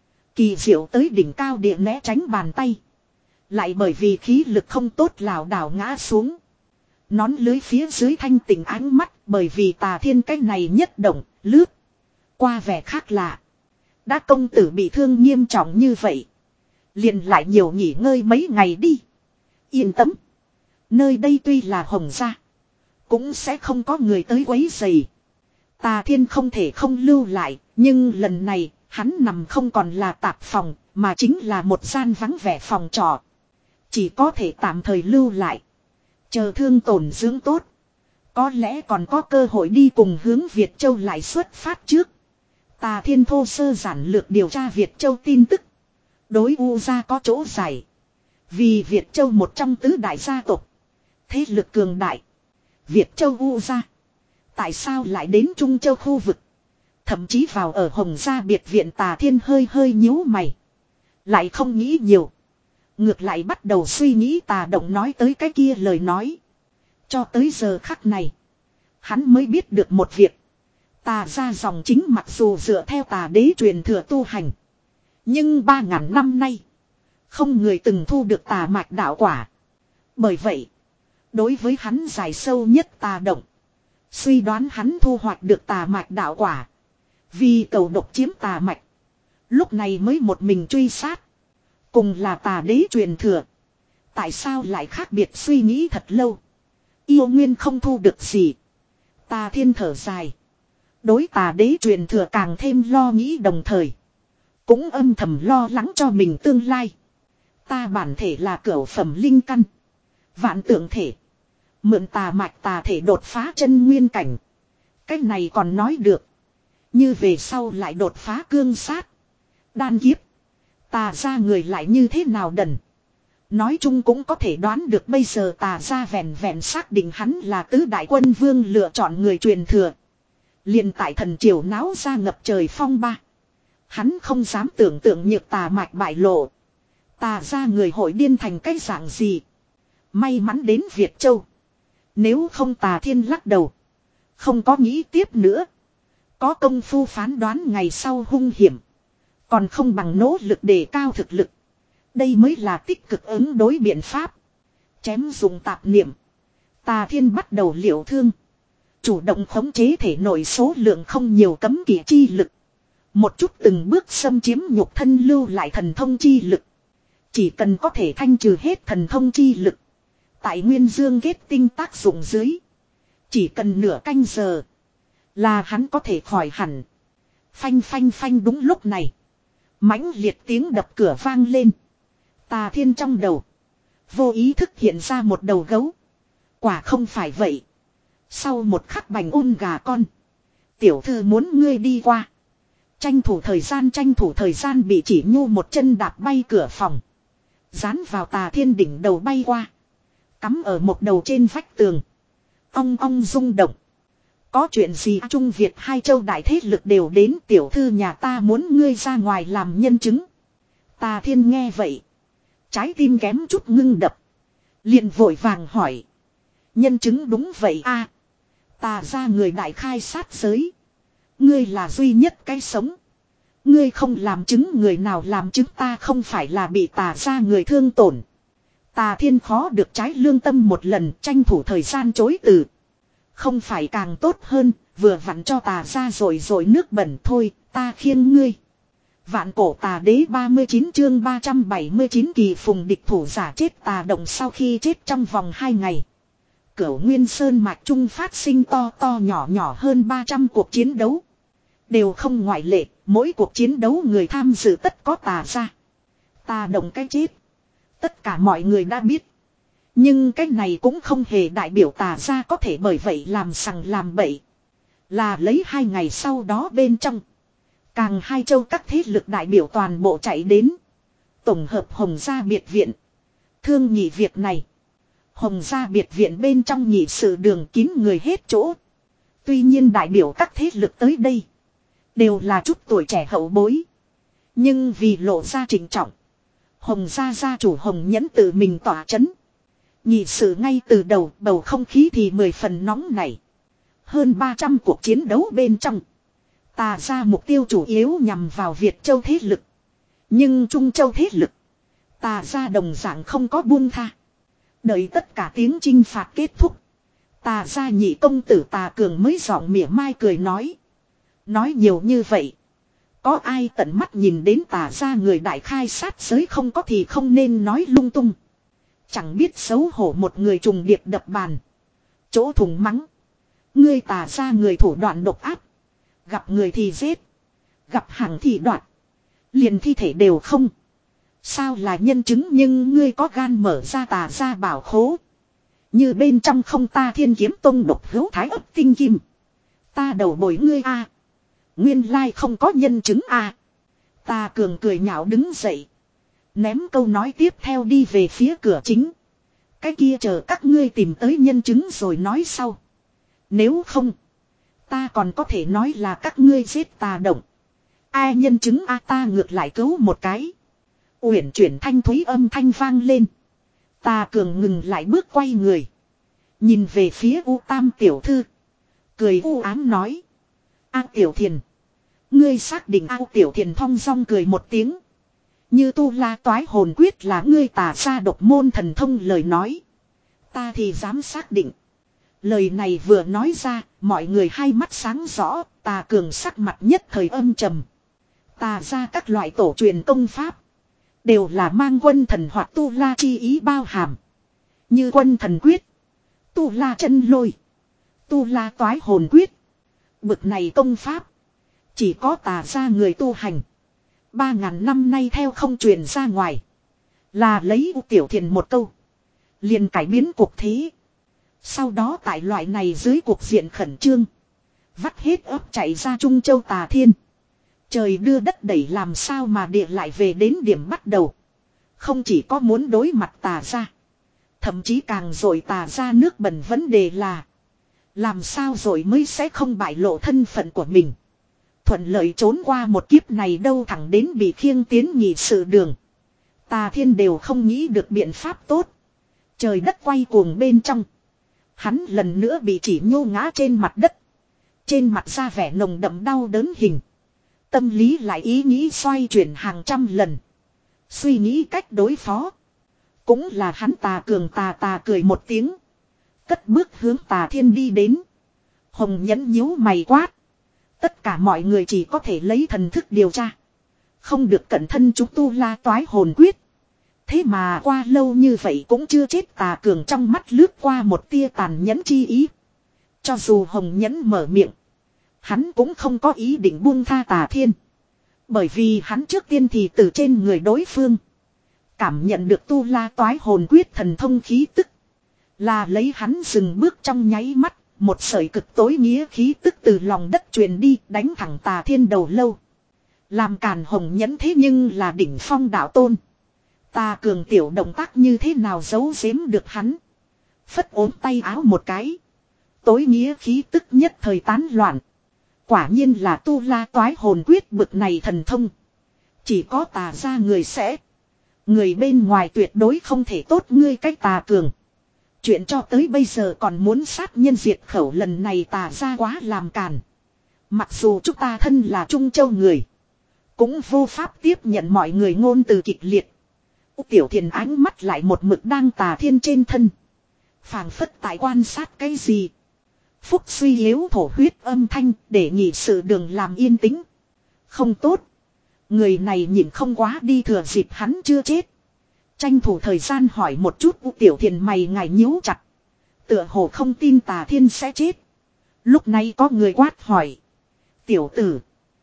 Kỳ diệu tới đỉnh cao địa né tránh bàn tay. Lại bởi vì khí lực không tốt lảo đảo ngã xuống. Nón lưới phía dưới thanh tỉnh ánh mắt bởi vì Tà Thiên cái này nhất động, lướt. Qua vẻ khác lạ. Đã công tử bị thương nghiêm trọng như vậy. Liền lại nhiều nghỉ ngơi mấy ngày đi. Yên tâm. Nơi đây tuy là Hồng gia, cũng sẽ không có người tới quấy rầy. Tà Thiên không thể không lưu lại. Nhưng lần này hắn nằm không còn là tạp phòng, mà chính là một gian vắng vẻ phòng trọ. Chỉ có thể tạm thời lưu lại. Chờ thương tổn dưỡng tốt. Có lẽ còn có cơ hội đi cùng hướng Việt Châu lại xuất phát trước. Tà Thiên thô sơ giản lược điều tra Việt Châu tin tức. Đối U gia có chỗ giải. Vì Việt Châu một trong tứ đại gia tộc. Thế lực cường đại. Việt Châu U gia. Tại sao lại đến Trung Châu khu vực? Thậm chí vào ở Hồng gia biệt viện. Tà Thiên hơi hơi nhíu mày. Lại không nghĩ nhiều. Ngược lại bắt đầu suy nghĩ Tà Động nói tới cái kia lời nói. Cho tới giờ khắc này. Hắn mới biết được một việc. Tà gia dòng chính mặc dù dựa theo tà đế truyền thừa tu hành. Nhưng ba ngàn năm nay. Không người từng thu được tà mạch đạo quả. Bởi vậy. Đối với hắn giải sâu nhất Tà Động. Suy đoán hắn thu hoạch được tà mạch đạo quả. Vì cầu độc chiếm tà mạch. Lúc này mới một mình truy sát. Cùng là tà đế truyền thừa. Tại sao lại khác biệt suy nghĩ thật lâu. Yêu nguyên không thu được gì. Tà Thiên thở dài. Đối tà đế truyền thừa càng thêm lo nghĩ đồng thời. Cũng âm thầm lo lắng cho mình tương lai. Ta bản thể là cửu phẩm linh căn. Vạn tượng thể. Mượn tà mạch tà thể đột phá chân nguyên cảnh. Cách này còn nói được. Như về sau lại đột phá cương sát. Đan kiếp. Tà ra người lại như thế nào đần. Nói chung cũng có thể đoán được bây giờ tà ra vẹn vẹn xác định hắn là tứ đại quân vương lựa chọn người truyền thừa. Liền tại thần triều náo ra ngập trời phong ba. Hắn không dám tưởng tượng nhược tà mạch bại lộ. Tà ra người hội điên thành cái dạng gì. May mắn đến Việt Châu. Nếu không Tà Thiên lắc đầu. Không có nghĩ tiếp nữa. Có công phu phán đoán ngày sau hung hiểm. Còn không bằng nỗ lực đề cao thực lực. Đây mới là tích cực ứng đối biện pháp. Chém dùng tạp niệm. Tà Thiên bắt đầu liệu thương. Chủ động khống chế thể nội số lượng không nhiều cấm kỵ chi lực. Một chút từng bước xâm chiếm nhục thân lưu lại thần thông chi lực. Chỉ cần có thể thanh trừ hết thần thông chi lực. Tại nguyên dương kết tinh tác dụng dưới. Chỉ cần nửa canh giờ. Là hắn có thể khỏi hẳn. Phanh phanh phanh đúng lúc này. Mãnh liệt tiếng đập cửa vang lên. Tà Thiên trong đầu. Vô ý thức hiện ra một đầu gấu. Quả không phải vậy. Sau một khắc bành ôn gà con. Tiểu thư muốn ngươi đi qua. Tranh thủ thời gian tranh thủ thời gian bị chỉ nhu một chân đạp bay cửa phòng. Dán vào Tà Thiên đỉnh đầu bay qua. Cắm ở một đầu trên vách tường. Ong ong rung động. Có chuyện gì Trung Việt hai châu đại thế lực đều đến tiểu thư nhà ta muốn ngươi ra ngoài làm nhân chứng. Tà Thiên nghe vậy. Trái tim kém chút ngưng đập. Liền vội vàng hỏi. Nhân chứng đúng vậy a à, Tà ra người đại khai sát giới. Ngươi là duy nhất cái sống. Ngươi không làm chứng người nào làm chứng ta không phải là bị tà ra người thương tổn. Tà Thiên khó được trái lương tâm một lần tranh thủ thời gian chối từ. Không phải càng tốt hơn, vừa vặn cho tà ra rồi rồi nước bẩn thôi, ta khiêng ngươi. Vạn cổ tà đế ba mươi chín chương ba trăm bảy mươi chín kỳ phùng địch thủ giả chết Tà Động sau khi chết trong vòng hai ngày. Cửu Nguyên Sơn mạch trung phát sinh to to nhỏ nhỏ hơn ba trăm cuộc chiến đấu. Đều không ngoại lệ, mỗi cuộc chiến đấu người tham dự tất có tà ra. Tà Động cái chết. Tất cả mọi người đã biết. Nhưng cái này cũng không hề đại biểu tà ra có thể bởi vậy làm sằng làm bậy. Là lấy hai ngày sau đó bên trong. Càng hai châu các thế lực đại biểu toàn bộ chạy đến. Tổng hợp Hồng gia biệt viện. Thương nhị việc này. Hồng gia biệt viện bên trong nhị sự đường kín người hết chỗ. Tuy nhiên đại biểu các thế lực tới đây. Đều là chút tuổi trẻ hậu bối. Nhưng vì lộ ra trình trọng. Hồng gia gia chủ Hồng Nhẫn tự mình tỏa chấn. Nhị sự ngay từ đầu bầu không khí thì mười phần nóng nảy. Hơn ba trăm cuộc chiến đấu bên trong. Tà ra mục tiêu chủ yếu nhằm vào Việt Châu thế lực. Nhưng Trung Châu thế lực. Tà ra đồng dạng không có buông tha. Đợi tất cả tiếng chinh phạt kết thúc. Tà ra nhị công tử Tà Cường mới giọng mỉa mai cười nói. Nói nhiều như vậy. Có ai tận mắt nhìn đến tà ra người đại khai sát giới không có thì không nên nói lung tung. Chẳng biết xấu hổ một người trùng điệp đập bàn. Chỗ thùng mắng. Ngươi tà ra người thủ đoạn độc ác. Gặp người thì giết. Gặp hàng thì đoạt. Liền thi thể đều không. Sao là nhân chứng nhưng ngươi có gan mở ra tà ra bảo khố. Như bên trong không ta Thiên Kiếm Tông độc hữu thái ấp tinh kim. Ta đầu bồi ngươi a. Nguyên lai không có nhân chứng a. Ta cường cười nhạo đứng dậy. Ném câu nói tiếp theo đi về phía cửa chính. Cái kia chờ các ngươi tìm tới nhân chứng rồi nói sau. Nếu không. Ta còn có thể nói là các ngươi giết tà động. Ai nhân chứng a ta ngược lại cứu một cái. Uyển chuyển thanh thúy âm thanh vang lên. Ta cường ngừng lại bước quay người. Nhìn về phía U Tam tiểu thư. Cười u ám nói. A tiểu thiền. Ngươi xác định A tiểu thiền thong dong cười một tiếng. Như tu la toái hồn quyết là ngươi tà ra độc môn thần thông lời nói. Ta thì dám xác định. Lời này vừa nói ra, mọi người hai mắt sáng rõ, tà cường sắc mặt nhất thời âm trầm. Tà ra các loại tổ truyền công pháp. Đều là mang quân thần hoặc tu la chi ý bao hàm. Như quân thần quyết. Tu la chân lôi. Tu la toái hồn quyết. Bực này công pháp. Chỉ có tà ra người tu hành. Ba ngàn năm nay theo không truyền ra ngoài. Là lấy U Tiểu Thiền một câu. Liền cải biến cuộc thế. Sau đó tại loại này dưới cuộc diện khẩn trương. Vắt hết ấp chạy ra Trung Châu Tà Thiên. Trời đưa đất đẩy làm sao mà địa lại về đến điểm bắt đầu. Không chỉ có muốn đối mặt tà ra. Thậm chí càng rồi tà ra nước bẩn vấn đề là. Làm sao rồi mới sẽ không bại lộ thân phận của mình. Thuận lợi trốn qua một kiếp này đâu thẳng đến bị khiêng tiến nhị sự đường. Tà Thiên đều không nghĩ được biện pháp tốt. Trời đất quay cuồng bên trong. Hắn lần nữa bị chỉ nhô ngã trên mặt đất. Trên mặt ra vẻ nồng đậm đau đớn hình. Tâm lý lại ý nghĩ xoay chuyển hàng trăm lần. Suy nghĩ cách đối phó. Cũng là hắn tà cường tà tà cười một tiếng. Cất bước hướng Tà Thiên đi đến. Hồng nhẫn nhíu mày quát. Tất cả mọi người chỉ có thể lấy thần thức điều tra. Không được cẩn thân chúng tu la toái hồn quyết. Thế mà qua lâu như vậy cũng chưa chết Tà cường trong mắt lướt qua một tia tàn nhẫn chi ý. Cho dù Hồng nhẫn mở miệng. Hắn cũng không có ý định buông tha Tà Thiên. Bởi vì hắn trước tiên thì từ trên người đối phương. Cảm nhận được tu la toái hồn quyết thần thông khí tức. Là lấy hắn dừng bước trong nháy mắt. Một sợi cực tối nghĩa khí tức từ lòng đất truyền đi đánh thẳng Tà Thiên đầu lâu. Làm càn Hồng nhẫn thế nhưng là đỉnh phong đạo tôn. Tà cường tiểu động tác như thế nào giấu giếm được hắn. Phất ốm tay áo một cái. Tối nghĩa khí tức nhất thời tán loạn. Quả nhiên là tu la toái hồn quyết bực này thần thông. Chỉ có tà ra người sẽ. Người bên ngoài tuyệt đối không thể tốt ngươi cách Tà cường. Chuyện cho tới bây giờ còn muốn sát nhân diệt khẩu lần này tà ra quá làm càn. Mặc dù chúng ta thân là Trung Châu người. Cũng vô pháp tiếp nhận mọi người ngôn từ kịch liệt. Tiểu Thiền ánh mắt lại một mực đang Tà Thiên trên thân. Phảng phất tại quan sát cái gì. Phúc suy yếu thổ huyết âm thanh để nhị sự đường làm yên tĩnh. Không tốt. Người này nhìn không quá đi thừa dịp hắn chưa chết. Tranh thủ thời gian hỏi một chút U Tiểu Thiền mày ngài nhíu chặt. Tựa hồ không tin Tà Thiên sẽ chết. Lúc này có người quát hỏi. Tiểu tử.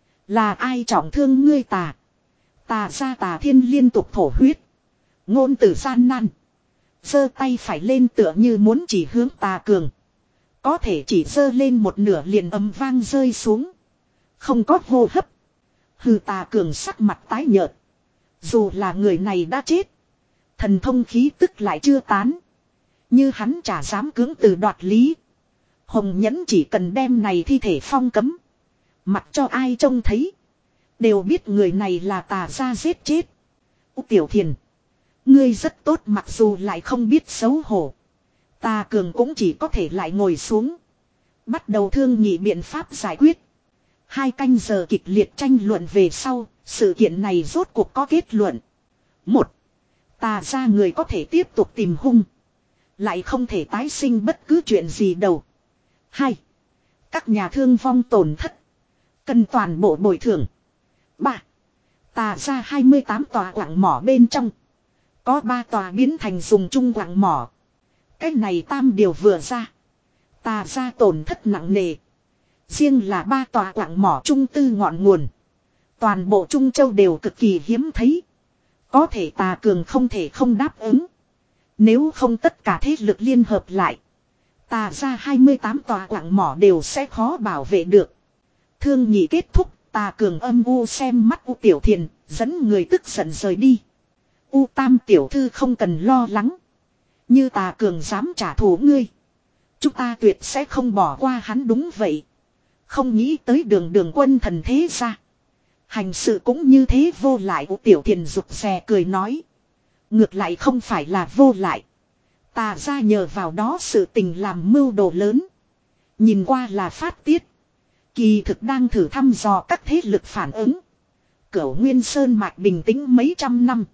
Là ai trọng thương ngươi tà? Tà ra Tà Thiên liên tục thổ huyết. Ngôn từ gian nan. Giơ tay phải lên tựa như muốn chỉ hướng Tà cường. Có thể chỉ giơ lên một nửa liền ầm vang rơi xuống. Không có hô hấp. Hừ Tà cường sắc mặt tái nhợt. Dù là người này đã chết. Thần thông khí tức lại chưa tán. Như hắn chả dám cưỡng từ đoạt lý. Hồng nhẫn chỉ cần đem này thi thể phong cấm. Mặc cho ai trông thấy. Đều biết người này là tà ra giết chết. U Tiểu Thiền. Ngươi rất tốt mặc dù lại không biết xấu hổ. Tà cường cũng chỉ có thể lại ngồi xuống. Bắt đầu thương nghị biện pháp giải quyết. Hai canh giờ kịch liệt tranh luận về sau. Sự kiện này rốt cuộc có kết luận. Một. Tà ra người có thể tiếp tục tìm hung. Lại không thể tái sinh bất cứ chuyện gì đâu. Hai. Các nhà thương vong tổn thất. Cần toàn bộ bồi thường. Ba. Tà ra hai mươi tám tòa quặng mỏ bên trong. Có ba tòa biến thành dùng chung quặng mỏ. Cái này tam điều vừa ra. Tà ra tổn thất nặng nề. Riêng là ba tòa quặng mỏ trung tư ngọn nguồn. Toàn bộ Trung Châu đều cực kỳ hiếm thấy. Có thể Tà Cường không thể không đáp ứng. Nếu không tất cả thế lực liên hợp lại. Tà ra hai mươi tám tòa quặng mỏ đều sẽ khó bảo vệ được. Thương nhị kết thúc, Tà Cường âm u xem mắt U Tiểu Thiền, dẫn người tức giận rời đi. U Tam tiểu thư không cần lo lắng. Như Tà Cường dám trả thù ngươi, chúng ta tuyệt sẽ không bỏ qua hắn. Đúng vậy. Không nghĩ tới đường đường quân thần thế ra. Hành sự cũng như thế vô lại. U Tiểu Thiền rụt rè cười nói. Ngược lại không phải là vô lại. Tà ra nhờ vào đó sự tình làm mưu đồ lớn. Nhìn qua là phát tiết. Kỳ thực đang thử thăm dò các thế lực phản ứng. Cửu Nguyên Sơn mạch bình tĩnh mấy trăm năm.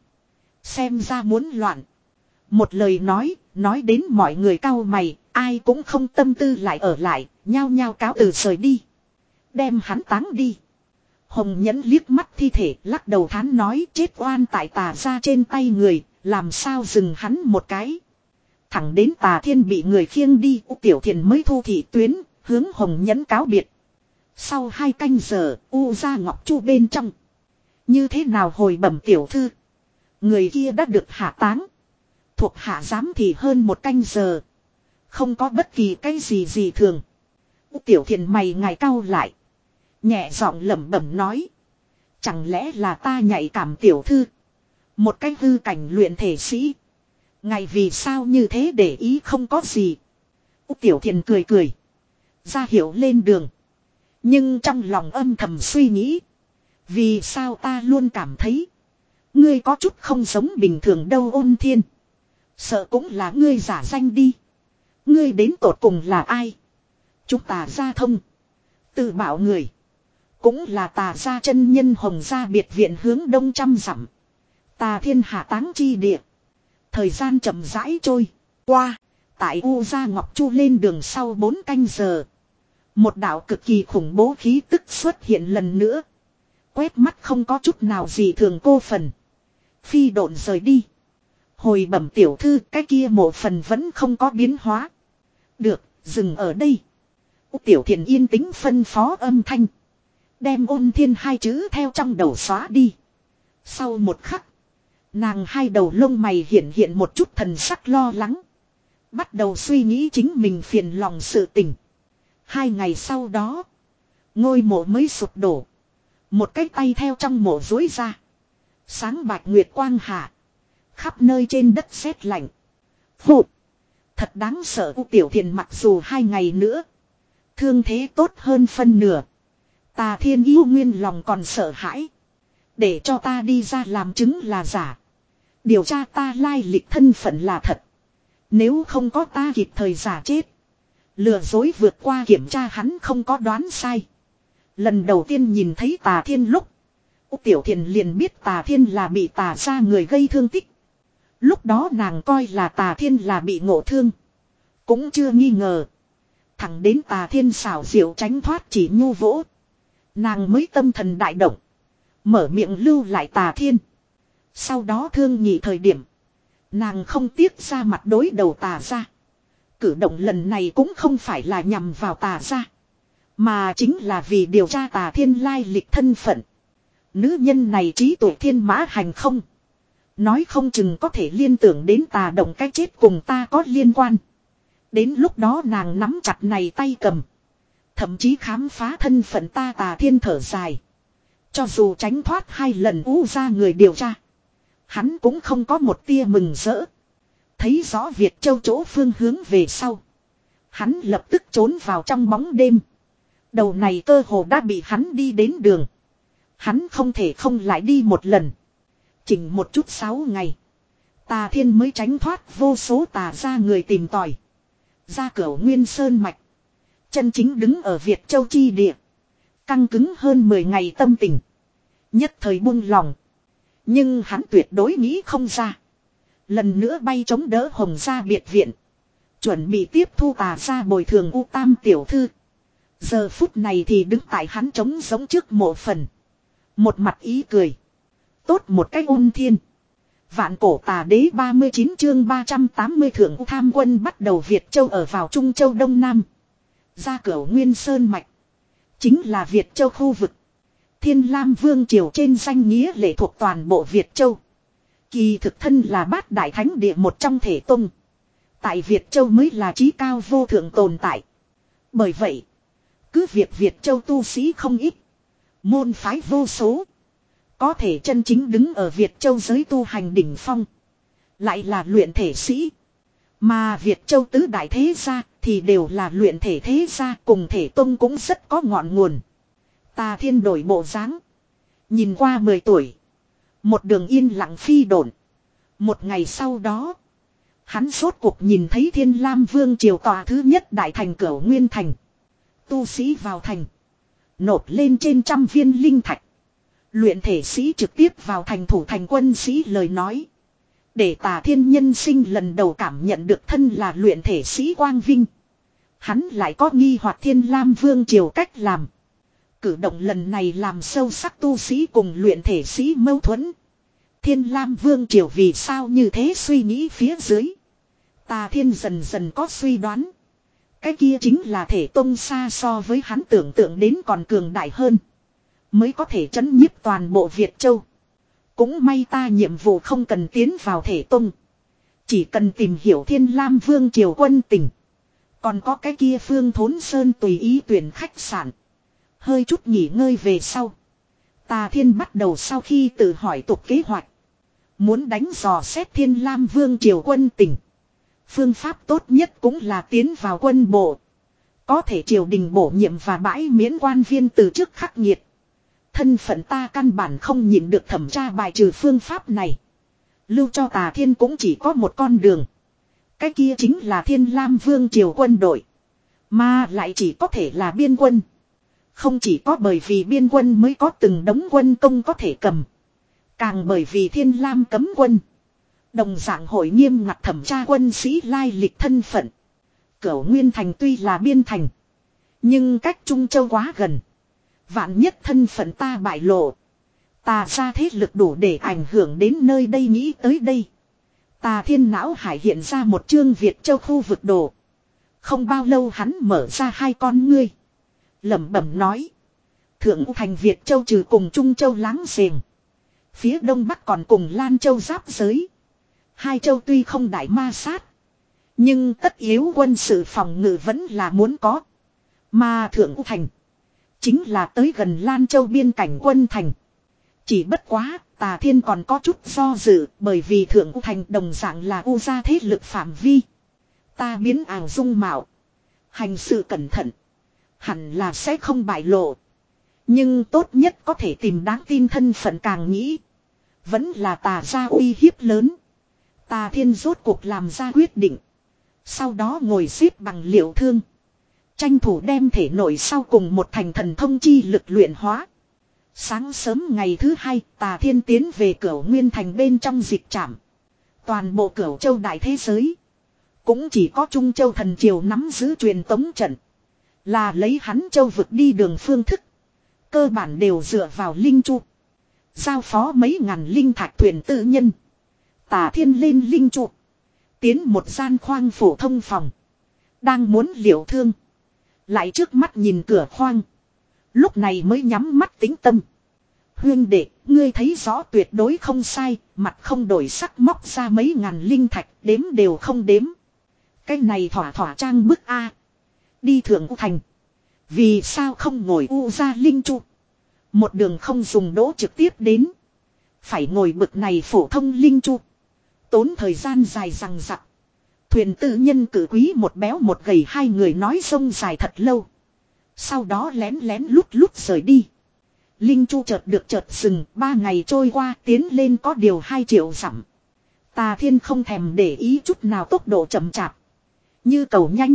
Xem ra muốn loạn. Một lời nói, nói đến mọi người cau mày, ai cũng không tâm tư lại ở lại, nhao nhao cáo từ rời đi. Đem hắn táng đi. Hồng Nhẫn liếc mắt thi thể, lắc đầu thán nói chết oan tại Tà ra trên tay người, làm sao dừng hắn một cái. Thẳng đến Tà Thiên bị người khiêng đi, U Tiểu Thiền mới thu thị tuyến, hướng Hồng Nhẫn cáo biệt. Sau hai canh giờ, U ra Ngọc Chu bên trong. Như thế nào hồi bẩm tiểu thư? Người kia đã được hạ táng. Thuộc hạ giám thì hơn một canh giờ. Không có bất kỳ cái gì gì thường. U Tiểu Thiền mày ngài cau lại. Nhẹ giọng lẩm bẩm nói. Chẳng lẽ là ta nhạy cảm tiểu thư? Một cái hư cảnh luyện thể sĩ. Ngài vì sao như thế để ý không có gì. U Tiểu Thiền cười cười. Ra hiệu lên đường. Nhưng trong lòng âm thầm suy nghĩ. Vì sao ta luôn cảm thấy. Ngươi có chút không giống bình thường đâu Ôn Thiên. Sợ cũng là ngươi giả danh đi. Ngươi đến tột cùng là ai? Chúng ta ra thông. Tự bảo người. Cũng là Tà gia chân nhân Hồng gia biệt viện hướng đông trăm dặm. Tà Thiên hạ táng chi địa. Thời gian chậm rãi trôi qua. Tại U gia Ngọc Chu lên đường sau bốn canh giờ. Một đạo cực kỳ khủng bố khí tức xuất hiện lần nữa. Quét mắt không có chút nào gì thường cô phần. Phi độn rời đi. Hồi bẩm tiểu thư, cái kia mộ phần vẫn không có biến hóa. Được, dừng ở đây. U Tiểu Thiền yên tĩnh phân phó âm thanh. Đem Ôn Thiên hai chữ theo trong đầu xóa đi. Sau một khắc. Nàng hai đầu lông mày hiện hiện một chút thần sắc lo lắng. Bắt đầu suy nghĩ chính mình phiền lòng sự tình. Hai ngày sau đó. Ngôi mộ mới sụp đổ. Một cái tay theo trong mộ dối ra. Sáng bạch nguyệt quang hạ. Khắp nơi trên đất sét lạnh. Hụt. Thật đáng sợ. U Tiểu Thiền mặc dù hai ngày nữa. Thương thế tốt hơn phân nửa. Tà Thiên yêu nguyên lòng còn sợ hãi. Để cho ta đi ra làm chứng là giả. Điều tra ta lai lịch thân phận là thật. Nếu không có ta kịp thời giả chết. Lừa dối vượt qua kiểm tra hắn không có đoán sai. Lần đầu tiên nhìn thấy Tà Thiên lúc. U Tiểu Thiền liền biết Tà Thiên là bị Tà gia người gây thương tích. Lúc đó nàng coi là Tà Thiên là bị ngộ thương. Cũng chưa nghi ngờ. Thẳng đến Tà Thiên xảo diệu tránh thoát chỉ nhu vỗ. Nàng mới tâm thần đại động. Mở miệng lưu lại Tà Thiên. Sau đó thương nhị thời điểm. Nàng không tiếc ra mặt đối đầu Tà gia. Cử động lần này cũng không phải là nhằm vào Tà gia. Mà chính là vì điều tra Tà Thiên lai lịch thân phận. Nữ nhân này trí tuệ thiên mã hành không. Nói không chừng có thể liên tưởng đến Tà Động cái chết cùng ta có liên quan. Đến lúc đó nàng nắm chặt này tay cầm. Thậm chí khám phá thân phận ta Tà Thiên thở dài. Cho dù tránh thoát hai lần U ra người điều tra. Hắn cũng không có một tia mừng rỡ. Thấy rõ Việt Châu chỗ phương hướng về sau. Hắn lập tức trốn vào trong bóng đêm. Đầu này cơ hồ đã bị hắn đi đến đường. Hắn không thể không lại đi một lần. Chỉnh một chút sáu ngày. Tà Thiên mới tránh thoát vô số tà gia người tìm tòi. Ra cửa Nguyên Sơn mạch. Chân chính đứng ở Việt Châu chi địa. Căng cứng hơn mười ngày tâm tình. Nhất thời buông lòng. Nhưng hắn tuyệt đối nghĩ không ra. Lần nữa bay chống đỡ Hồng gia biệt viện. Chuẩn bị tiếp thu Tà gia bồi thường U Tam tiểu thư. Giờ phút này thì đứng tại hắn trống giống trước mộ phần. Một mặt ý cười. Tốt một cách ôn thiên. Vạn cổ tà đế ba mươi chín chương ba trăm tám mươi thượng tham quân bắt đầu Việt Châu ở vào Trung Châu Đông Nam. Ra cửa Nguyên Sơn Mạch. Chính là Việt Châu khu vực. Thiên Lam Vương Triều trên danh nghĩa lệ thuộc toàn bộ Việt Châu. Kỳ thực thân là bát đại thánh địa một trong thể tông. Tại Việt Châu mới là trí cao vô thượng tồn tại. Bởi vậy, cứ việc Việt Châu tu sĩ không ít. Môn phái vô số. Có thể chân chính đứng ở Việt Châu giới tu hành đỉnh phong. Lại là luyện thể sĩ. Mà Việt Châu tứ đại thế gia thì đều là luyện thể thế gia, cùng thể tông cũng rất có ngọn nguồn. Tà Thiên đổi bộ dáng. Nhìn qua mười tuổi. Một đường yên lặng phi độn. Một ngày sau đó. Hắn rốt cuộc nhìn thấy Thiên Lam Vương triều tòa thứ nhất đại thành Cửu Nguyên Thành. Tu sĩ vào thành. Nộp lên trên trăm viên linh thạch. Luyện thể sĩ trực tiếp vào thành thủ thành quân sĩ lời nói. Để Tà Thiên nhân sinh lần đầu cảm nhận được thân là luyện thể sĩ quang vinh. Hắn lại có nghi hoặc Thiên Lam Vương triều cách làm. Cử động lần này làm sâu sắc tu sĩ cùng luyện thể sĩ mâu thuẫn. Thiên Lam Vương triều vì sao như thế suy nghĩ phía dưới. Tà Thiên dần dần có suy đoán. Cái kia chính là thể tông xa so với hắn tưởng tượng đến còn cường đại hơn. Mới có thể trấn nhiếp toàn bộ Việt Châu. Cũng may ta nhiệm vụ không cần tiến vào thể tông. Chỉ cần tìm hiểu Thiên Lam Vương triều quân tình. Còn có cái kia Phương Thốn Sơn tùy ý tuyển khách sạn. Hơi chút nghỉ ngơi về sau. Tà Thiên bắt đầu sau khi tự hỏi tục kế hoạch. Muốn đánh dò xét Thiên Lam Vương triều quân tình. Phương pháp tốt nhất cũng là tiến vào quân bộ. Có thể triều đình bổ nhiệm và bãi miễn quan viên từ chức khắc nghiệt. Thân phận ta căn bản không nhịn được thẩm tra bài trừ phương pháp này. Lưu cho Tà Thiên cũng chỉ có một con đường. Cái kia chính là Thiên Lam Vương triều quân đội. Mà lại chỉ có thể là biên quân. Không chỉ có bởi vì biên quân mới có từng đống quân công có thể cầm. Càng bởi vì Thiên Lam cấm quân. Đồng dạng hội nghiêm ngặt thẩm tra quân sĩ lai lịch thân phận. Cửu Nguyên Thành tuy là biên thành. Nhưng cách Trung Châu quá gần. Vạn nhất thân phận ta bại lộ. Tà ra thế lực đủ để ảnh hưởng đến nơi đây nghĩ tới đây. Tà Thiên não hải hiện ra một chương Việt Châu khu vực đồ. Không bao lâu hắn mở ra hai con ngươi. Lẩm bẩm nói. Thượng thành Việt Châu trừ cùng Trung Châu láng giềng. Phía đông bắc còn cùng Lan Châu giáp giới. Hai châu tuy không đại ma sát. Nhưng tất yếu quân sự phòng ngự vẫn là muốn có. Mà Thượng thành. Chính là tới gần Lan Châu biên cảnh quân thành. Chỉ bất quá, Tà Thiên còn có chút do dự, bởi vì Thượng thành đồng dạng là u gia thế lực phạm vi. Ta biến ảo dung mạo. Hành sự cẩn thận. Hẳn là sẽ không bại lộ. Nhưng tốt nhất có thể tìm đáng tin thân phận càng nghĩ. Vẫn là Tà gia uy hiếp lớn. Tà Thiên rốt cuộc làm ra quyết định. Sau đó ngồi xếp bằng liệu thương. Tranh thủ đem thể nội sau cùng một thành thần thông chi lực luyện hóa. Sáng sớm ngày thứ hai, Tà Thiên tiến về Cửu Nguyên Thành bên trong dịch trảm. Toàn bộ Cửu Châu đại thế giới. Cũng chỉ có Trung Châu thần triều nắm giữ truyền tống trận. Là lấy hắn châu vực đi đường phương thức. Cơ bản đều dựa vào linh chu. Giao phó mấy ngàn linh thạch thuyền tự nhân. Tà Thiên lên linh chu. Tiến một gian khoang phổ thông phòng. Đang muốn liệu thương. Lại trước mắt nhìn cửa khoang. Lúc này mới nhắm mắt tĩnh tâm. Huyên đệ, ngươi thấy rõ tuyệt đối không sai. Mặt không đổi sắc móc ra mấy ngàn linh thạch. Đếm đều không đếm. Cái này thỏa thỏa trang bức A. Đi Thượng Thành. Vì sao không ngồi u ra linh chu. Một đường không dùng đỗ trực tiếp đến. Phải ngồi bực này phổ thông linh chu. Tốn thời gian dài rằng rặc. Thuyền tư nhân cử quý một béo một gầy hai người nói sông dài thật lâu. Sau đó lén lén lút lút rời đi. Linh chu chợt được chợt dừng. Ba ngày trôi qua tiến lên có điều hai triệu dặm. Tà Thiên không thèm để ý chút nào tốc độ chậm chạp. Như cầu nhanh.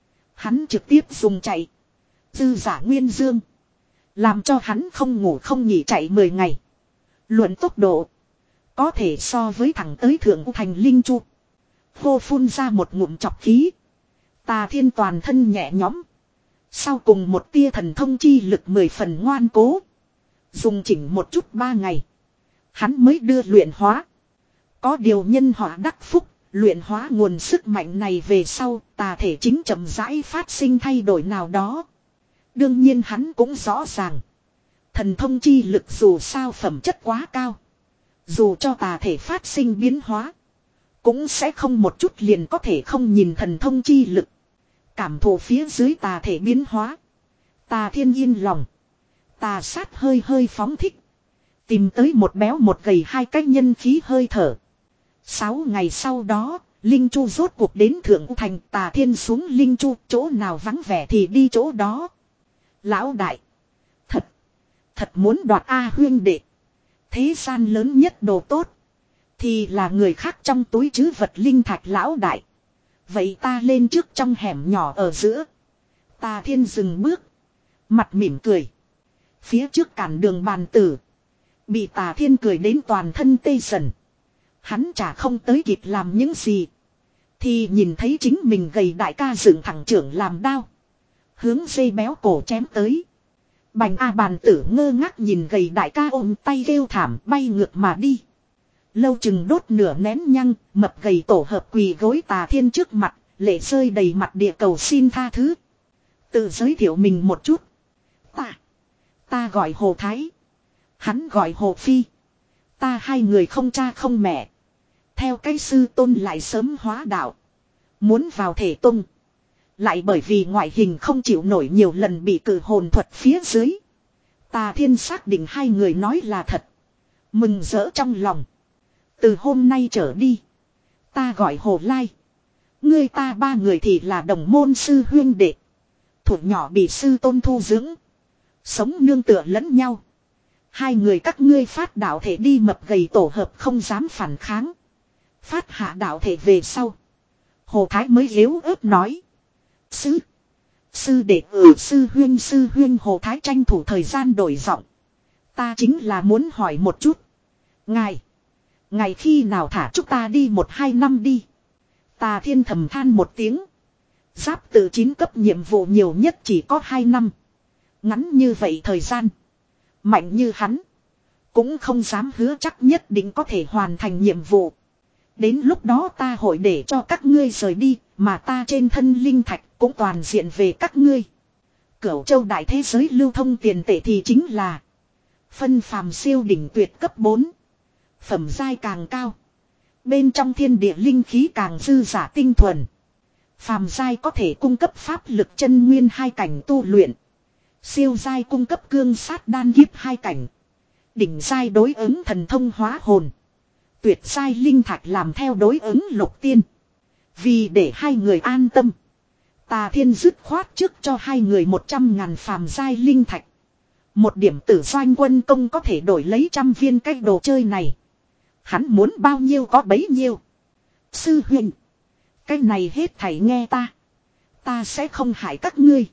Hắn trực tiếp dùng chạy. Dư giả nguyên dương. Làm cho hắn không ngủ không nghỉ chạy mười ngày. Luận tốc độ. Có thể so với thẳng tới Thượng Thành Linh chu. Khô phun ra một ngụm chọc khí. Tà Thiên toàn thân nhẹ nhõm. Sau cùng một tia thần thông chi lực mười phần ngoan cố. Dùng chỉnh một chút ba ngày. Hắn mới đưa luyện hóa. Có điều nhân họa đắc phúc. Luyện hóa nguồn sức mạnh này về sau, tà thể chính chậm rãi phát sinh thay đổi nào đó. Đương nhiên hắn cũng rõ ràng. Thần thông chi lực dù sao phẩm chất quá cao. Dù cho tà thể phát sinh biến hóa. Cũng sẽ không một chút liền có thể không nhìn thần thông chi lực. Cảm thụ phía dưới tà thể biến hóa. Tà thiên yên lòng. Tà sát hơi hơi phóng thích. Tìm tới một béo một gầy hai cái nhân khí hơi thở. Sáu ngày sau đó, Linh Chu rốt cuộc đến Thượng Thành. Tà thiên xuống Linh Chu, chỗ nào vắng vẻ thì đi chỗ đó. Lão đại. Thật. Thật muốn đoạt A huyên đệ. Thế gian lớn nhất đồ tốt. Thì là người khác trong túi chứ vật linh thạch lão đại. Vậy ta lên trước trong hẻm nhỏ ở giữa. Tà thiên dừng bước. Mặt mỉm cười. Phía trước cản đường bàn tử. Bị tà thiên cười đến toàn thân tê dần. Hắn chả không tới kịp làm những gì. Thì nhìn thấy chính mình gầy đại ca dựng thẳng trưởng làm đao. Hướng dây béo cổ chém tới. Bành A bàn tử ngơ ngác nhìn gầy đại ca ôm tay kêu thảm bay ngược mà đi. Lâu chừng đốt nửa nén nhăng, mập gầy tổ hợp quỳ gối tà thiên trước mặt, lệ rơi đầy mặt địa cầu xin tha thứ. Tự giới thiệu mình một chút. Ta, ta gọi Hồ Thái. Hắn gọi Hồ Phi. Ta hai người không cha không mẹ. Theo cái sư tôn lại sớm hóa đạo. Muốn vào thể tung. Lại bởi vì ngoại hình không chịu nổi nhiều lần bị cử hồn thuật phía dưới. Tà thiên xác định hai người nói là thật. Mừng rỡ trong lòng. Từ hôm nay trở đi. Ta gọi Hồ Lai. Ngươi ta ba người thì là đồng môn sư huyên đệ. Thủ nhỏ bị sư tôn thu dưỡng. Sống nương tựa lẫn nhau. Hai người các ngươi phát đạo thể đi mập gầy tổ hợp không dám phản kháng. Phát hạ đạo thể về sau. Hồ Thái mới yếu ớt nói. Sư. Sư đệ ở sư huyên sư huyên Hồ Thái tranh thủ thời gian đổi giọng. Ta chính là muốn hỏi một chút. Ngài. Ngày khi nào thả chúng ta đi một hai năm đi. Tà thiên thầm than một tiếng. Giáp tự chín cấp nhiệm vụ nhiều nhất chỉ có hai năm. Ngắn như vậy thời gian. Mạnh như hắn. Cũng không dám hứa chắc nhất định có thể hoàn thành nhiệm vụ. Đến lúc đó ta hội để cho các ngươi rời đi. Mà ta trên thân linh thạch cũng toàn diện về các ngươi. Cửu châu đại thế giới lưu thông tiền tệ thì chính là. Phân phàm siêu đỉnh tuyệt cấp bốn. Phẩm giai càng cao. Bên trong thiên địa linh khí càng dư giả tinh thuần. Phàm giai có thể cung cấp pháp lực chân nguyên hai cảnh tu luyện. Siêu giai cung cấp cương sát đan kiếp hai cảnh. Đỉnh giai đối ứng thần thông hóa hồn. Tuyệt giai linh thạch làm theo đối ứng lục tiên. Vì để hai người an tâm. Tà thiên dứt khoát trước cho hai người một trăm ngàn phàm giai linh thạch. Một điểm tử doanh quân công có thể đổi lấy trăm viên cái đồ chơi này. Hắn muốn bao nhiêu có bấy nhiêu. Sư huynh. Cái này hết thảy nghe ta. Ta sẽ không hại các ngươi.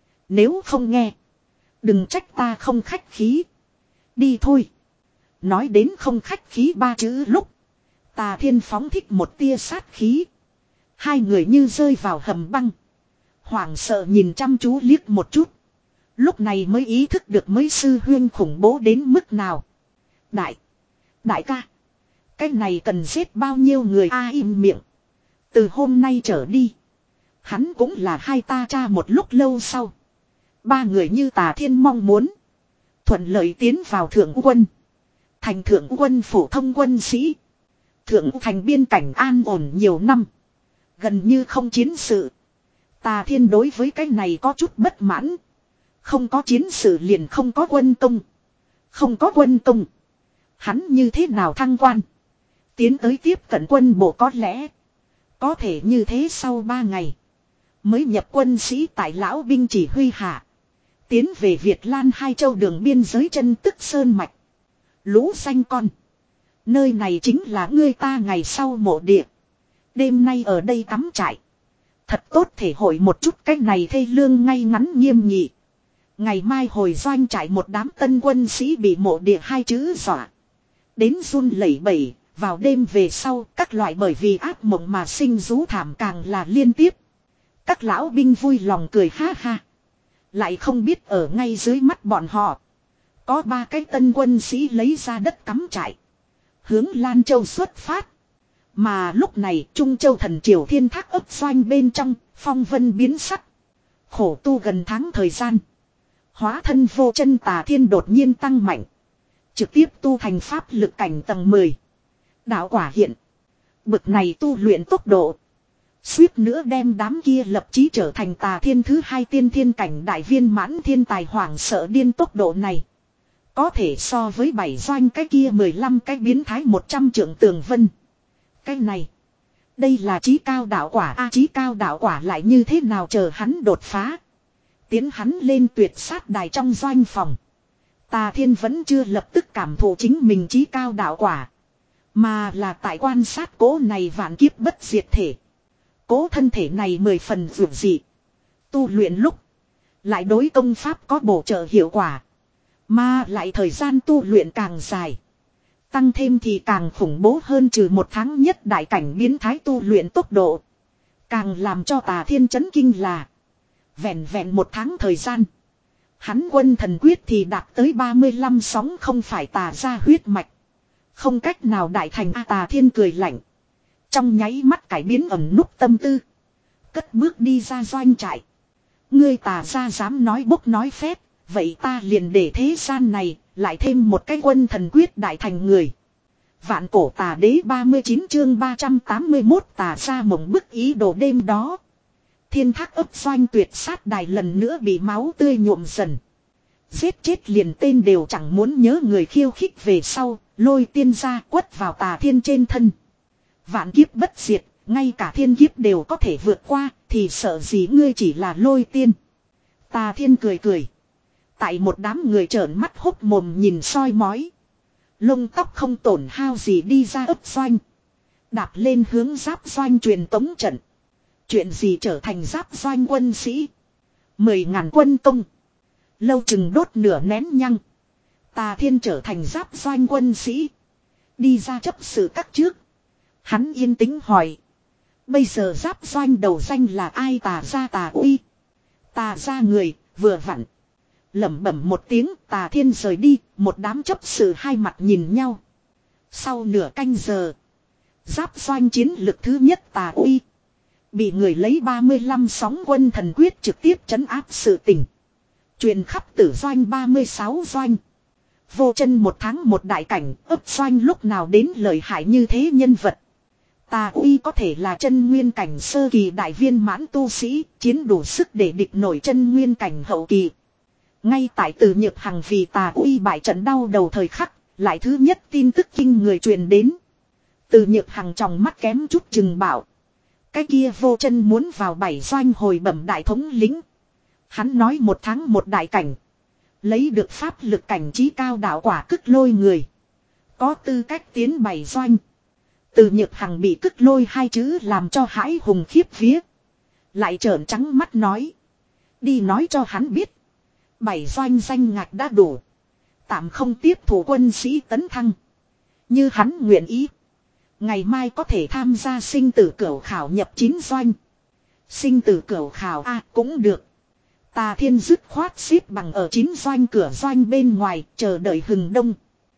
Nếu không nghe. Đừng trách ta không khách khí. Đi thôi. Nói đến không khách khí ba chữ lúc. Tà thiên phóng thích một tia sát khí. Hai người như rơi vào hầm băng. Hoảng sợ nhìn chăm chú liếc một chút. Lúc này mới ý thức được mấy sư huyên khủng bố đến mức nào. Đại. Đại ca. Cái này cần giết bao nhiêu người a im miệng. Từ hôm nay trở đi. Hắn cũng là hai ta cha một lúc lâu sau. Ba người như Tà Thiên mong muốn. Thuận lợi tiến vào thượng quân. Thành thượng quân phổ thông quân sĩ. Thượng thành biên cảnh an ổn nhiều năm. Gần như không chiến sự. Tà Thiên đối với cái này có chút bất mãn. Không có chiến sự liền không có quân công. Không có quân công. Hắn như thế nào thăng quan. Tiến tới tiếp cận quân bộ có lẽ. Có thể như thế sau ba ngày. Mới nhập quân sĩ tại lão binh chỉ huy hạ. Tiến về Việt Lan hai châu đường biên giới chân tức sơn mạch. Lũ xanh con. Nơi này chính là ngươi ta ngày sau mộ địa. Đêm nay ở đây cắm trại. Thật tốt thể hội một chút cách này thê lương ngay ngắn nghiêm nghị. Ngày mai hồi doanh trại một đám tân quân sĩ bị mộ địa hai chữ dọa. Đến run lẩy bẩy. Vào đêm về sau các loại bởi vì ác mộng mà sinh rú thảm càng là liên tiếp. Các lão binh vui lòng cười ha ha. Lại không biết ở ngay dưới mắt bọn họ. Có ba cái tân quân sĩ lấy ra đất cắm trại. Hướng Lan Châu xuất phát. Mà lúc này Trung Châu thần triều thiên thác ấp doanh bên trong, phong vân biến sắc. Khổ tu gần tháng thời gian. Hóa thân vô chân Tà Thiên đột nhiên tăng mạnh. Trực tiếp tu thành pháp lực cảnh tầng mười. Đạo quả hiện. Bực này tu luyện tốc độ. Suýt nữa đem đám kia lập chí trở thành Tà Thiên thứ hai tiên thiên cảnh đại viên mãn thiên tài hoảng sợ điên tốc độ này. Có thể so với bảy doanh cái kia mười lăm cái biến thái một trăm trượng tường vân. Cái này. Đây là chí cao đạo quả a, chí cao đạo quả lại như thế nào chờ hắn đột phá. Tiến hắn lên tuyệt sát đài trong doanh phòng. Tà Thiên vẫn chưa lập tức cảm thụ chính mình chí cao đạo quả. Mà là tại quan sát cố này vạn kiếp bất diệt thể. Cố thân thể này mười phần vượt dị. Tu luyện lúc. Lại đối công pháp có bổ trợ hiệu quả. Mà lại thời gian tu luyện càng dài. Tăng thêm thì càng khủng bố hơn, trừ một tháng nhất đại cảnh biến thái tu luyện tốc độ. Càng làm cho Tà Thiên chấn kinh là. Vẹn vẹn một tháng thời gian. Hắn quân thần quyết thì đạt tới ba mươi lăm sóng, không phải tà ra huyết mạch. Không cách nào đại thành a. Tà Thiên cười lạnh. Trong nháy mắt cải biến ẩn núp tâm tư. Cất bước đi ra doanh trại. Ngươi Tà ra dám nói bốc nói phép. Vậy ta liền để thế gian này lại thêm một cái quân thần quyết đại thành người. Vạn cổ Tà Đế ba mươi chín chương ba trăm tám mươi mốt Tà ra mộng bức ý đồ đêm đó. Thiên thác ấp doanh tuyệt sát đài lần nữa bị máu tươi nhuộm dần. Giết chết liền tên đều chẳng muốn nhớ người khiêu khích về sau, lôi tiên ra quất vào Tà Thiên trên thân. Vạn kiếp bất diệt, ngay cả thiên kiếp đều có thể vượt qua, thì sợ gì ngươi chỉ là lôi tiên. Tà Thiên cười cười. Tại một đám người trợn mắt hốc mồm nhìn soi mói. Lông tóc không tổn hao gì đi ra ấp doanh. Đạp lên hướng giáp doanh truyền tống trận. Chuyện gì trở thành giáp doanh quân sĩ. Mười ngàn quân công. Lâu chừng đốt nửa nén nhăng. Tà Thiên trở thành giáp doanh quân sĩ. Đi ra chấp sự các trước. Hắn yên tĩnh hỏi. Bây giờ giáp doanh đầu danh là ai? Tà ra Tà Uy. Tà ra người vừa vặn. Lẩm bẩm một tiếng, Tà Thiên rời đi. Một đám chấp sự hai mặt nhìn nhau. Sau nửa canh giờ. Giáp doanh chiến lực thứ nhất Tà Uy. Bị người lấy ba mươi lăm sóng quân thần quyết trực tiếp trấn áp sự tình. Truyền khắp tử doanh ba mươi sáu doanh. Vô chân một tháng một đại cảnh, ấp doanh lúc nào đến lợi hại như thế nhân vật. Tà Uy có thể là chân nguyên cảnh sơ kỳ đại viên mãn tu sĩ, chiến đủ sức để địch nổi chân nguyên cảnh hậu kỳ. Ngay tại Từ Nhược Hằng vì Tà Uy bại trận đau đầu thời khắc, lại thứ nhất tin tức kinh người truyền đến. Từ Nhược Hằng trong mắt kém chút chừng bảo. Cái kia vô chân muốn vào bảy doanh hồi bẩm đại thống lĩnh. Hắn nói một tháng một đại cảnh. Lấy được pháp lực cảnh trí cao đạo quả cức lôi người. Có tư cách tiến bảy doanh. Từ Nhược Hằng bị cức lôi hai chữ làm cho hãi hùng khiếp vía. Lại trợn trắng mắt nói. Đi nói cho hắn biết. Bảy doanh danh ngạch đã đủ. Tạm không tiếp thủ quân sĩ tấn thăng. Như hắn nguyện ý. Ngày mai có thể tham gia sinh tử cửu khảo nhập chín doanh. Sinh tử cửu khảo a à, cũng được. Tà Thiên dứt khoát xếp bằng ở chín doanh cửa doanh bên ngoài chờ đợi hừng đông.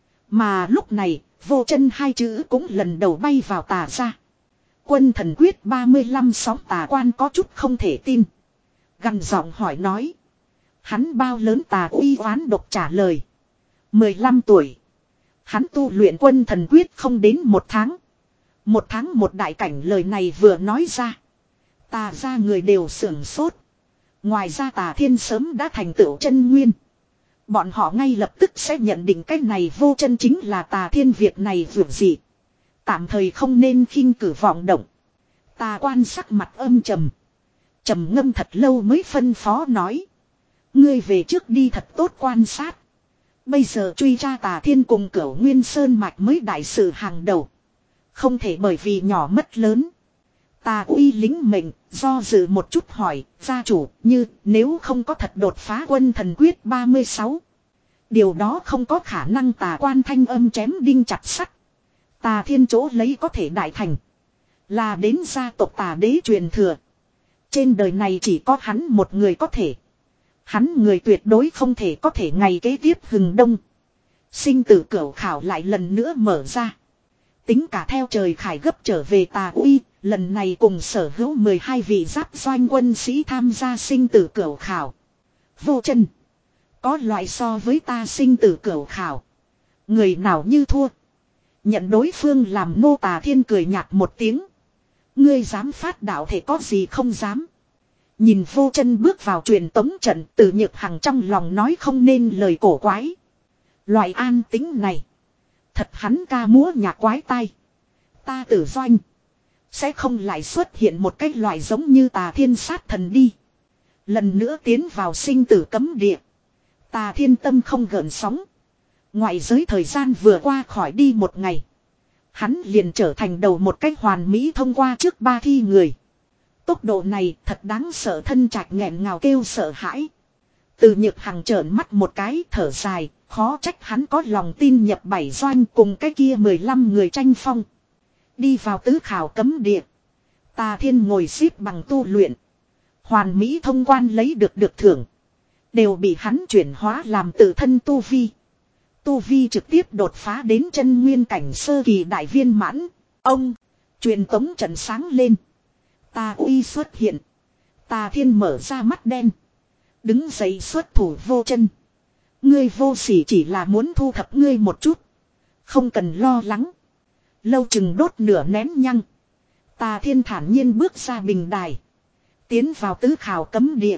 Mà lúc này vô chân hai chữ cũng lần đầu bay vào Tà ra. Quân thần quyết ba mươi lăm sóng Tà quan có chút không thể tin. Gằn giọng hỏi nói. Hắn bao lớn? Tà Uy oán độc trả lời. mười lăm tuổi. Hắn tu luyện quân thần quyết không đến một tháng. Một tháng một đại cảnh lời này vừa nói ra. Tà ra người đều sưởng sốt. Ngoài ra Tà Thiên sớm đã thành tựu chân nguyên. Bọn họ ngay lập tức sẽ nhận định cái này vô chân chính là Tà Thiên, việc này vượt gì. Tạm thời không nên khinh cử vọng động. Tà quan sắc mặt âm trầm. Trầm ngâm thật lâu mới phân phó nói. Ngươi về trước đi thật tốt quan sát. Bây giờ truy tra Tà Thiên cùng Cửu Nguyên Sơn mạch mới đại sự hàng đầu. Không thể bởi vì nhỏ mất lớn. Tà Uy lính mệnh, do dự một chút hỏi, gia chủ, như nếu không có thật đột phá quân thần quyết ba mươi sáu. Điều đó không có khả năng. Tà quan thanh âm chém đinh chặt sắt. Tà Thiên chỗ lấy có thể đại thành. Là đến gia tộc Tà Đế truyền thừa. Trên đời này chỉ có hắn một người có thể. Hắn người tuyệt đối không thể có thể ngày kế tiếp hừng đông. Sinh tử cửu khảo lại lần nữa mở ra. Tính cả theo trời khải gấp trở về Tà Uy, lần này cùng sở hữu mười hai vị giáp doanh quân sĩ tham gia sinh tử cửu khảo. Vô chân. Có loại so với ta sinh tử cửu khảo. Người nào như thua. Nhận đối phương làm nô. Tà Thiên cười nhạt một tiếng. Ngươi dám phát đạo thể có gì không dám. Nhìn Vô chân bước vào truyền tống trận, Từ Nhược Hằng trong lòng nói không nên lời cổ quái. Loại an tính này. Thật hắn ca múa nhạc quái tai. Ta Tử Doanh. Sẽ không lại xuất hiện một cái loại giống như Tà Thiên sát thần đi. Lần nữa tiến vào sinh tử cấm địa. Tà Thiên tâm không gợn sóng. Ngoại giới thời gian vừa qua khỏi đi một ngày. Hắn liền trở thành đầu một cách hoàn mỹ thông qua trước ba thi người. Tốc độ này thật đáng sợ. Thân Trạch nghẹn ngào kêu sợ hãi. Từ Nhược Hằng trợn mắt một cái thở dài. Khó trách hắn có lòng tin nhập bảy doanh cùng cái kia mười lăm người tranh phong. Đi vào tứ khảo cấm địa. Tà Thiên ngồi xếp bằng tu luyện. Hoàn mỹ thông quan lấy được được thưởng. Đều bị hắn chuyển hóa làm tự thân tu vi. Tu vi trực tiếp đột phá đến chân nguyên cảnh sơ kỳ đại viên mãn. Ông. Truyền tống trận sáng lên. Tà Uy xuất hiện. Tà Thiên mở ra mắt đen. Đứng dậy xuất thủ Vô chân. Ngươi vô sỉ chỉ là muốn thu thập ngươi một chút. Không cần lo lắng. Lâu chừng đốt nửa nén nhăng. Tà Thiên thản nhiên bước ra bình đài. Tiến vào tứ khảo cấm địa.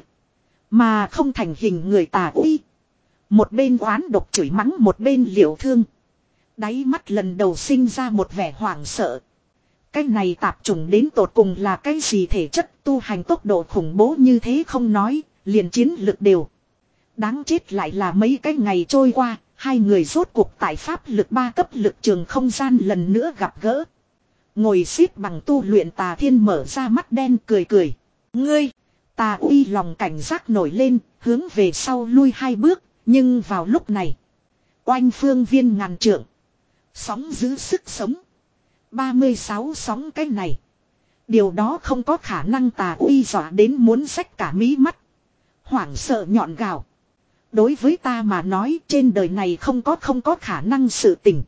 Mà không thành hình người Tà Uy. Một bên oán độc chửi mắng, một bên liệu thương. Đáy mắt lần đầu sinh ra một vẻ hoảng sợ. Cái này tạp chủng đến tột cùng là cái gì thể chất, tu hành tốc độ khủng bố như thế không nói, liền chiến lực đều. Đáng chết lại là mấy cái ngày trôi qua, hai người rốt cuộc tại pháp lực ba cấp lực trường không gian lần nữa gặp gỡ. Ngồi xếp bằng tu luyện Tà Thiên mở ra mắt đen cười cười. Ngươi, Tà Uy lòng cảnh giác nổi lên, hướng về sau lui hai bước, nhưng vào lúc này. Oanh phương viên ngàn trượng. Sóng giữ sức sống. ba mươi sáu sóng cái này. Điều đó không có khả năng. Tà Uy dọa đến muốn xách cả mí mắt. Hoảng sợ nhọn gào. Đối với ta mà nói trên đời này không có không có khả năng sự tình.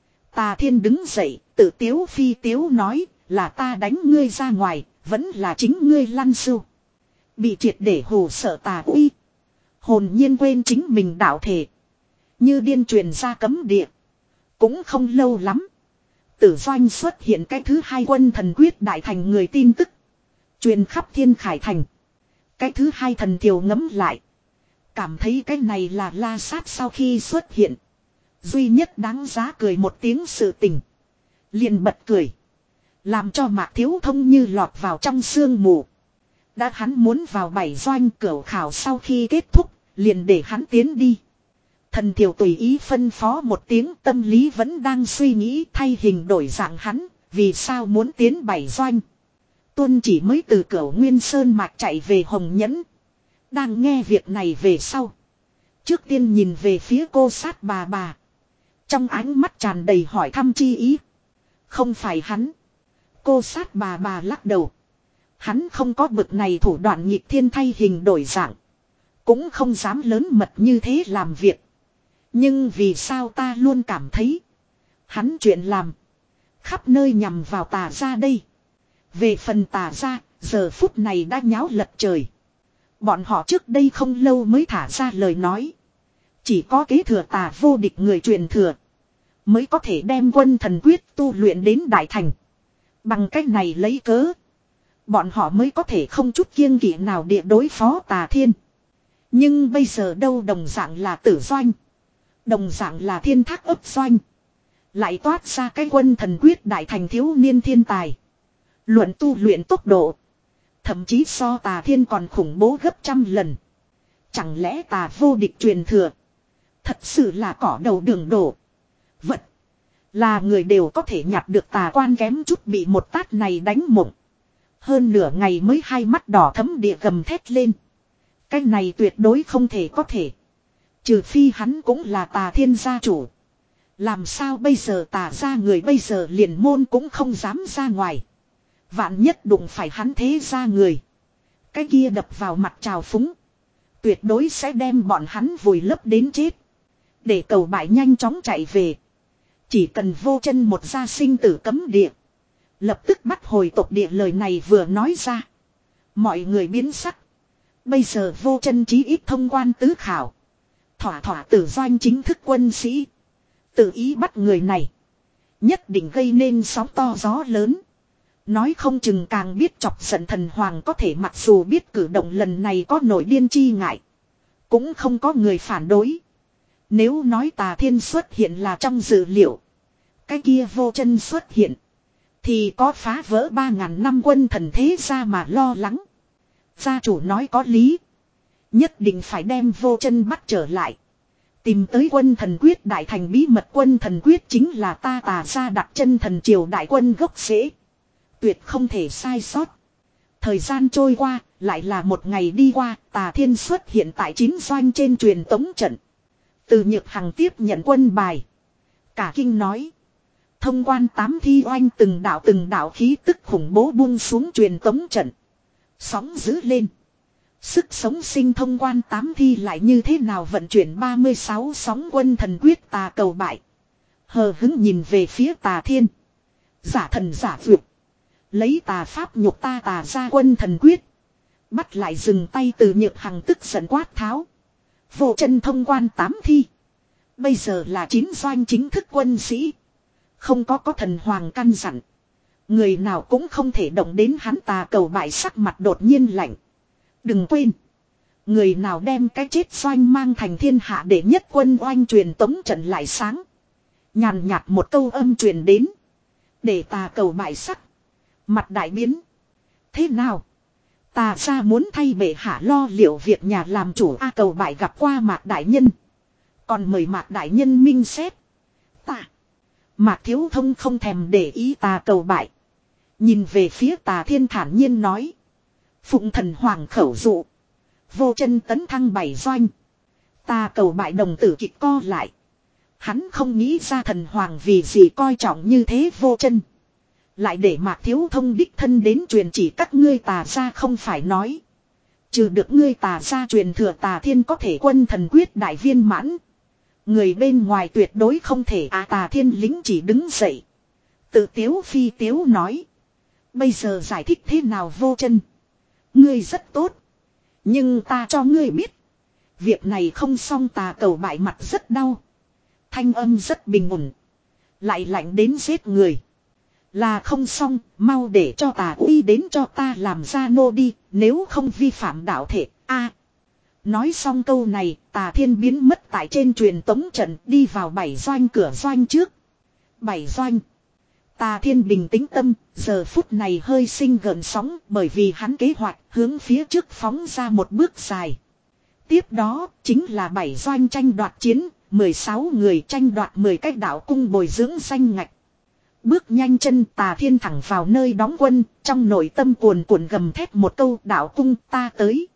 Tà Thiên đứng dậy, tự tiếu phi tiếu nói, là ta đánh ngươi ra ngoài, vẫn là chính ngươi lăn sưu. Bị triệt để hù sợ Tà Uy. Hồn nhiên quên chính mình đạo thể. Như điên truyền ra cấm địa. Cũng không lâu lắm. Tử Doanh xuất hiện cái thứ hai quân thần quyết đại thành người tin tức. Truyền khắp Thiên Khải Thành. Cái thứ hai thần thiều ngấm lại. Cảm thấy cái này là La Sát sau khi xuất hiện. Duy nhất đáng giá cười một tiếng sự tình. Liền bật cười. Làm cho Mạc Thiếu Thông như lọt vào trong sương mù. Đã hắn muốn vào bảy doanh cửu khảo sau khi kết thúc. Liền để hắn tiến đi. Thần thiều tùy ý phân phó một tiếng, tâm lý vẫn đang suy nghĩ thay hình đổi dạng hắn. Vì sao muốn tiến bảy doanh. Tuân chỉ mới từ Cửu Nguyên Sơn mạch chạy về Hồng Nhẫn. Đang nghe việc này về sau. Trước tiên nhìn về phía cô sát bà bà. Trong ánh mắt tràn đầy hỏi thăm chi ý. Không phải hắn. Cô sát bà bà lắc đầu. Hắn không có bực này thủ đoạn nhịp thiên thay hình đổi dạng. Cũng không dám lớn mật như thế làm việc. Nhưng vì sao ta luôn cảm thấy. Hắn chuyện làm. Khắp nơi nhằm vào Tà gia đây. Về phần Tà gia, giờ phút này đã nháo lật trời. Bọn họ trước đây không lâu mới thả ra lời nói. Chỉ có kế thừa Tà vô địch người truyền thừa. Mới có thể đem quân thần quyết tu luyện đến đại thành. Bằng cách này lấy cớ. Bọn họ mới có thể không chút kiêng kỵ nào địa đối phó Tà Thiên. Nhưng bây giờ đâu đồng dạng là Tử Doanh. Đồng dạng là Thiên Thác ấp doanh. Lại toát ra cái quân thần quyết đại thành thiếu niên thiên tài. Luận tu luyện tốc độ. Thậm chí so Tà Thiên còn khủng bố gấp trăm lần. Chẳng lẽ Tà vô địch truyền thừa. Thật sự là cỏ đầu đường đổ. Vật. Là người đều có thể nhặt được Tà quan kém chút bị một tát này đánh mộng. Hơn nửa ngày mới hai mắt đỏ thấm địa gầm thét lên. Cái này tuyệt đối không thể có thể. Trừ phi hắn cũng là Tà Thiên gia chủ. Làm sao bây giờ Tà gia người bây giờ liền môn cũng không dám ra ngoài. Vạn nhất đụng phải hắn thế gia người. Cái kia đập vào mặt trào phúng. Tuyệt đối sẽ đem bọn hắn vùi lấp đến chết. Để cầu bại nhanh chóng chạy về. Chỉ cần vô chân một gia sinh tử cấm địa. Lập tức bắt hồi tộc địa, lời này vừa nói ra. Mọi người biến sắc. Bây giờ vô chân chí ít thông quan tứ khảo. Thỏa thỏa tử doanh chính thức quân sĩ. Tự ý bắt người này. Nhất định gây nên sóng to gió lớn. Nói không chừng càng biết chọc giận thần hoàng, có thể mặc dù biết cử động lần này có nổi điên chi ngại. Cũng không có người phản đối. Nếu nói Tà Thiên xuất hiện là trong dự liệu. Cái kia vô chân xuất hiện. Thì có phá vỡ ba ngàn năm quân thần thế ra mà lo lắng. Gia chủ nói có lý. Nhất định phải đem vô chân bắt trở lại. Tìm tới quân thần quyết đại thành bí mật. Quân thần quyết chính là ta Tà gia đặt chân thần triều đại quân gốc rễ. Tuyệt không thể sai sót. Thời gian trôi qua, lại là một ngày đi qua, Tà Thiên xuất hiện tại chín doanh trên truyền tống trận. Từ Nhược Hằng tiếp nhận quân bài. Cả kinh nói. Thông quan tám thi oanh, từng đạo từng đạo khí tức khủng bố buông xuống truyền tống trận. Sóng dữ lên. Sức sống sinh thông quan tám thi lại như thế nào vận chuyển ba mươi sáu sóng quân thần quyết tà cầu bại. Hờ hứng nhìn về phía Tà Thiên. Giả thần giả vượt. Lấy tà pháp nhục ta Tà ra quân thần quyết. Bắt lại dừng tay. Từ Nhược Hằng tức giận quát tháo. Vô chân thông quan tám thi. Bây giờ là chín doanh chính thức quân sĩ. Không có có thần hoàng căn dặn. Người nào cũng không thể động đến hắn. Tà cầu bại sắc mặt đột nhiên lạnh. Đừng quên. Người nào đem cái chết doanh mang thành thiên hạ để nhất quân oanh truyền tống trận lại sáng. Nhàn nhạt một câu âm truyền đến. Để Tà cầu bại sắc. Mặt đại biến. Thế nào? Tà ra muốn thay bệ hạ lo liệu việc nhà làm chủ. A cầu bại gặp qua Mạc đại nhân. Còn mời Mạc đại nhân minh xét. Tà. Mạc Thiếu Thông không thèm để ý Tà cầu bại. Nhìn về phía Tà Thiên thản nhiên nói. Phụng thần hoàng khẩu dụ. Vô chân tấn thăng bảy doanh. Tà cầu bại đồng tử kịch co lại. Hắn không nghĩ ra thần hoàng vì gì coi trọng như thế vô chân. Lại để Mạc Thiếu Thông đích thân đến truyền chỉ các ngươi Tà ra không phải nói. Trừ được ngươi Tà ra truyền thừa Tà Thiên có thể quân thần quyết đại viên mãn. Người bên ngoài tuyệt đối không thể. À Tà Thiên lính chỉ đứng dậy. Tự tiếu phi tiếu nói. Bây giờ giải thích thế nào vô chân. Ngươi rất tốt. Nhưng ta cho ngươi biết. Việc này không xong. Tà cầu bại mặt rất đau. Thanh âm rất bình ổn. Lại lạnh đến giết người. Là không xong, mau để cho Tà uy đến cho ta làm ra nô đi, nếu không vi phạm đạo thể. A. Nói xong câu này, Tà Thiên biến mất tại trên truyền tống trận, đi vào bảy doanh cửa doanh trước. Bảy doanh. Tà Thiên bình tĩnh tâm, giờ phút này hơi sinh gợn sóng, bởi vì hắn kế hoạch hướng phía trước phóng ra một bước dài. Tiếp đó, chính là bảy doanh tranh đoạt chiến, mười sáu người tranh đoạt mười cái đạo cung bồi dưỡng danh ngạch. Bước nhanh chân Tà Thiên thẳng vào nơi đóng quân, trong nội tâm cuồn cuộn gầm thét một câu đạo cung ta tới.